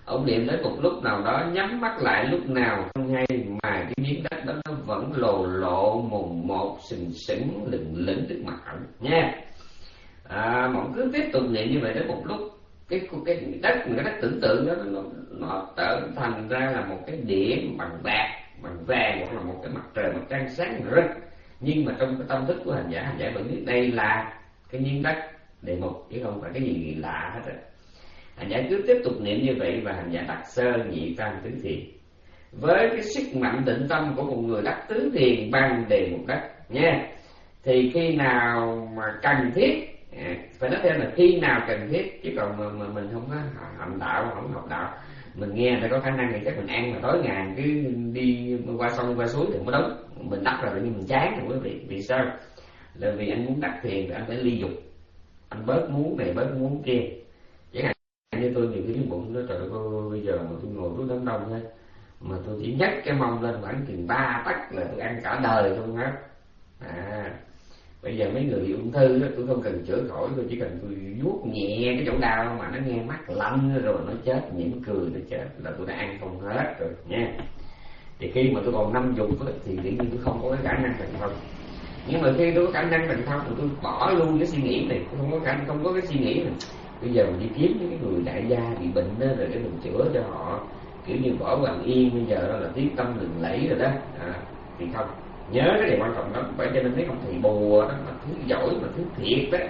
Ông niệm đến một lúc nào đó, nhắm mắt lại lúc nào không hay, mà cái miếng đất đó nó vẫn lồ lộ mồn một sừng sững lừng lững trước mặt ông nha. À, mà ông cứ tiếp tục niệm như vậy đến một lúc, cái cái đất cái đất tưởng tượng đó nó nó trở thành ra là một cái đĩa bằng bạc, bằng vàng, hoặc là một cái mặt trời mặt trăng sáng rực. Nhưng mà trong cái tâm thức của hành giả, hành giả vẫn biết đây là cái miếng đất địa ngục, chứ không phải cái gì lạ hết rồi. Hành giả cứ tiếp tục niệm như vậy, và hành giả đắc sơ nhị tam tứ thiền với cái sức mạnh định tâm của một người đắc tứ thiền bằng đề mục đất nha. Thì khi nào mà cần thiết, phải nói theo là khi nào cần thiết, chứ còn mà, mà mình không có hành đạo, không học đạo, mình nghe phải có khả năng thì chắc mình ăn mà tối ngày cứ đi qua sông qua suối thì không có đúng. Mình đắc rồi nhưng mình chán rồi quý vị. Vì sao? Là vì anh muốn đắc thiền thì anh phải ly dục, anh bớt muốn này bớt muốn kia. Chẳng hạn như tôi nhiều khi bụng nó trời ơi, bây giờ mà tôi ngồi trước đám đông thôi, mà tôi chỉ nhấc cái mông lên khoảng chừng ba tấc là tôi ăn cả đời không hết. À, bây giờ mấy người ung thư đó, tôi không cần chữa khỏi, tôi chỉ cần tôi vuốt nhẹ cái chỗ đau mà nó nghe mắt lạnh rồi nó chết, mỉm cười nó chết là tôi đã ăn không hết rồi nha. Thì khi mà tôi còn năm dục thì tự nhiên tôi không có cái khả năng thành thông. Nhưng mà khi tôi có khả năng thành thông thì tôi bỏ luôn cái suy nghĩ này, tôi không có khả năng, không có cái suy nghĩ này. Bây giờ mình đi kiếm những cái người đại gia bị bệnh đó, rồi để mình chữa cho họ, kiểu như Võ Hoàng Yên bây giờ đó là tiếng tâm lừng lẫy rồi đó. À, thì không nhớ cái điều quan trọng đó. Bởi cho nên mấy ông thầy bùa đó mà thứ giỏi mà thứ thiệt đó,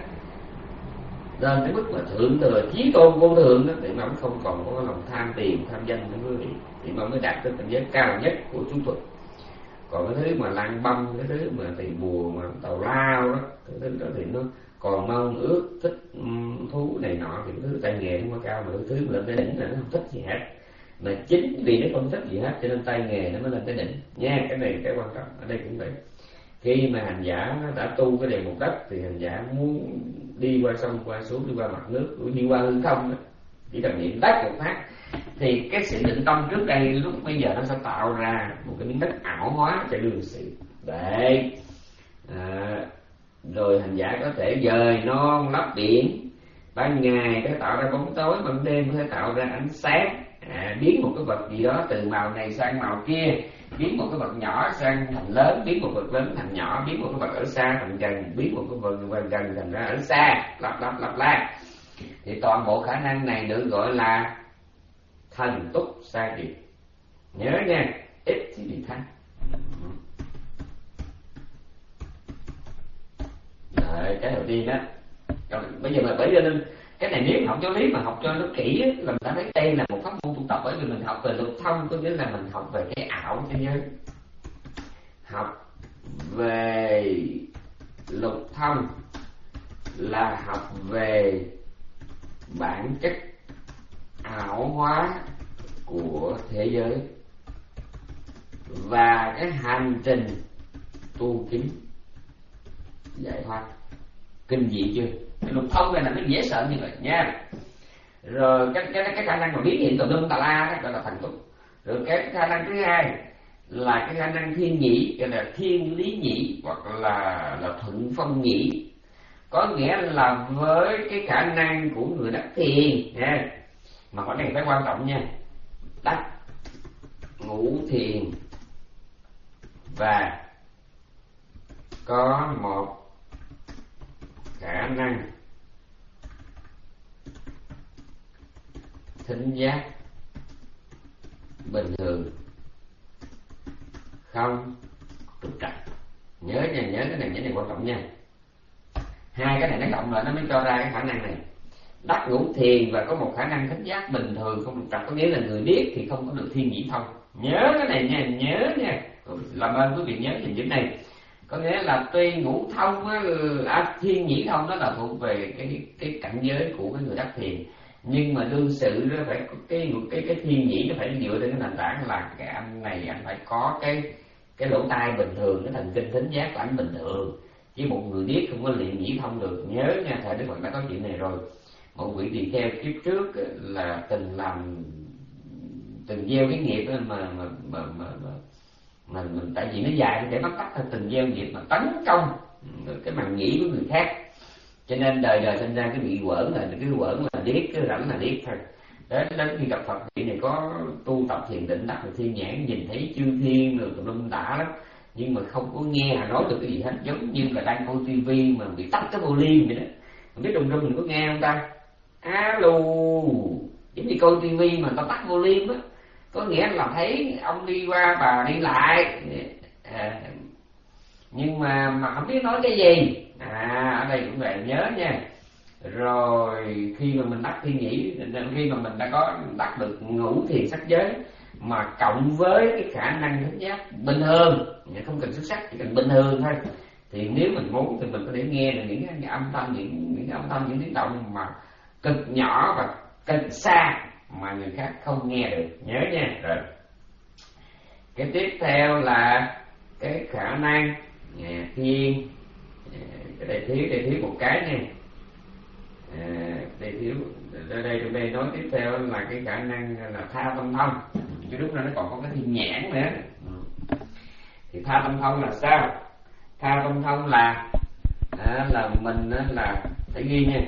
lên cái mức mà thượng thừa chí tôn vô thượng đó, thì mà ông không còn có lòng tham tiền tham danh nữa quý vị, thì mà mới đạt tới cảnh giới cao nhất của chú thuật. Còn cái thứ mà lang băm, cái thứ mà thầy bùa mà tào lao đó, cái thứ đó thì nó còn mong ước thích um, thú này nọ, thì cái thứ tay nghề nó quá cao, mà cái thứ mà lên tới đỉnh là nó không thích gì hết. Mà chính vì nó không thích gì hết cho nên tay nghề nó mới lên tới đỉnh nha. Cái này cái quan trọng ở đây cũng vậy. Khi mà hành giả đã tu cái đề mục đất thì hành giả muốn đi qua sông qua suối, đi qua mặt nước, đi qua hư không đó, chỉ cần niệm đất một phát thì cái sự định tâm trước đây lúc bây giờ nó sẽ tạo ra một cái miếng đất ảo hóa cho đương sự. Đấy, à, rồi hành giả có thể dời non lấp biển, ban ngày có thể tạo ra bóng tối, ban đêm có thể tạo ra ánh sáng. À, biến một cái vật gì đó từ màu này sang màu kia, biến một cái vật nhỏ sang thành lớn, biến một vật lớn thành nhỏ, biến một cái vật ở xa thành gần, biến một cái vật gần thành ra ở xa, lặp lặp lặp lại. Thì toàn bộ khả năng này được gọi là thần túc sa diệt. Nhớ nha, ít thì bị thanh. Rồi, cái đầu tiên đó. Bây giờ mà bởi cho nên cái này nếu học giáo lý mà học cho nó kỹ á, là mình đã thấy đây là một pháp môn tu tập. Bởi vì mình học về lục thông, có nghĩa là mình học về cái ảo thế giới. Học về lục thông là học về bản chất ảo hóa của thế giới và cái hành trình tu kiếm giải thoát. Kinh dị chưa? Cái lục thông này là nó dễ sợ như vậy nha. Rồi cái cái cái khả năng mà biến hiện tùm lum tà la đó gọi là thần túc. Rồi cái khả năng thứ hai là cái khả năng thiên nhĩ, gọi là thiên lý nhĩ, hoặc là là thuận phong nhĩ. Có nghĩa là với cái khả năng của người đắc thiền nha. Mà cái này phải quan trọng nha. Đắc ngũ thiền và có một khả năng thính giác bình thường không trục trặc. Nhớ nha, nhớ cái này, cái này quan trọng nha. Hai cái này nó cộng lại nó mới cho ra cái khả năng này. Đắc ngũ thiền và có một khả năng thính giác bình thường không trục trặc, có nghĩa là người điếc thì không có được thiên nhĩ thông. Nhớ cái này nha, nhớ nha, làm ơn quý vị nhớ những chữ này. Có nghĩa là tuy ngũ thông á, à, thiên nhĩ thông đó là thuộc về cái cái cảnh giới của cái người đắc thiền, nhưng mà đương sự nó phải có cái cái cái thiên nhĩ nó phải dựa trên cái nền tảng là cái anh này anh phải có cái cái lỗ tai bình thường, cái thần kinh thính giác của anh bình thường, chứ một người điếc không có luyện nhĩ thông được. Nhớ nha, thầy Đức Phật đã có chuyện này rồi. Một vị tỳ kheo kiếp trước là từng làm từng gieo cái nghiệp mà mà mà mà, mà mà mình tại vì nó dài để bắt tắt theo từng gieo nghiệp mà tấn công cái màng nhĩ của người khác, cho nên đời đời sinh ra cái bị quởn là cái quởn là điếc, cái rảnh là điếc thôi. Đến đến khi gặp Phật vị này có tu tập thiền định đắc được thiên nhãn, nhìn thấy chư thiên rồi tùm lum tả lắm, nhưng mà không có nghe nói được cái gì hết, giống như là đang coi tivi mà bị tắt cái volume vậy đó. Không biết Đông Đông mình có nghe không ta? Alo, giống như coi tivi mà tao tắt volume á, có nghĩa là thấy ông đi qua bà đi lại, à, nhưng mà mà không biết nói cái gì. À, ở đây cũng vậy, nhớ nha. Rồi khi mà mình đắc thiên nhĩ, khi mà mình đã có đắc được ngũ thiền sắc giới mà cộng với cái khả năng thính giác bình thường, không cần xuất sắc, chỉ cần bình thường thôi, thì nếu mình muốn thì mình có thể nghe được những cái âm thanh, những những âm thanh, những tiếng động mà cực nhỏ và cực xa mà người khác không nghe được, nhớ nha. Rồi cái tiếp theo là cái khả năng à, thiên, cái đây thiếu đây thiếu một cái nha. À, đây thiếu ở đây trong đây nói tiếp theo là cái khả năng là tha tâm thông, chứ lúc đó nó còn có cái thiên nhãn nữa. Thì tha tâm thông là sao? Tha tâm thông là à, là mình á, là phải ghi nha,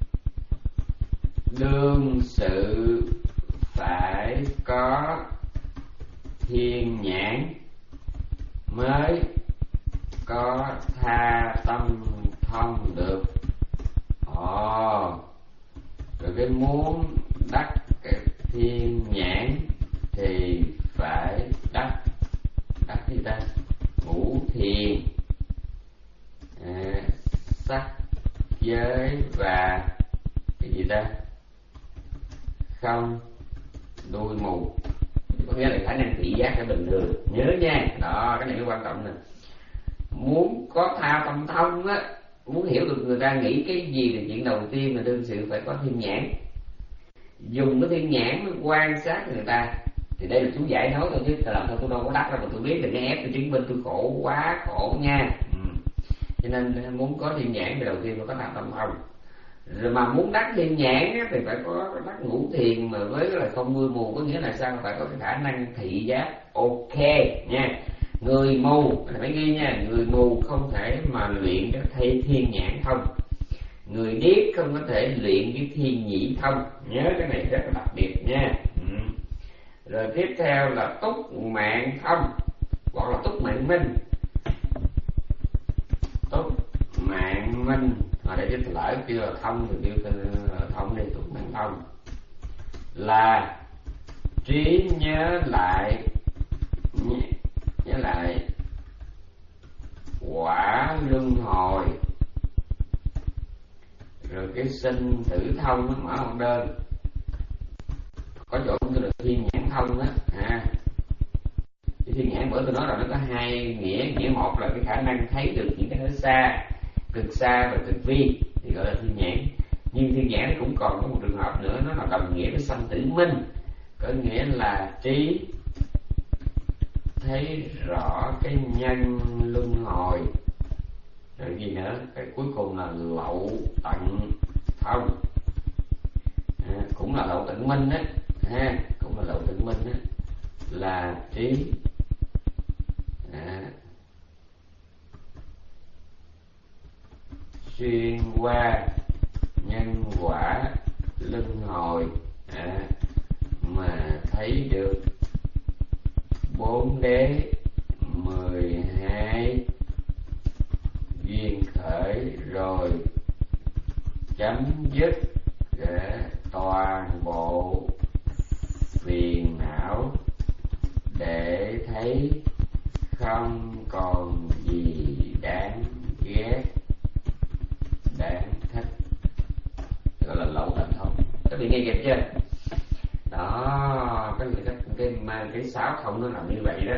đương sự phải có thiên nhãn mới có tha tâm thông được. Ồ, rồi cái muốn đắc cái thiên nhãn thì phải đắc đắc gì ta? Ngũ thiền, à, sắc giới và cái gì ta? Không đuôi mù, có nghĩa là khả năng thị giác ở bình thường, nhớ nha. Đó, cái này mới quan trọng nè. Muốn có tha tâm thông á, muốn hiểu được người ta nghĩ cái gì thì chuyện đầu tiên là đương sự phải có thiên nhãn. Dùng cái thiên nhãn quan sát người ta, thì đây là chú giải nói thôi chứ làm sao tôi đâu có đắc đâu mà tôi biết, đừng nghe ép tôi chứng minh tôi khổ quá khổ nha. Ừ. Cho nên muốn có thiên nhãn thì đầu tiên phải có tha tâm thông. Rồi mà muốn đắc thiên nhãn thì phải có đắc ngũ thiền mà với là không mưa mù, có nghĩa là sao? Phải có cái khả năng thị giác ok nha. Người mù phải ghi nha, người mù không thể mà luyện cái thay thiên nhãn thông, người điếc không có thể luyện cái thiên nhĩ thông, nhớ cái này rất là đặc biệt nha. Ừ. Rồi tiếp theo là túc mạng thông hoặc là túc mạng minh. Túc mạng minh ở đây cái lỡ kêu là thông thì kêu thông đây, túc mạng thông là trí nhớ lại nhớ lại quả luân hồi, rồi cái sinh tử thông nó mở một đơn, có chỗ cũng được thiên nhãn thông đó. À, cái thiên nhãn bữa tôi nói rồi, nó có hai nghĩa. Nghĩa một là cái khả năng thấy được những cái nơi xa, cực xa và cực vi thì gọi là thiên nhãn. Nhưng thiên nhãn nó cũng còn có một trường hợp nữa, nó là đồng nghĩa với sanh tử minh, có nghĩa là trí thấy rõ cái nhân luân hồi. Rồi gì nữa? Cái cuối cùng là lậu tận thông, à, cũng là lậu tận minh á, ha, cũng là lậu tận minh á, là trí à, xuyên qua nhân quả luân hồi, à, mà thấy được bốn đế mười hai duyên khởi, rồi chấm dứt toàn bộ phiền não để thấy không còn gì đáng ghét đáng thích, gọi là lậu tận thông. Các vị nghe kịp chưa? Đó, cái cái cái cái, cái sáu thông nó làm như vậy đó.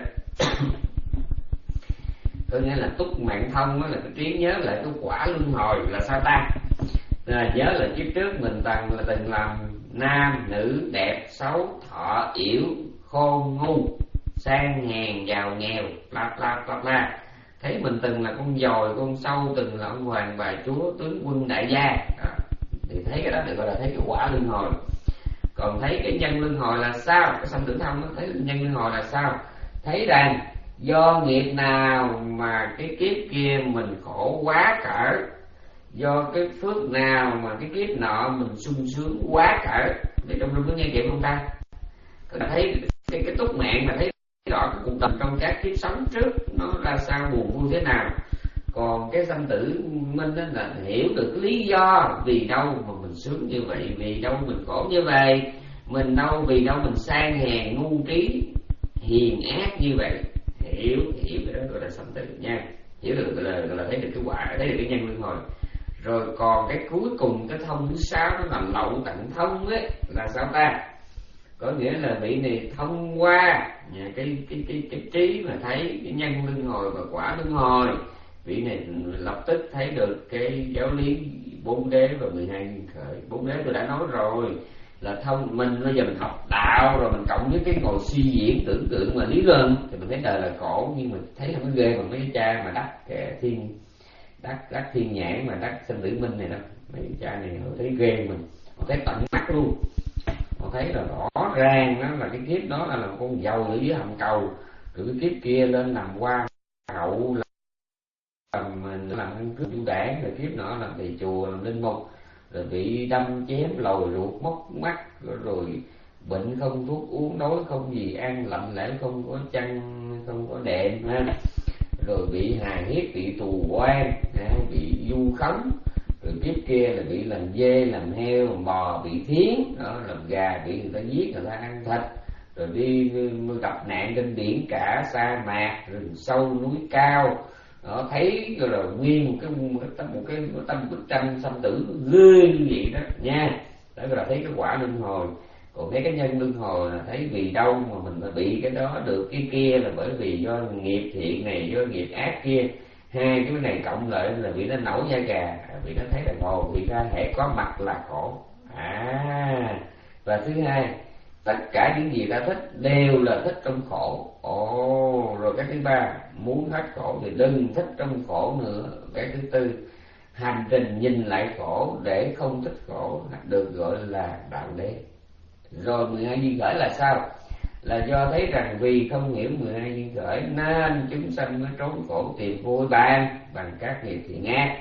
Có nghĩa là túc mạng thông đó là cái trí nhớ lại cái quả luân hồi là sao ta? Là nhớ là kiếp trước mình từng là từng làm nam nữ, đẹp xấu, thọ yểu, khôn ngu, sang hèn, giàu nghèo, bla bla bla bla. Thấy mình từng là con dồi, con sâu, từng là ông hoàng bà chúa, tướng quân đại gia đó. Thì thấy cái đó được gọi là thấy cái quả luân hồi. Còn thấy cái nhân luân hồi là sao? Cái sanh tử thông nó thấy nhân luân hồi là sao? Thấy rằng do nghiệp nào mà cái kiếp kia mình khổ quá cỡ, do cái phước nào mà cái kiếp nọ mình sung sướng quá cả. Để trong rung có nghe kịp không ta? Các bạn thấy cái, cái túc mạng mà thấy rõ cái cuộc đời trong các kiếp sống trước nó ra sao, buồn vui thế nào. Còn cái sanh tử minh đó là hiểu được lý do vì đâu mà mình sướng như vậy, vì đâu mình khổ như vậy, mình đâu vì đâu mình sang hèn ngu trí hiền ác như vậy. Hiểu hiểu cái đó gọi là sanh tử nha. Hiểu được gọi là, gọi là thấy được cái quả, thấy được cái nhân luân hồi. Rồi còn cái cuối cùng, cái thông thứ sáu nó là lậu tận thông ấy, là sao ta? Có nghĩa là vị này thông qua cái cái cái cái trí mà thấy cái nhân luân hồi và quả luân hồi, vị này lập tức thấy được cái giáo lý bốn đế và mười hai duyên khởi. Bốn đế tôi đã nói rồi, là thông mình bây giờ mình học đạo rồi mình cộng với cái ngồi suy diễn tưởng tượng mà lý luận thì mình thấy đời là khổ, nhưng mà thấy là nó ghê bằng mấy cái cha mà đắc thiên đắc đắc thiên nhãn mà đắc sinh tử minh này đó. Mấy cái cha này họ thấy ghê mình, họ thấy tận mắt luôn, họ thấy là rõ ràng đó là cái kiếp đó là làm con dâu ở dưới hầm cầu, rồi cái kiếp kia lên làm hoa hậu, làm làm căn cước chủ đảng, rồi kiếp nọ làm thầy chùa, làm linh mục, rồi bị đâm chém lồi ruột móc mắt, rồi, rồi bệnh không thuốc uống, đói không gì ăn, lạnh lẽo không có chăn không có đệm ha, rồi bị hà hiếp, bị tù oan, bị vu khống, rồi kiếp kia là bị làm dê, làm heo, làm bò, bị thiến đó, làm gà bị người ta giết, người ta ăn thịt, rồi đi gặp nạn trên biển cả, sa mạc, rừng sâu núi cao đó, thấy gọi là nguyên một cái một cái một cái, một cái bức tranh sanh tử ghê như vậy đó nha. Đó gọi là thấy cái quả luân hồi. Còn thấy cái nhân luân hồi là thấy vì đâu mà mình phải bị cái đó được cái kia, là bởi vì do nghiệp thiện này, do nghiệp ác kia, hai cái này cộng lại là vì nó nổi da gà, vì nó thấy là ngồi vì ra hệ có mặt là khổ. À, và thứ hai, tất cả những gì ta thích đều là thích trong khổ. Ồ, rồi cái thứ ba, muốn hết khổ thì đừng thích trong khổ nữa. Cái thứ tư, hành trình nhìn lại khổ để không thích khổ được gọi là đạo đế. Rồi mười hai duyên khởi là sao? Là do thấy rằng vì không hiểu mười hai duyên khởi nên chúng sanh mới trốn khổ tìm vui ban bằng các nghiệp thiện ác.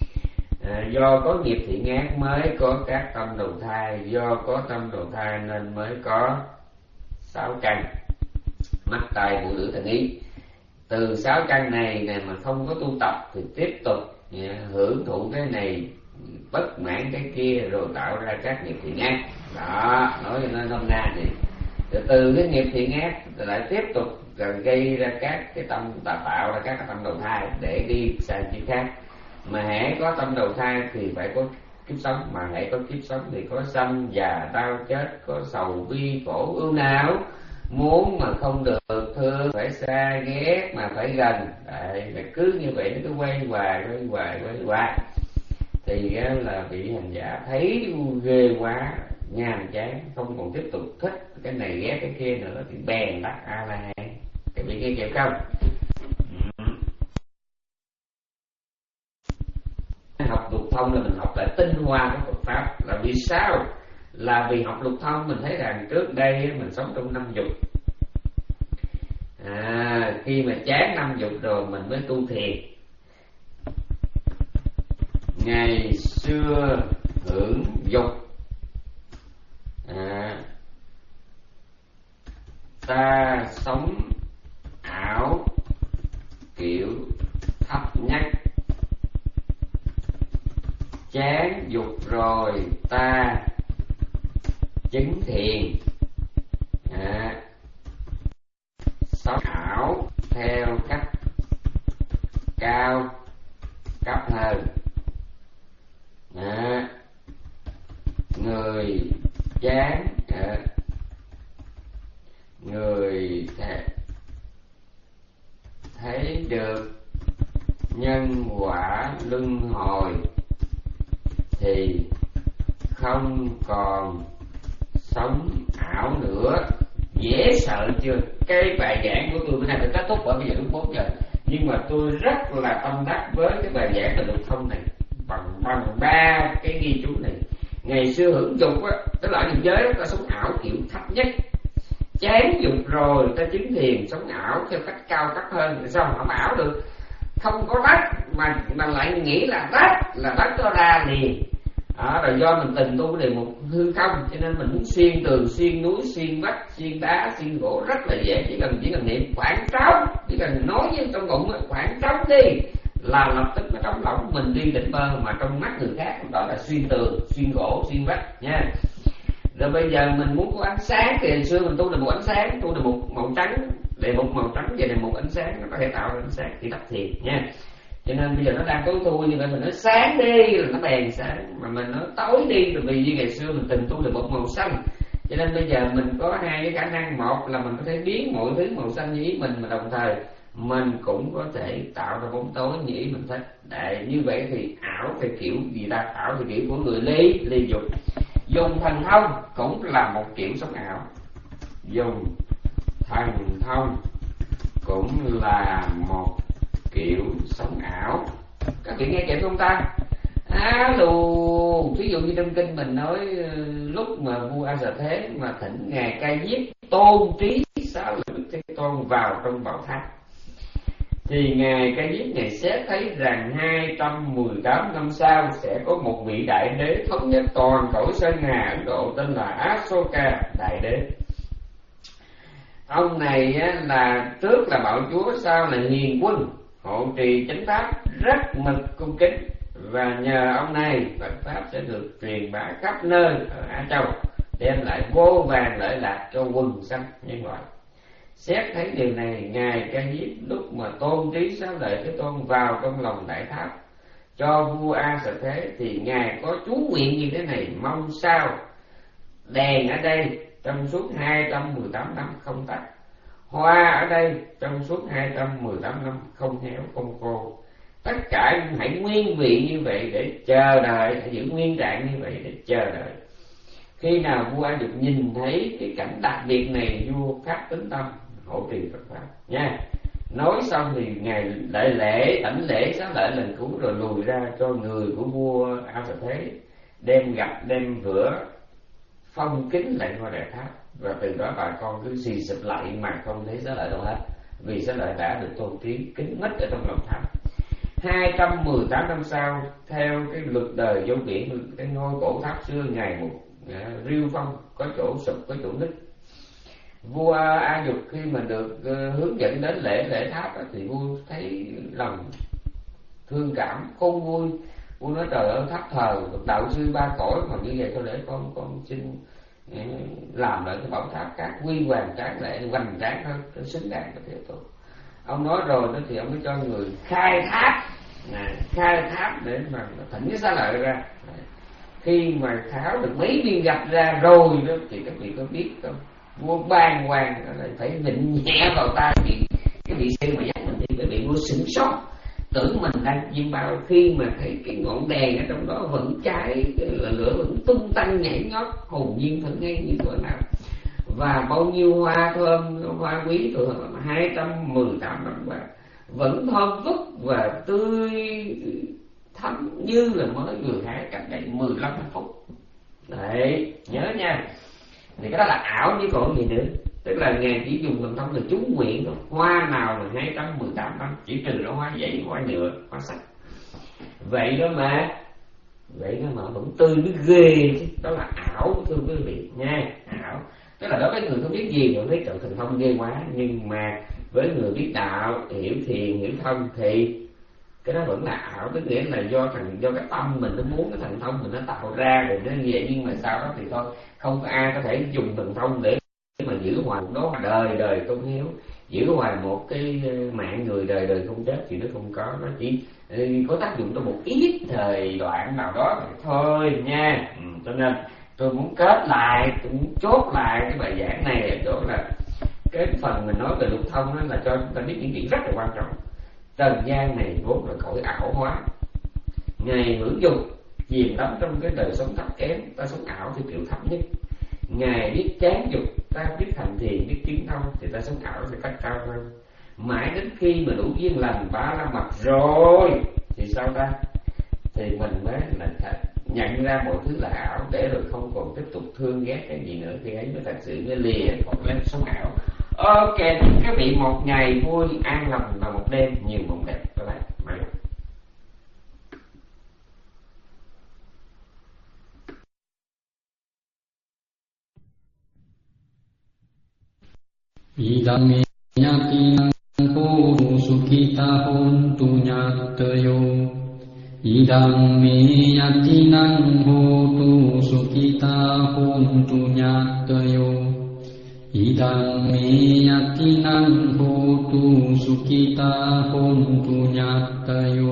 À, do có nghiệp thiện ác mới có các tâm đầu thai, do có tâm đầu thai nên mới có sáu căn: mắt tai mũi lưỡi thân ý. Từ sáu căn này này mà không có tu tập thì tiếp tục yeah, hưởng thụ cái này, bất mãn cái kia, rồi tạo ra các nghiệp thiện ác. Đó, nói cho nó nôm na thì từ, từ cái nghiệp thiện ác lại tiếp tục gần gây ra các cái tâm, tạo, tạo ra các cái tâm đầu thai để đi sang kiếp khác. Mà hễ có tâm đầu thai thì phải có kiếp sống, mà hễ có kiếp sống thì có sanh già đau chết, có sầu bi khổ ưu não, muốn mà không được, thương phải xa, ghét mà phải gần. Đấy, cứ như vậy nó cứ quay hoài quay hoài quay hoài thì là bị hành giả thấy ghê quá, nhàm chán, không còn tiếp tục thích cái này ghét cái kia nữa thì bèn đắc A La Hán. Cái bị nghe kịp không? Học lục thông là mình học lại tinh hoa của Phật pháp. Là vì sao? Là vì học lục thông mình thấy rằng trước đây mình sống trong năm dục. À, khi mà chán năm dục rồi mình mới tu thiền. Ngày xưa hưởng dục, à, ta sống ảo kiểu thấp nhất, chán dục rồi ta chứng thiền, à, sống ảo theo cách cao cấp hơn. À, người chán, à, người th thấy được nhân quả luân hồi thì không còn sống ảo nữa. Dễ sợ chưa? Cái bài giảng của tôi bữa nay phải kết thúc ở bây giờ đúng bốn giờ, nhưng mà tôi rất là tâm đắc với cái bài giảng về lục thông này bằng bằng ba cái ghi chú này. Ngày xưa hưởng dục á, tức là ở nhân giới ta sống ảo kiểu thấp nhất, chán dục rồi ta chứng thiền sống ảo theo cách cao cấp hơn. Sao không ảo được? không có đất mà mà lại nghĩ là đất là đất nó ra liền. Đó, rồi do mình tình tu đề mục hư không, cho nên mình muốn xuyên tường, xuyên núi, xuyên vách, xuyên đá, xuyên gỗ rất là dễ. Chỉ cần chỉ cần niệm khoảng trống, chỉ cần nói với trong bụng khoảng trống đi là lập tức nó trống lỏng, mình đi định bơ. Mà trong mắt người khác đó là xuyên tường, xuyên gỗ, xuyên vách nha. Rồi bây giờ mình muốn có ánh sáng thì hồi xưa mình tu đề mục ánh sáng, tu đề mục màu trắng, đề mục màu trắng và đề mục ánh sáng nó có thể tạo ra ánh sáng thì đắc thiền nha. Cho nên bây giờ nó đang tối thui như vậy, mình nói sáng đi rồi nó bèn sáng, mà mình nói tối đi rồi vì như ngày xưa mình từng tu đề mục màu xanh. Cho nên bây giờ mình có hai cái khả năng, một là mình có thể biến mọi thứ màu xanh như ý mình, mà đồng thời mình cũng có thể tạo ra bóng tối như ý mình thích. Để như vậy thì ảo thì kiểu gì ta? Ảo thì kiểu của người ly ly dục. Dùng thần thông cũng là một kiểu sống ảo. Dùng thần thông cũng là một kiểu sống ảo. Các vị nghe kịp không ta? Alo, ví dụ như trong kinh mình nói lúc mà vua A Xà Thế mà thỉnh ngài Ca Diếp tôn trí sáu lực Thế Tôn vào trong bảo tháp, thì ngài Ca Diếp ngài xét thấy rằng hai trăm mười tám năm sau sẽ có một vị đại đế thống nhất toàn cõi Sơn Hà Ấn Độ tên là Asoka đại đế. Ông này á, là trước là bạo chúa, sau là hiền quân, hộ trì chánh pháp, rất mực cung kính, và nhờ ông này Phật pháp sẽ được truyền bá khắp nơi ở Á Châu, đem lại vô vàn lợi lạc cho quần sanh nhân loại. Xét thấy điều này, ngài Ca Diếp lúc mà tôn trí sáu lợi Thế Tôn vào trong lòng đại tháp cho vua A Xà Thế, thì ngài có chú nguyện như thế này: mong sao đèn ở đây trong suốt hai trăm mười tám năm không tắt, hoa ở đây trong suốt hai trăm mười tám năm không héo không khô, tất cả hãy nguyên vị như vậy để chờ đợi, hãy giữ nguyên trạng như vậy để chờ đợi. Khi nào vua A Dục nhìn thấy cái cảnh đặc biệt này, vua phát tính tâm hộ trì Phật pháp nha. Nói xong thì ngài đại lễ đảnh lễ xá lợi lần cuối, rồi lùi ra cho người của vua A Xà Thế đem gặp đem vữa phong kính lại ngôi đại tháp. Và từ đó bà con cứ xì xụp lại mà không thấy xá lợi đâu hết, vì xá lợi đã được tôn trí kính mít ở trong lòng tháp. Hai trăm mười tám năm sau, theo cái luật đời vô biển, cái ngôi cổ tháp xưa ngày một riêu phong, có chỗ sụp có chỗ nứt. Vua A Dục khi mà được uh, hướng dẫn đến lễ lễ tháp đó, thì vua thấy lòng thương cảm khôn vui. Vua nói trời ơi, tháp thờ đạo sư ba cõi mà như vậy, thôi để con con xin uh, làm lại cái bảo tháp khác quy hoàng tráng lệ hoành tráng hơn, xứng đáng với Thế Tôn. Ông nói rồi đó thì ông mới cho người khai tháp, à, khai tháp để mà thỉnh cái xá lợi ra. Khi mà tháo được mấy viên gạch ra rồi đó thì các vị có biết không, vua bàng hoàng phải vịnh nhẹ vào tay bị cái vị sư mà dắt mình đi, bởi vì vua sửng sốt, tưởng mình đang chim bao khi mà thấy cái ngọn đèn ở trong đó vẫn cháy, là lửa vẫn tung tăng nhảy nhót, hồn nhiên thật ngay như thuở nào, và bao nhiêu hoa thơm hoa quý từ hai trăm mười tám năm qua vẫn thơm phức và tươi thắm như là mới vừa hái cách đây mười lăm phút. Đấy, nhớ nha. Thì cái đó là ảo chứ còn gì nữa. Tức là ngài chỉ dùng thần thông là chú nguyện thôi. Hoa nào là hai trăm mười tám năm, chỉ trừ ra hoa giấy, hoa nhựa, hoa sạch. Vậy đó mà Vậy đó mà vẫn tươi nó ghê chứ. Đó là ảo thưa quý vị nha. Ảo tức là đối với người không biết gì thì thấy trời thần thông ghê quá. Nhưng mà với người biết đạo, hiểu thiền, hiểu thông thì cái đó vẫn là ảo. Tức nghĩa là do thằng do cái tâm mình nó muốn cái thần thông mình nó tạo ra rồi nó như vậy. Nhưng mà sau đó thì thôi, không có ai có thể dùng thần thông để mà giữ hoài một đó đời đời không hiếu, giữ hoài một cái mạng người đời đời không chết thì nó không có. Nó chỉ có tác dụng trong một ít thời đoạn nào đó thì thôi nha. Ừ, cho nên tôi muốn kết lại, tôi muốn chốt lại cái bài giảng này ở chỗ là cái phần mình nói về lục thông đó là cho chúng ta biết những chuyện rất là quan trọng. Trần gian này vốn là cõi ảo hóa, ngày hưởng dục chìm đắm trong cái đời sống thấp kém, ta sống ảo thì kiểu thấp nhất. Ngài biết chán dục, ta biết thành thiền, biết kiến thông thì ta sống ảo sẽ cách cao hơn. Mãi đến khi mà đủ duyên lành ba la mật rồi thì sao ta? Thì mình mới là nhận ra mọi thứ là ảo, để rồi không còn tiếp tục thương ghét cái gì nữa, thì ấy mới thật sự mới lìa còn lên sống ảo. Ok, các vị một ngày vui an lành và một đêm nhiều mộng đẹp. Các bạn
Idam me yatinang hotu sukhita hontu nyattayo. Idam me yatinang hotu sukhita hontu nyattayo. Idam me yatinang hotu sukhita hontu nyattayo.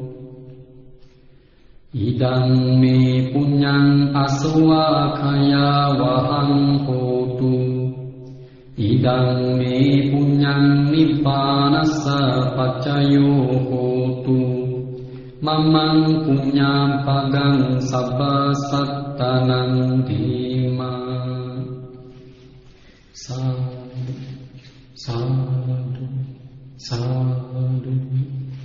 Idam me punyang aswakaya wahang hotu. Idam me punyang nibbanassa paccayo hotu. Mamang punyang pagang sabba sattanang dhima. Sadhu, sadhu, sadhu.